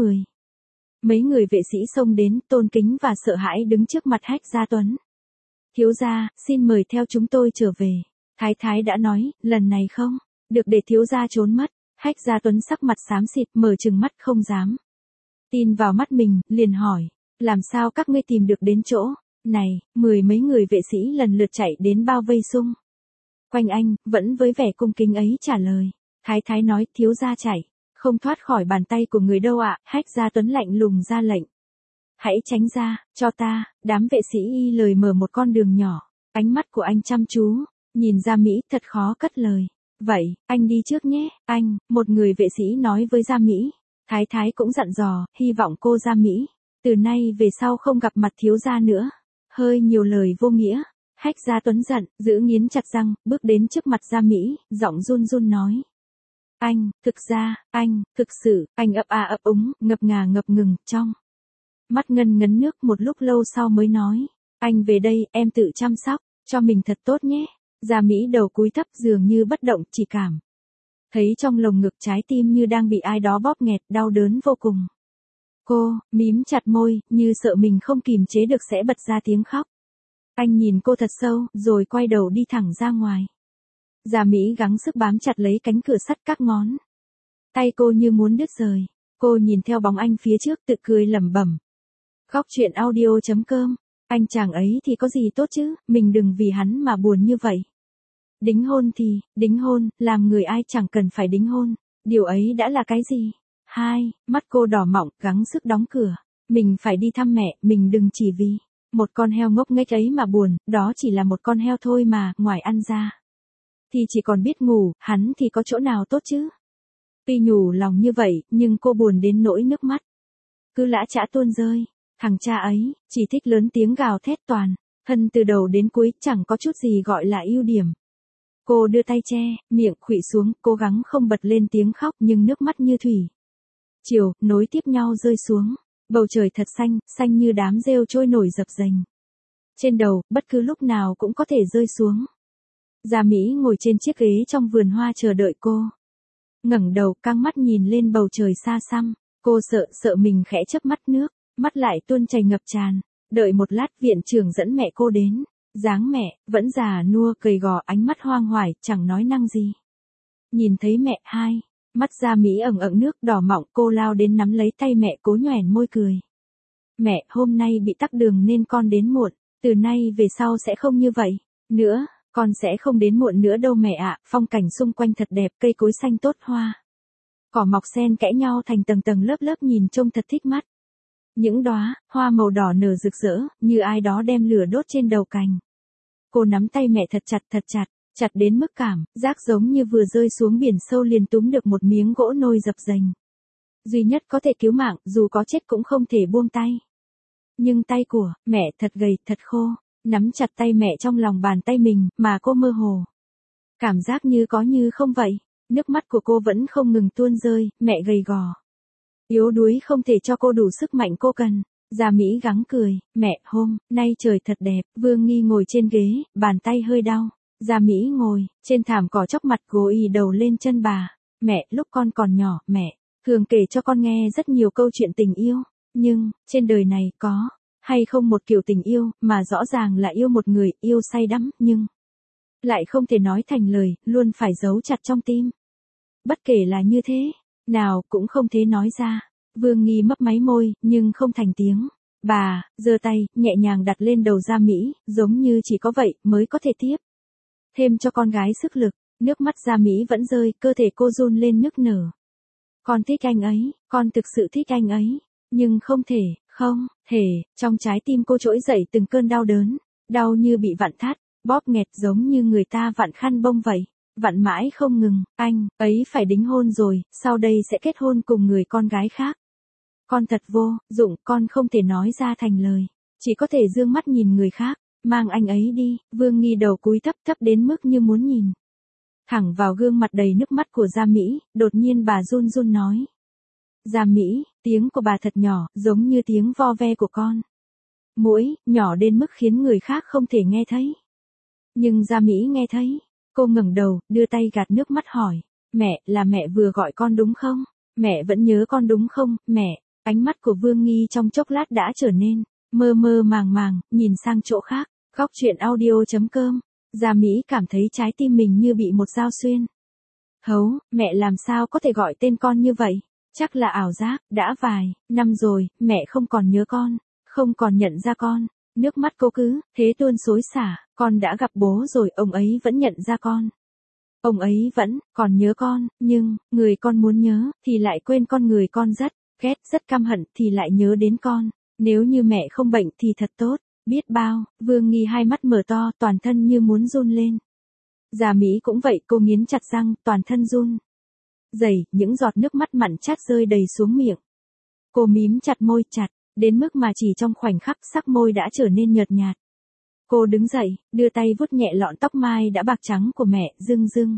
mấy người vệ sĩ xông đến, tôn kính và sợ hãi đứng trước mặt Hách Gia Tuấn. Thiếu gia, xin mời theo chúng tôi trở về. Thái thái đã nói, lần này không được để thiếu gia trốn mất. Hách Gia Tuấn sắc mặt xám xịt, mở trừng mắt không dám tin vào mắt mình, liền hỏi. Làm sao các ngươi tìm được đến chỗ này? Mấy người vệ sĩ lần lượt chạy đến bao vây xung quanh anh, vẫn với vẻ cung kính ấy trả lời. Thái thái nói, thiếu gia chạy không thoát khỏi bàn tay của người đâu ạ. Hách Gia Tuấn lạnh lùng ra lệnh. Hãy tránh ra, cho ta. Đám vệ sĩ y lời mở một con đường nhỏ. Ánh mắt của anh chăm chú nhìn Gia Mỹ, thật khó cất lời. Vậy, anh đi trước nhé. Anh, một người vệ sĩ nói với Gia Mỹ. Thái thái cũng dặn dò, hy vọng cô Gia Mỹ từ nay về sau không gặp mặt thiếu gia nữa. Hơi nhiều lời vô nghĩa. Hách Gia Tuấn giận, giữ nghiến chặt răng, bước đến trước mặt Gia Mỹ, giọng run run nói. Anh, thực ra, anh, thực sự, anh ấp a ấp úng, ngập ngừng, trong mắt ngân ngấn nước. Một lúc lâu sau mới nói. Anh về đây, em tự chăm sóc cho mình thật tốt nhé. Gia Mỹ đầu cúi thấp, dường như bất động, chỉ cảm thấy trong lồng ngực trái tim như đang bị ai đó bóp nghẹt, đau đớn vô cùng. Cô, mím chặt môi, như sợ mình không kìm chế được sẽ bật ra tiếng khóc. Anh nhìn cô thật sâu, rồi quay đầu đi thẳng ra ngoài. Gia Mỹ gắng sức bám chặt lấy cánh cửa sắt các ngón. Tay cô như muốn đứt rời. Cô nhìn theo bóng anh phía trước tự cười lẩm bẩm. Góc chuyện audio.com. Anh chàng ấy thì có gì tốt chứ, mình đừng vì hắn mà buồn như vậy. Đính hôn, làm người ai chẳng cần phải đính hôn. Điều ấy đã là cái gì? Mắt cô đỏ mọng, gắng sức đóng cửa. Mình phải đi thăm mẹ, mình đừng chỉ vì một con heo ngốc nghếch ấy mà buồn, đó chỉ là một con heo thôi mà, ngoài ăn ra thì chỉ còn biết ngủ, hắn thì có chỗ nào tốt chứ? Tuy nhủ lòng như vậy, nhưng cô buồn đến nỗi nước mắt cứ lã chã tuôn rơi. Thằng cha ấy, chỉ thích lớn tiếng gào thét toàn thân từ đầu đến cuối, chẳng có chút gì gọi là ưu điểm. Cô đưa tay che, miệng khuỵu xuống, cố gắng không bật lên tiếng khóc nhưng nước mắt như thủy triều, nối tiếp nhau rơi xuống. Bầu trời thật xanh, xanh như đám rêu trôi nổi dập dềnh. Trên đầu, bất cứ lúc nào cũng có thể rơi xuống. Gia Mỹ ngồi trên chiếc ghế trong vườn hoa chờ đợi cô. Ngẩng đầu, căng mắt nhìn lên bầu trời xa xăm. Cô sợ mình khẽ chớp mắt nước, mắt lại tuôn chảy ngập tràn. Đợi một lát, viện trưởng dẫn mẹ cô đến. Dáng mẹ, vẫn già nua, gầy gò, ánh mắt hoang hoài, chẳng nói năng gì. Nhìn thấy mẹ, mắt Gia Mỹ ẩn ẩn nước đỏ mọng, cô lao đến nắm lấy tay mẹ, cố nhoẻn môi cười. Mẹ, hôm nay bị tắc đường nên con đến muộn, từ nay về sau sẽ không như vậy nữa, con sẽ không đến muộn nữa đâu mẹ ạ. Phong cảnh xung quanh thật đẹp, cây cối xanh tốt, hoa cỏ mọc xen kẽ nhau thành tầng tầng lớp lớp, nhìn trông thật thích mắt. Những đóa hoa màu đỏ nở rực rỡ, như ai đó đem lửa đốt trên đầu cành. Cô nắm tay mẹ thật chặt, chặt đến mức cảm giác giống như vừa rơi xuống biển sâu liền túm được một miếng gỗ nôi dập dềnh. Duy nhất có thể cứu mạng, dù có chết cũng không thể buông tay. Nhưng tay của mẹ thật gầy, thật khô, nắm chặt tay mẹ trong lòng bàn tay mình, mà cô mơ hồ cảm giác như có như không vậy. Nước mắt của cô vẫn không ngừng tuôn rơi, mẹ gầy gò, yếu đuối không thể cho cô đủ sức mạnh cô cần. Gia Mỹ gắng cười, mẹ, hôm nay trời thật đẹp. Vương Nghi ngồi trên ghế, bàn tay hơi đau. Gia Mỹ ngồi trên thảm cỏ chóc mặt gối ì đầu lên chân bà. Mẹ, lúc con còn nhỏ, mẹ thường kể cho con nghe rất nhiều câu chuyện tình yêu. Nhưng, trên đời này có hay không một kiểu tình yêu mà rõ ràng là yêu một người, yêu say đắm, nhưng lại không thể nói thành lời, luôn phải giấu chặt trong tim. Bất kể là như thế nào cũng không thể nói ra. Vương Nghi mấp máy môi, nhưng không thành tiếng. Bà giơ tay, nhẹ nhàng đặt lên đầu Gia Mỹ, giống như chỉ có vậy mới có thể tiếp thêm cho con gái sức lực. Nước mắt Gia Mỹ vẫn rơi, cơ thể cô run lên nức nở. Con thích anh ấy, con thực sự thích anh ấy. Nhưng không thể, trong trái tim cô trỗi dậy từng cơn đau đớn. Đau như bị vặn thắt, bóp nghẹt giống như người ta vặn khăn bông vậy. Vặn mãi không ngừng, anh ấy phải đính hôn rồi, sau đây sẽ kết hôn cùng người con gái khác. Con thật vô dụng, con không thể nói ra thành lời. Chỉ có thể dương mắt nhìn người khác, mang anh ấy đi. Vương Nghi đầu cúi thấp đến mức như muốn nhìn thẳng vào gương mặt đầy nước mắt của Gia Mỹ, đột nhiên bà run run nói. Gia Mỹ, tiếng của bà thật nhỏ, giống như tiếng vo ve của con muỗi, nhỏ đến mức khiến người khác không thể nghe thấy. Nhưng Gia Mỹ nghe thấy. Cô ngẩng đầu, đưa tay gạt nước mắt hỏi. Mẹ, là mẹ vừa gọi con đúng không? Mẹ vẫn nhớ con đúng không, mẹ? Ánh mắt của Vương Nghi trong chốc lát đã trở nên mơ màng, nhìn sang chỗ khác. Góc chuyện audio.com. Gia Mỹ cảm thấy trái tim mình như bị một dao xuyên thấu. Mẹ làm sao có thể gọi tên con như vậy? Chắc là ảo giác, đã vài năm rồi, mẹ không còn nhớ con, không còn nhận ra con. Nước mắt cô cứ thế tuôn xối xả. Con đã gặp bố rồi, ông ấy vẫn nhận ra con. Ông ấy vẫn còn nhớ con, nhưng người con muốn nhớ thì lại quên con, người con rất ghét, rất căm hận thì lại nhớ đến con. Nếu như mẹ không bệnh thì thật tốt, biết bao. Vương Nghi hai mắt mở to, toàn thân như muốn run lên. Gia Mỹ cũng vậy, cô nghiến chặt răng, toàn thân run rẩy, những giọt nước mắt mặn chát rơi đầy xuống miệng. Cô mím chặt môi, chặt đến mức mà chỉ trong khoảnh khắc sắc môi đã trở nên nhợt nhạt. Cô đứng dậy, đưa tay vuốt nhẹ lọn tóc mai đã bạc trắng của mẹ, dưng.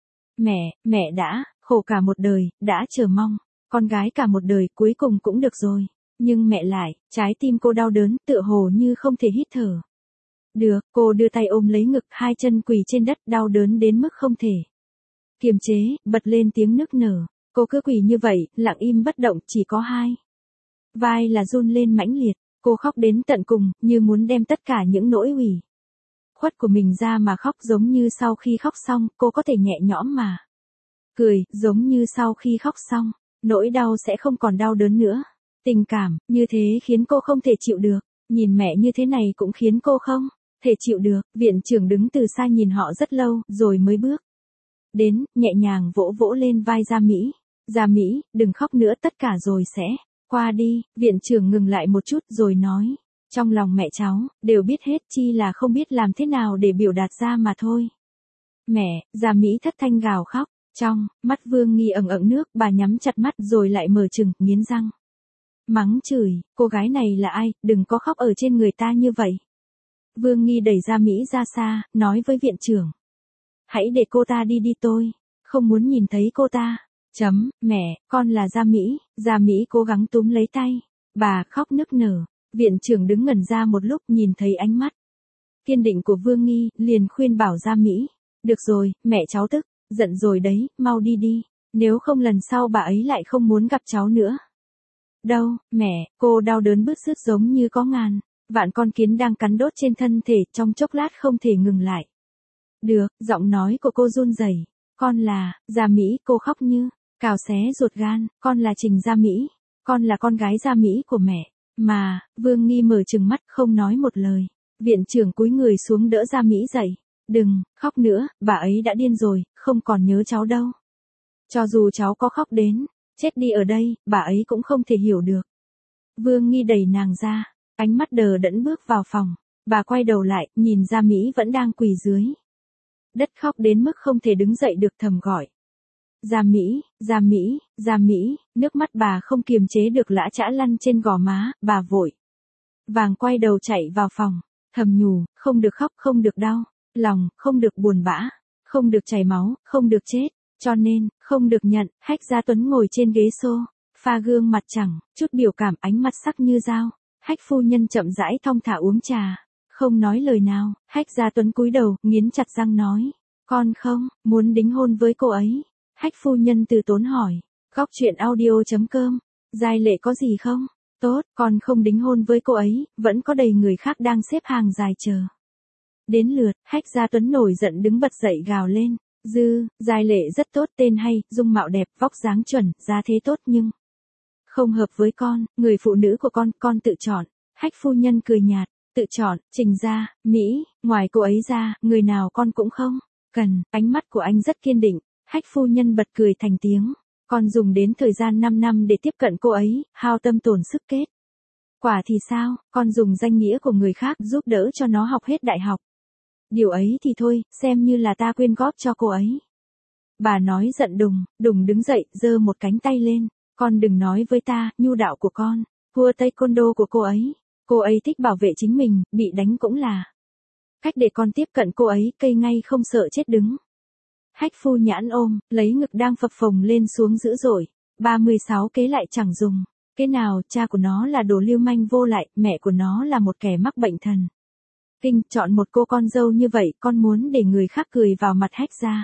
Mẹ đã khổ cả một đời, đã chờ mong con gái cả một đời, cuối cùng cũng được rồi. Nhưng mẹ lại, trái tim cô đau đớn, tựa hồ như không thể hít thở được. Cô đưa tay ôm lấy ngực, hai chân quỳ trên đất, đau đớn đến mức không thể kiềm chế, bật lên tiếng nức nở. Cô cứ quỳ như vậy, lặng im bất động, chỉ có hai vai là run lên mãnh liệt. Cô khóc đến tận cùng, như muốn đem tất cả những nỗi ủy khuất của mình ra mà khóc, giống như sau khi khóc xong, cô có thể nhẹ nhõm mà cười, giống như sau khi khóc xong, nỗi đau sẽ không còn đau đớn nữa. Tình cảm, như thế khiến cô không thể chịu được, nhìn mẹ như thế này cũng khiến cô không thể chịu được. Viện trưởng đứng từ xa nhìn họ rất lâu, rồi mới bước đến, nhẹ nhàng vỗ vỗ lên vai Gia Mỹ. Gia Mỹ, đừng khóc nữa, tất cả rồi sẽ qua đi. Viện trưởng ngừng lại một chút rồi nói, trong lòng mẹ cháu, đều biết hết, chi là không biết làm thế nào để biểu đạt ra mà thôi. Mẹ, Gia Mỹ thất thanh gào khóc, trong mắt Vương Nghi ẩn ẩn nước, bà nhắm chặt mắt rồi lại mở trừng, nghiến răng. Mắng chửi, cô gái này là ai, đừng có khóc ở trên người ta như vậy. Vương Nghi đẩy Gia Mỹ ra xa, nói với viện trưởng. Hãy để cô ta đi đi, tôi không muốn nhìn thấy cô ta. Mẹ, con là Gia Mỹ. Gia Mỹ cố gắng túm lấy tay bà, khóc nức nở. Viện trưởng đứng ngẩn ra một lúc, nhìn thấy ánh mắt kiên định của Vương Nghi, liền khuyên bảo Gia Mỹ. Được rồi, mẹ cháu tức giận rồi đấy, mau đi đi, nếu không lần sau bà ấy lại không muốn gặp cháu nữa. Đâu, mẹ, cô đau đớn bứt rứt giống như có ngàn vạn con kiến đang cắn đốt trên thân thể, trong chốc lát không thể ngừng lại được. Giọng nói của cô run rẩy. Con là Gia Mỹ. Cô khóc như cào xé ruột gan. Con là Trình Gia Mỹ, con là con gái Gia Mỹ của mẹ mà. Vương Nghi mở trừng mắt, không nói một lời. Viện trưởng cúi người xuống đỡ Gia Mỹ dậy. Đừng khóc nữa, bà ấy đã điên rồi, không còn nhớ cháu đâu. Cho dù cháu có khóc đến chết đi ở đây, bà ấy cũng không thể hiểu được. Vương Nghi đẩy nàng ra, ánh mắt đờ đẫn bước vào phòng. Bà quay đầu lại, nhìn Gia Mỹ vẫn đang quỳ dưới đất khóc đến mức không thể đứng dậy được, thầm gọi. Gia Mỹ, Gia Mỹ, Gia Mỹ. Nước mắt bà không kiềm chế được lã chã lăn trên gò má. Bà vội vàng quay đầu chạy vào phòng, thầm nhủ, không được khóc, không được đau lòng, không được buồn bã, không được chảy máu, không được chết, cho nên không được nhận. Hách Gia Tuấn ngồi trên ghế pha, gương mặt chẳng chút biểu cảm, ánh mắt sắc như dao. Hách phu nhân chậm rãi thong thả uống trà, không nói lời nào. Hách Gia Tuấn cúi đầu, nghiến chặt răng nói, con không muốn đính hôn với cô ấy. Hách phu nhân từ tốn hỏi. Góc truyện audio.com. Giai Lệ có gì không? Tốt, con không đính hôn với cô ấy, vẫn có đầy người khác đang xếp hàng dài chờ đến lượt. Hách Gia Tuấn nổi giận đứng bật dậy gào lên. Giai Lệ rất tốt, tên hay, dung mạo đẹp, vóc dáng chuẩn, gia thế tốt, nhưng không hợp với con, người phụ nữ của con tự chọn. Hách phu nhân cười nhạt. Tự chọn? Trình Gia Mỹ, ngoài cô ấy ra, người nào con cũng không cần. Ánh mắt của anh rất kiên định. Hách phu nhân bật cười thành tiếng. Con dùng đến thời gian 5 năm để tiếp cận cô ấy, hao tâm tổn sức, kết quả thì sao? Con dùng danh nghĩa của người khác giúp đỡ cho nó học hết đại học. Điều ấy thì thôi, xem như là ta quyên góp cho cô ấy. Bà nói giận đùng đứng dậy, giơ một cánh tay lên. Con đừng nói với ta, nhu đạo của con, vua taekwondo của cô ấy thích bảo vệ chính mình, bị đánh cũng là cách để con tiếp cận cô ấy, cây ngay không sợ chết đứng. Hách phu nhãn ôm, lấy ngực đang phập phồng lên xuống dữ dội. 36 kế lại chẳng dùng cái nào, cha của nó là đồ lưu manh vô lại, mẹ của nó là một kẻ mắc bệnh thần kinh, chọn một cô con dâu như vậy, con muốn để người khác cười vào mặt Hách gia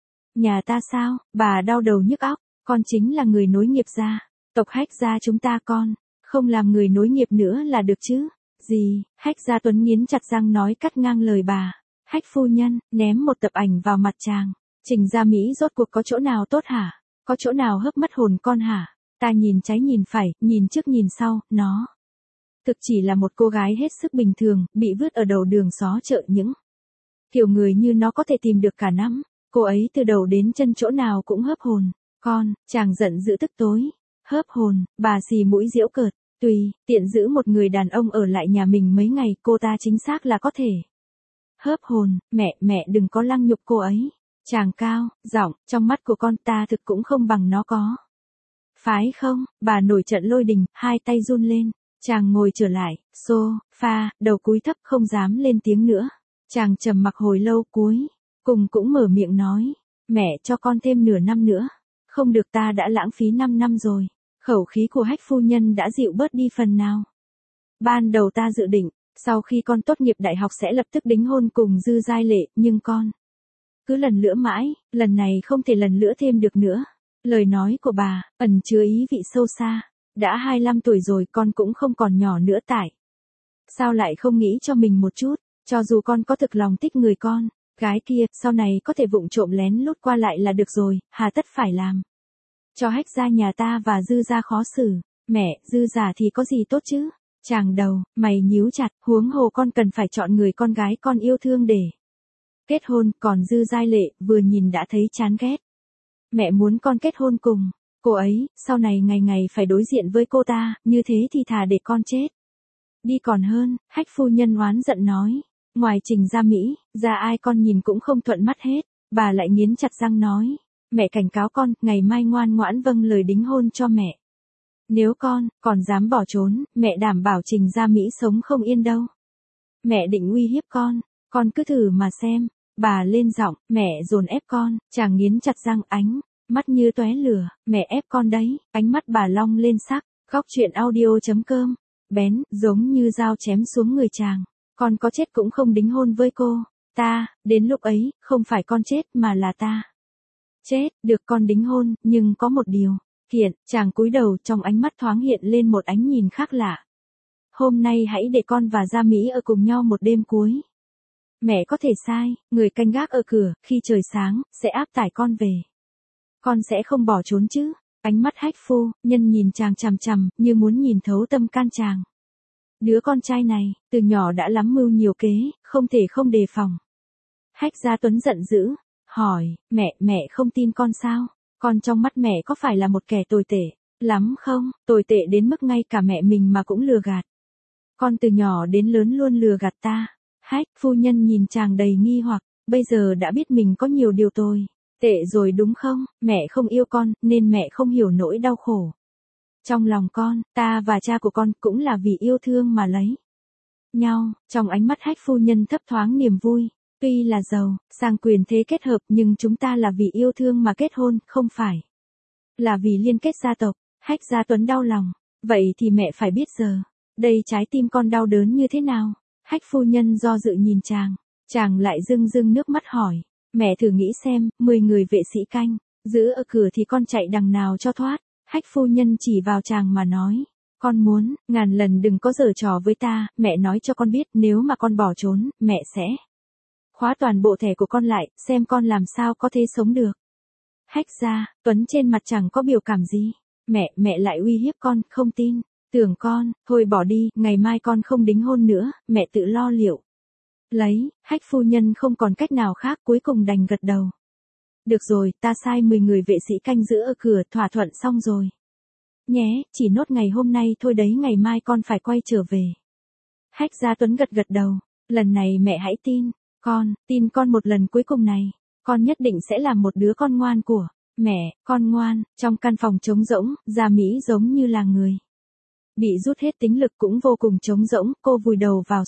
nhà ta sao? Bà đau đầu nhức óc. Con chính là người nối nghiệp gia tộc Hách gia chúng ta, con không làm người nối nghiệp nữa là được chứ? Gì? Hách Gia Tuấn nghiến chặt răng nói cắt ngang lời bà. Hách phu nhân ném một tập ảnh vào mặt chàng. Trình Gia Mỹ rốt cuộc có chỗ nào tốt hả? Có chỗ nào hấp mất hồn con hả? Ta nhìn trái nhìn phải, nhìn trước nhìn sau, nó thực chỉ là một cô gái hết sức bình thường, bị vứt ở đầu đường xó chợ. Những kiểu người như nó có thể tìm được cả năm. Cô ấy từ đầu đến chân chỗ nào cũng hớp hồn. Con, chàng giận dữ tức tối. Hớp hồn, bà xì mũi giễu cợt. Tùy tiện giữ một người đàn ông ở lại nhà mình mấy ngày, cô ta chính xác là có thể hớp hồn. Mẹ đừng có lăng nhục cô ấy. Chàng cao giọng, trong mắt của con ta thực cũng không bằng nó có phái không? Bà nổi trận lôi đình, hai tay run lên. Chàng ngồi trở lại sofa, đầu cúi thấp không dám lên tiếng nữa. Chàng trầm mặc hồi lâu, cuối cùng cũng mở miệng nói, mẹ cho con thêm nửa năm nữa. Không được, ta đã lãng phí 5 năm rồi. Khẩu khí của Hách phu nhân đã dịu bớt đi phần nào. Ban đầu ta dự định, sau khi con tốt nghiệp đại học sẽ lập tức đính hôn cùng Giai Lệ, nhưng con cứ lần lữa mãi, lần này không thể lần lữa thêm được nữa. Lời nói của bà ẩn chứa ý vị sâu xa. Đã 25 tuổi rồi, con cũng không còn nhỏ nữa, tại sao lại không nghĩ cho mình một chút? Cho dù con có thực lòng thích người con, gái kia, sau này có thể vụng trộm lén lút qua lại là được rồi, hà tất phải làm. Cho Hách gia nhà ta và Dư gia khó xử. Mẹ, Dư giả thì có gì tốt chứ? Chàng đầu, mày nhíu chặt, huống hồ con cần phải chọn người con gái con yêu thương để kết hôn, còn Dư Giai Lệ vừa nhìn đã thấy chán ghét. Mẹ muốn con kết hôn cùng cô ấy, sau này ngày ngày phải đối diện với cô ta, như thế thì thà để con chết đi còn hơn. Hách phu nhân oán giận nói. Ngoài Trình Gia Mỹ, ra ai con nhìn cũng không thuận mắt hết. Bà lại nghiến chặt răng nói. Mẹ cảnh cáo con, ngày mai ngoan ngoãn vâng lời đính hôn cho mẹ. Nếu con còn dám bỏ trốn, mẹ đảm bảo Trình Gia Mỹ sống không yên đâu. Mẹ định uy hiếp con cứ thử mà xem. Bà lên giọng, mẹ dồn ép con. Chàng nghiến chặt răng, ánh mắt như tóe lửa. Mẹ ép con đấy. Ánh mắt bà long lên sắc. Góc truyện audio.com. Bén, giống như dao chém xuống người chàng. Con có chết cũng không đính hôn với cô ta, đến lúc ấy, không phải con chết mà là ta chết. Được con đính hôn, nhưng có một điều kiện. Chàng cúi đầu, trong ánh mắt thoáng hiện lên một ánh nhìn khác lạ. Hôm nay hãy để con và Gia Mỹ ở cùng nhau một đêm cuối. Mẹ có thể sai, người canh gác ở cửa, khi trời sáng, sẽ áp tải con về. Con sẽ không bỏ trốn chứ? Ánh mắt Hách phu nhân nhìn chàng chằm chằm, như muốn nhìn thấu tâm can chàng. Đứa con trai này, từ nhỏ đã lắm mưu nhiều kế, không thể không đề phòng. Hách Gia Tuấn giận dữ, hỏi, mẹ không tin con sao? Con trong mắt mẹ có phải là một kẻ tồi tệ lắm không? Tồi tệ đến mức ngay cả mẹ mình mà cũng lừa gạt. Con từ nhỏ đến lớn luôn lừa gạt ta. Hách phu nhân nhìn chàng đầy nghi hoặc, bây giờ đã biết mình có nhiều điều tồi tệ rồi đúng không? Mẹ không yêu con, nên mẹ không hiểu nỗi đau khổ trong lòng con. Ta và cha của con cũng là vì yêu thương mà lấy nhau. Trong ánh mắt Hách phu nhân thấp thoáng niềm vui. Tuy là giàu, sang quyền thế kết hợp, nhưng chúng ta là vì yêu thương mà kết hôn, không phải là vì liên kết gia tộc. Hách Gia Tuấn đau lòng. Vậy thì mẹ phải biết giờ, đây trái tim con đau đớn như thế nào? Hách phu nhân do dự nhìn chàng. Chàng lại rưng rưng nước mắt hỏi. Mẹ thử nghĩ xem, 10 người vệ sĩ canh giữ ở cửa thì con chạy đằng nào cho thoát? Hách phu nhân chỉ vào chàng mà nói. Con muốn, ngàn lần đừng có giở trò với ta. Mẹ nói cho con biết, nếu mà con bỏ trốn, mẹ sẽ khóa toàn bộ thẻ của con lại, xem con làm sao có thể sống được. Hách Gia Tuấn trên mặt chẳng có biểu cảm gì. Mẹ lại uy hiếp con, không tin. Tưởng con, thôi bỏ đi, ngày mai con không đính hôn nữa, mẹ tự lo liệu lấy. Hách phu nhân không còn cách nào khác, cuối cùng đành gật đầu. Được rồi, ta sai 10 người vệ sĩ canh giữ ở cửa, thỏa thuận xong rồi nhé, chỉ nốt ngày hôm nay thôi đấy, ngày mai con phải quay trở về. Hách Gia Tuấn gật gật đầu. Lần này mẹ hãy tin con một lần cuối cùng này. Con nhất định sẽ làm một đứa con ngoan của mẹ. Con ngoan. Trong căn phòng trống rỗng, Gia Mỹ giống như là người bị rút hết tính lực, cũng vô cùng trống rỗng. Cô vùi đầu vào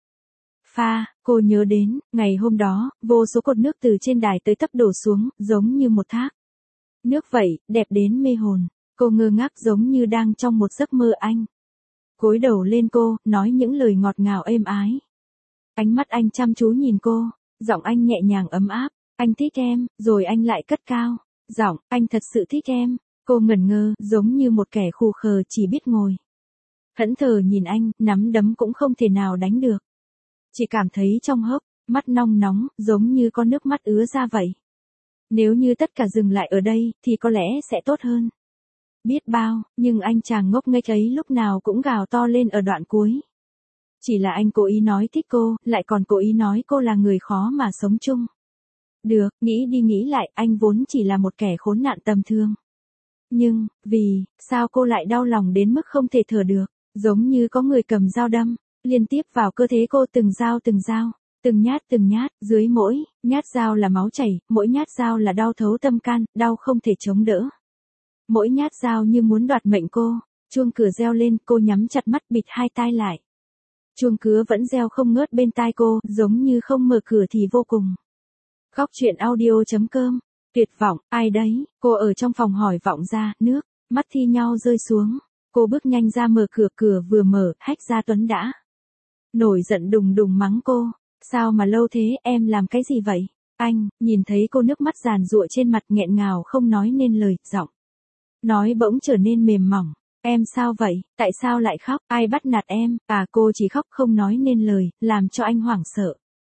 sofa. Cô nhớ đến ngày hôm đó, vô số cột nước từ trên đài tới thấp đổ xuống, giống như một thác nước vậy, đẹp đến mê hồn. Cô ngơ ngác giống như đang trong một giấc mơ. Anh cúi đầu lên cô, nói những lời ngọt ngào êm ái. Ánh mắt anh chăm chú nhìn cô, giọng anh nhẹ nhàng ấm áp. Anh thích em. Rồi anh lại cất cao giọng, anh thật sự thích em. Cô ngẩn ngơ, giống như một kẻ khù khờ chỉ biết ngồi thẫn thờ nhìn anh, nắm đấm cũng không thể nào đánh được. Chỉ cảm thấy trong hốc mắt nong nóng, giống như có nước mắt ứa ra vậy. Nếu như tất cả dừng lại ở đây, thì có lẽ sẽ tốt hơn biết bao, nhưng anh chàng ngốc nghếch ấy lúc nào cũng gào to lên ở đoạn cuối. Chỉ là anh cố ý nói thích cô, lại còn cố ý nói cô là người khó mà sống chung được. Nghĩ đi nghĩ lại, anh vốn chỉ là một kẻ khốn nạn tầm thường. Nhưng, vì sao cô lại đau lòng đến mức không thể thở được, giống như có người cầm dao đâm liên tiếp vào cơ thể cô, từng dao, từng nhát, dưới mỗi nhát dao là máu chảy, mỗi nhát dao là đau thấu tâm can, đau không thể chống đỡ. Mỗi nhát dao như muốn đoạt mệnh cô. Chuông cửa reo lên, cô nhắm chặt mắt, bịt hai tai lại. Chuông cửa vẫn reo không ngớt bên tai cô, giống như không mở cửa thì vô cùng. Góc truyện audio.com. Tuyệt vọng, ai đấy? Cô ở trong phòng hỏi vọng ra, nước mắt thi nhau rơi xuống. Cô bước nhanh ra mở cửa, cửa vừa mở, Hách Gia Tuấn đã nổi giận đùng đùng mắng cô. Sao mà lâu thế, em làm cái gì vậy? Anh nhìn thấy cô nước mắt giàn giụa trên mặt, nghẹn ngào không nói nên lời, giọng nói bỗng trở nên mềm mỏng. Em sao vậy, tại sao lại khóc, ai bắt nạt em, cô chỉ khóc không nói nên lời, làm cho anh hoảng sợ.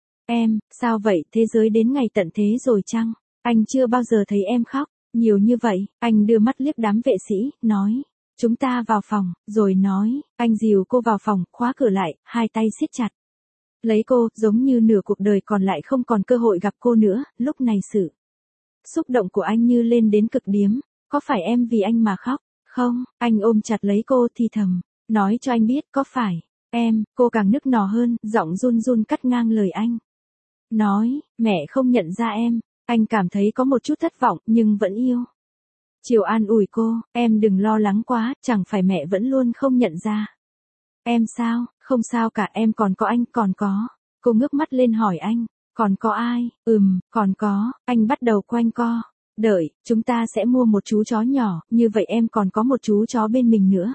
Em, sao vậy, thế giới đến ngày tận thế rồi chăng? Anh chưa bao giờ thấy em khóc, nhiều như vậy, anh đưa mắt liếc đám vệ sĩ, nói. Chúng ta vào phòng, rồi nói, anh dìu cô vào phòng, khóa cửa lại, hai tay siết chặt. Lấy cô, giống như nửa cuộc đời còn lại không còn cơ hội gặp cô nữa, lúc này sự xúc động của anh như lên đến cực điểm. Có phải em vì anh mà khóc? Không, anh ôm chặt lấy cô thì thầm, nói cho anh biết có phải. Em, cô càng nức nở hơn, giọng run run cắt ngang lời anh. Nói, mẹ không nhận ra em, anh cảm thấy có một chút thất vọng nhưng vẫn yêu. Chiều an ủi cô, em đừng lo lắng quá, chẳng phải mẹ vẫn luôn không nhận ra. Em sao, không sao cả, em còn có anh, còn có. Cô ngước mắt lên hỏi anh, còn có ai? Còn có, anh bắt đầu quanh co. Đợi, chúng ta sẽ mua một chú chó nhỏ, như vậy em còn có một chú chó bên mình nữa.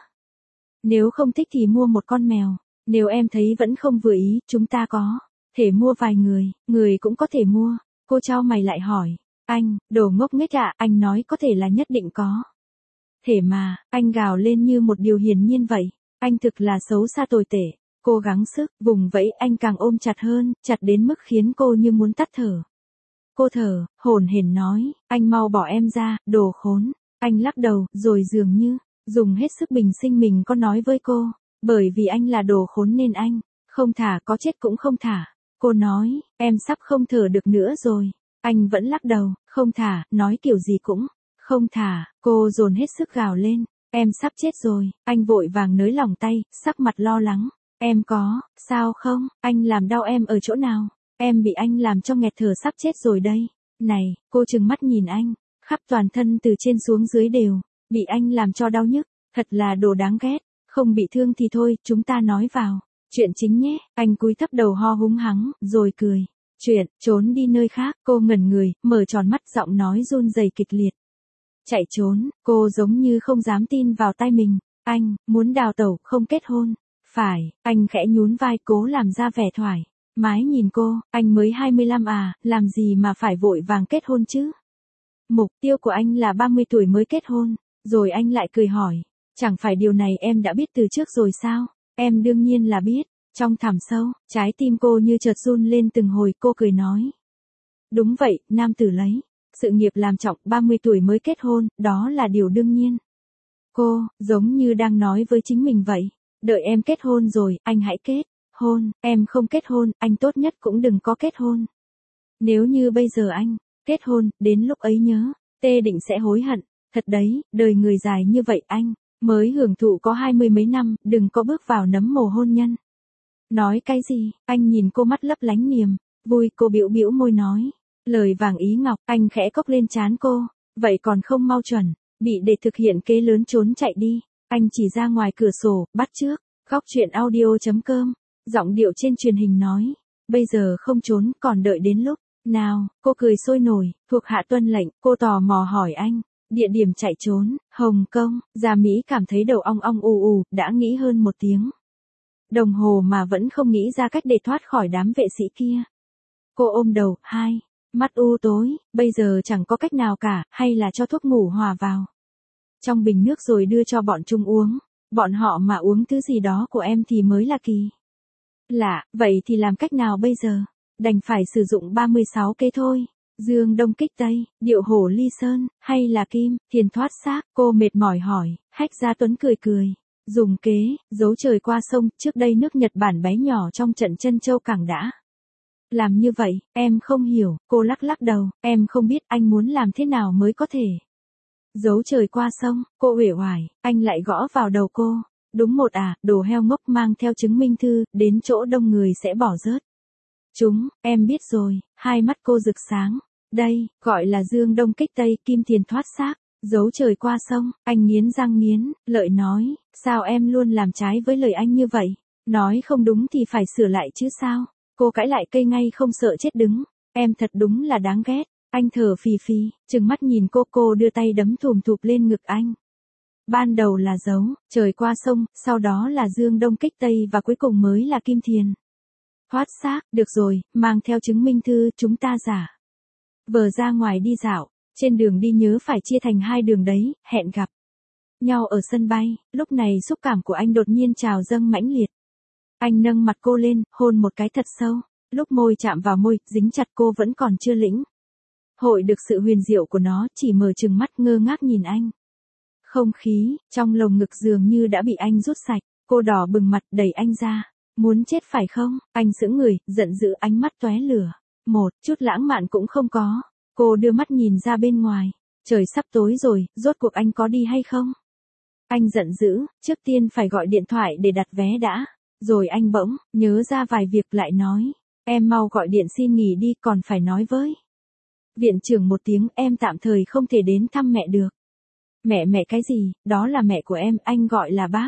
Nếu không thích thì mua một con mèo, nếu em thấy vẫn không vừa ý, chúng ta có thể mua vài người cũng có thể mua. Cô chau mày lại hỏi, anh, đồ ngốc nghếch ạ, anh nói có thể là nhất định có. Thể mà, anh gào lên như một điều hiển nhiên vậy, anh thực là xấu xa tồi tệ. Cô gắng sức, vùng vẫy, anh càng ôm chặt hơn, chặt đến mức khiến cô như muốn tắt thở. Cô thở, hổn hển nói, anh mau bỏ em ra, đồ khốn. Anh lắc đầu, rồi dường như dùng hết sức bình sinh mình có nói với cô, bởi vì anh là đồ khốn nên anh không thả, có chết cũng không thả. Cô nói, em sắp không thở được nữa rồi. Anh vẫn lắc đầu, không thả, nói kiểu gì cũng không thả. Cô dồn hết sức gào lên, em sắp chết rồi. Anh vội vàng nới lỏng tay, sắc mặt lo lắng. Em có, sao không, anh làm đau em ở chỗ nào? Em bị anh làm cho nghẹt thở sắp chết rồi đây. Này, cô trừng mắt nhìn anh, khắp toàn thân từ trên xuống dưới đều bị anh làm cho đau nhức, thật là đồ đáng ghét. Không bị thương thì thôi, chúng ta nói vào chuyện chính nhé. Anh cúi thấp đầu ho húng hắng, rồi cười. Chuyện, trốn đi nơi khác. Cô ngẩn người, mở tròn mắt, giọng nói run rẩy kịch liệt. Chạy trốn, cô giống như không dám tin vào tai mình. Anh, muốn đào tẩu, không kết hôn. Phải, anh khẽ nhún vai cố làm ra vẻ thoải mái nhìn cô, anh mới 25 à, làm gì mà phải vội vàng kết hôn chứ? Mục tiêu của anh là 30 tuổi mới kết hôn, rồi anh lại cười hỏi, chẳng phải điều này em đã biết từ trước rồi sao? Em đương nhiên là biết. Trong thẳm sâu, trái tim cô như chợt run lên từng hồi, cô cười nói. Đúng vậy, nam tử lấy sự nghiệp làm trọng, 30 tuổi mới kết hôn, đó là điều đương nhiên. Cô, giống như đang nói với chính mình vậy. Đợi em kết hôn rồi, anh hãy kết hôn. Em không kết hôn, anh tốt nhất cũng đừng có kết hôn. Nếu như bây giờ anh kết hôn, đến lúc ấy nhớ, định sẽ hối hận. Thật đấy, đời người dài như vậy anh mới hưởng thụ có 20 mấy năm, đừng có bước vào nấm mồ hôn nhân. Nói cái gì? Anh nhìn cô mắt lấp lánh niềm vui, cô bĩu bĩu môi nói. Lời vàng ý ngọc, anh khẽ cốc lên trán cô. Vậy còn không mau chuẩn bị để thực hiện kế lớn trốn chạy đi. Anh chỉ ra ngoài cửa sổ, bắt chước. Góc truyện audio.com. Giọng điệu trên truyền hình nói. Bây giờ không trốn, còn đợi đến lúc nào? Cô cười sôi nổi, thuộc hạ tuân lệnh. Cô tò mò hỏi anh. Địa điểm chạy trốn, Hồng Kông. Gia Mỹ cảm thấy đầu ong ong ù ù, đã nghĩ hơn 1 tiếng đồng hồ mà vẫn không nghĩ ra cách để thoát khỏi đám vệ sĩ kia. Cô ôm đầu, mắt u tối, bây giờ chẳng có cách nào cả, hay là cho thuốc ngủ hòa vào trong bình nước rồi đưa cho bọn chúng uống. Bọn họ mà uống thứ gì đó của em thì mới là kỳ lạ, vậy thì làm cách nào bây giờ? Đành phải sử dụng 36 kế thôi. Dương đông kích tây, điệu hổ ly sơn, hay là kim, thiền thoát xác? Cô mệt mỏi hỏi. Hách Gia Tuấn cười cười. Dùng kế, giấu trời qua sông, trước đây nước Nhật Bản bé nhỏ trong trận Trân Châu Cảng đã làm như vậy, em không hiểu. Cô lắc lắc đầu, em không biết anh muốn làm thế nào mới có thể giấu trời qua sông. Cô uể oải, anh lại gõ vào đầu cô. Đúng một đồ heo ngốc, mang theo chứng minh thư, đến chỗ đông người sẽ bỏ rớt chúng, em biết rồi. Hai mắt cô rực sáng. Đây, gọi là dương đông kích tây, kim thiền thoát xác. Giấu trời qua sông. Anh nghiến răng nghiến lợi nói, sao em luôn làm trái với lời anh như vậy? Nói không đúng thì phải sửa lại chứ sao? Cô cãi lại cây ngay không sợ chết đứng. Em thật đúng là đáng ghét. Anh thở phì phì, trừng mắt nhìn cô đưa tay đấm thùm thụp lên ngực anh. Ban đầu là giấu trời qua sông, sau đó là dương đông kích tây và cuối cùng mới là kim thiền thoát xác. Được rồi, mang theo chứng minh thư, chúng ta giả vờ ra ngoài đi dạo. Trên đường đi nhớ phải chia thành 2 đường đấy, hẹn gặp nhau ở sân bay, lúc này xúc cảm của anh đột nhiên trào dâng mãnh liệt. Anh nâng mặt cô lên, hôn một cái thật sâu, lúc môi chạm vào môi, dính chặt cô vẫn còn chưa lĩnh. Hội được sự huyền diệu của nó, chỉ mở trừng mắt ngơ ngác nhìn anh. Không khí, trong lồng ngực dường như đã bị anh rút sạch, cô đỏ bừng mặt đẩy anh ra. Muốn chết phải không? Anh sững người, giận dữ ánh mắt tóe lửa. Một chút lãng mạn cũng không có. Cô đưa mắt nhìn ra bên ngoài. Trời sắp tối rồi, rốt cuộc anh có đi hay không? Anh giận dữ, trước tiên phải gọi điện thoại để đặt vé đã. Rồi anh bỗng, nhớ ra vài việc lại nói. Em mau gọi điện xin nghỉ đi, còn phải nói với viện trưởng một tiếng, em tạm thời không thể đến thăm mẹ được. Mẹ cái gì, đó là mẹ của em, anh gọi là bác.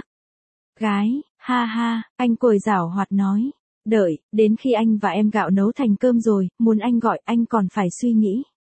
Gái, ha ha, anh cười giảo hoạt nói. Đợi, đến khi anh và em gạo nấu thành cơm rồi, muốn anh gọi anh còn phải suy nghĩ.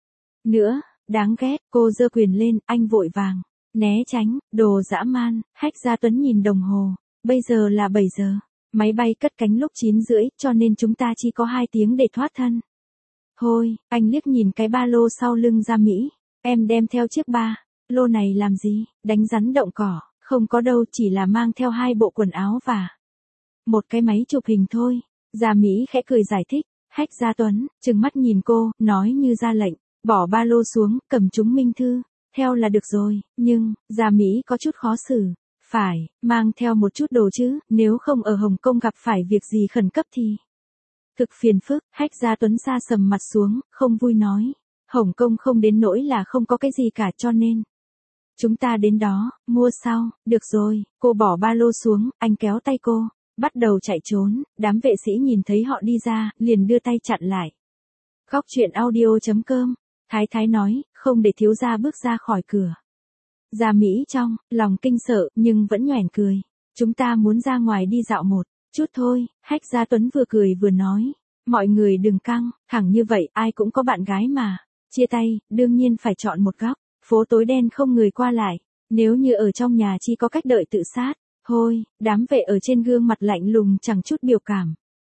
Nữa, đáng ghét, cô giơ quyền lên, anh vội vàng. Né tránh, đồ dã man, Hách Gia Tuấn nhìn đồng hồ. Bây giờ là 7 giờ. Máy bay cất cánh lúc 9 rưỡi, cho nên chúng ta chỉ có 2 tiếng để thoát thân. Thôi, anh liếc nhìn cái ba lô sau lưng Gia Mỹ. Em đem theo chiếc ba lô này làm gì, đánh rắn động cỏ, không có đâu, chỉ là mang theo 2 bộ quần áo và một cái máy chụp hình thôi. Gia Mỹ khẽ cười giải thích. Hách Gia Tuấn, trừng mắt nhìn cô, nói như ra lệnh, bỏ ba lô xuống, cầm chúng minh thư, theo là được rồi, nhưng, Gia Mỹ có chút khó xử. Phải, mang theo một chút đồ chứ, nếu không ở Hồng Kông gặp phải việc gì khẩn cấp thì thực phiền phức. Hách Gia Tuấn sa sầm mặt xuống, không vui nói. Hồng Kông không đến nỗi là không có cái gì cả, cho nên chúng ta đến đó, mua sau. Được rồi, cô bỏ ba lô xuống, anh kéo tay cô, bắt đầu chạy trốn. Đám vệ sĩ nhìn thấy họ đi ra, liền đưa tay chặn lại. Góc truyện audio.com. Thái Thái nói, không để thiếu gia bước ra khỏi cửa. Gia Mỹ trong lòng kinh sợ, nhưng vẫn nhoẻn cười. Chúng ta muốn ra ngoài đi dạo một chút thôi. Hách Gia Tuấn vừa cười vừa nói. Mọi người đừng căng, thẳng như vậy, ai cũng có bạn gái mà. Chia tay, đương nhiên phải chọn một góc. Phố tối đen không người qua lại. Nếu như ở trong nhà chỉ có cách đợi tự sát. Thôi, đám vệ ở trên gương mặt lạnh lùng chẳng chút biểu cảm.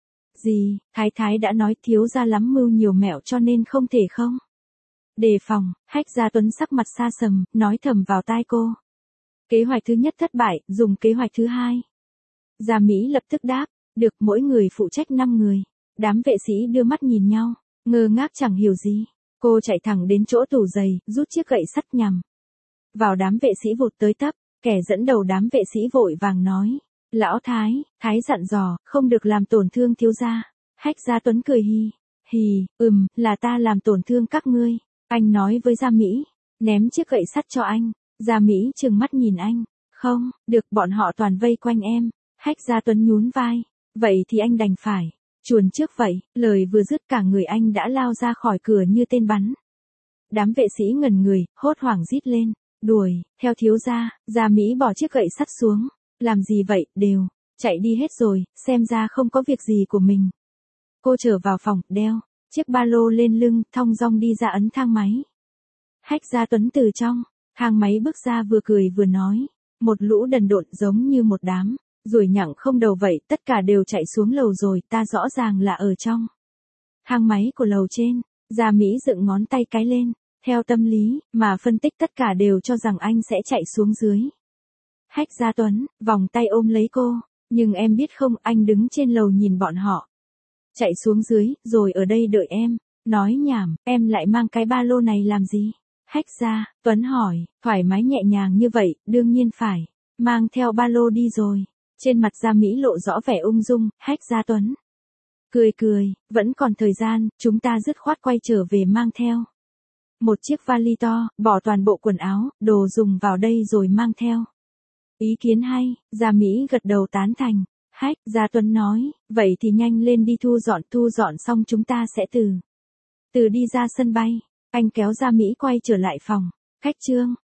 Gì, Thái Thái đã nói thiếu gia lắm mưu nhiều mẹo cho nên không thể không đề phòng. Hách Gia Tuấn sắc mặt xa sầm, nói thầm vào tai cô. Kế hoạch thứ nhất thất bại, dùng kế hoạch thứ hai. Gia Mỹ lập tức đáp, được, mỗi người phụ trách 5 người. Đám vệ sĩ đưa mắt nhìn nhau, ngơ ngác chẳng hiểu gì. Cô chạy thẳng đến chỗ tủ giày, rút chiếc gậy sắt nhằm vào đám vệ sĩ vụt tới tấp. Kẻ dẫn đầu đám vệ sĩ vội vàng nói. Lão Thái, Thái dặn dò, không được làm tổn thương thiếu gia. Hách Gia Tuấn cười hì, là ta làm tổn thương các ngươi. Anh nói với Gia Mỹ, ném chiếc gậy sắt cho anh. Gia Mỹ trừng mắt nhìn anh. Không, được, bọn họ toàn vây quanh em. Hách Gia Tuấn nhún vai. Vậy thì anh đành phải chuồn trước vậy. Lời vừa dứt cả người anh đã lao ra khỏi cửa như tên bắn. Đám vệ sĩ ngẩn người, hốt hoảng rít lên. Đuổi, theo thiếu gia. Gia Mỹ bỏ chiếc gậy sắt xuống. Làm gì vậy, đều chạy đi hết rồi, xem ra không có việc gì của mình. Cô trở vào phòng, đeo chiếc ba lô lên lưng, thong dong đi ra ấn thang máy. Hách Gia Tuấn từ trong thang máy bước ra vừa cười vừa nói. Một lũ đần độn giống như một đám ruồi nhặng không đầu vậy, tất cả đều chạy xuống lầu rồi, ta rõ ràng là ở trong thang máy của lầu trên. Gia Mỹ dựng ngón tay cái lên, theo tâm lý mà phân tích tất cả đều cho rằng anh sẽ chạy xuống dưới. Hách Gia Tuấn, vòng tay ôm lấy cô. Nhưng em biết không, anh đứng trên lầu nhìn bọn họ chạy xuống dưới, rồi ở đây đợi em. Nói nhảm, em lại mang cái ba lô này làm gì? Hách Gia Tuấn hỏi, thoải mái nhẹ nhàng như vậy, đương nhiên phải mang theo ba lô đi rồi. Trên mặt Gia Mỹ lộ rõ vẻ ung dung. Hách Gia Tuấn cười, vẫn còn thời gian, chúng ta dứt khoát quay trở về mang theo một chiếc vali to, bỏ toàn bộ quần áo, đồ dùng vào đây rồi mang theo. Ý kiến hay. Gia Mỹ gật đầu tán thành. Hách Gia Tuấn nói, vậy thì nhanh lên đi thu dọn xong chúng ta sẽ từ đi ra sân bay. Anh kéo Gia Mỹ quay trở lại phòng. Khách Trương,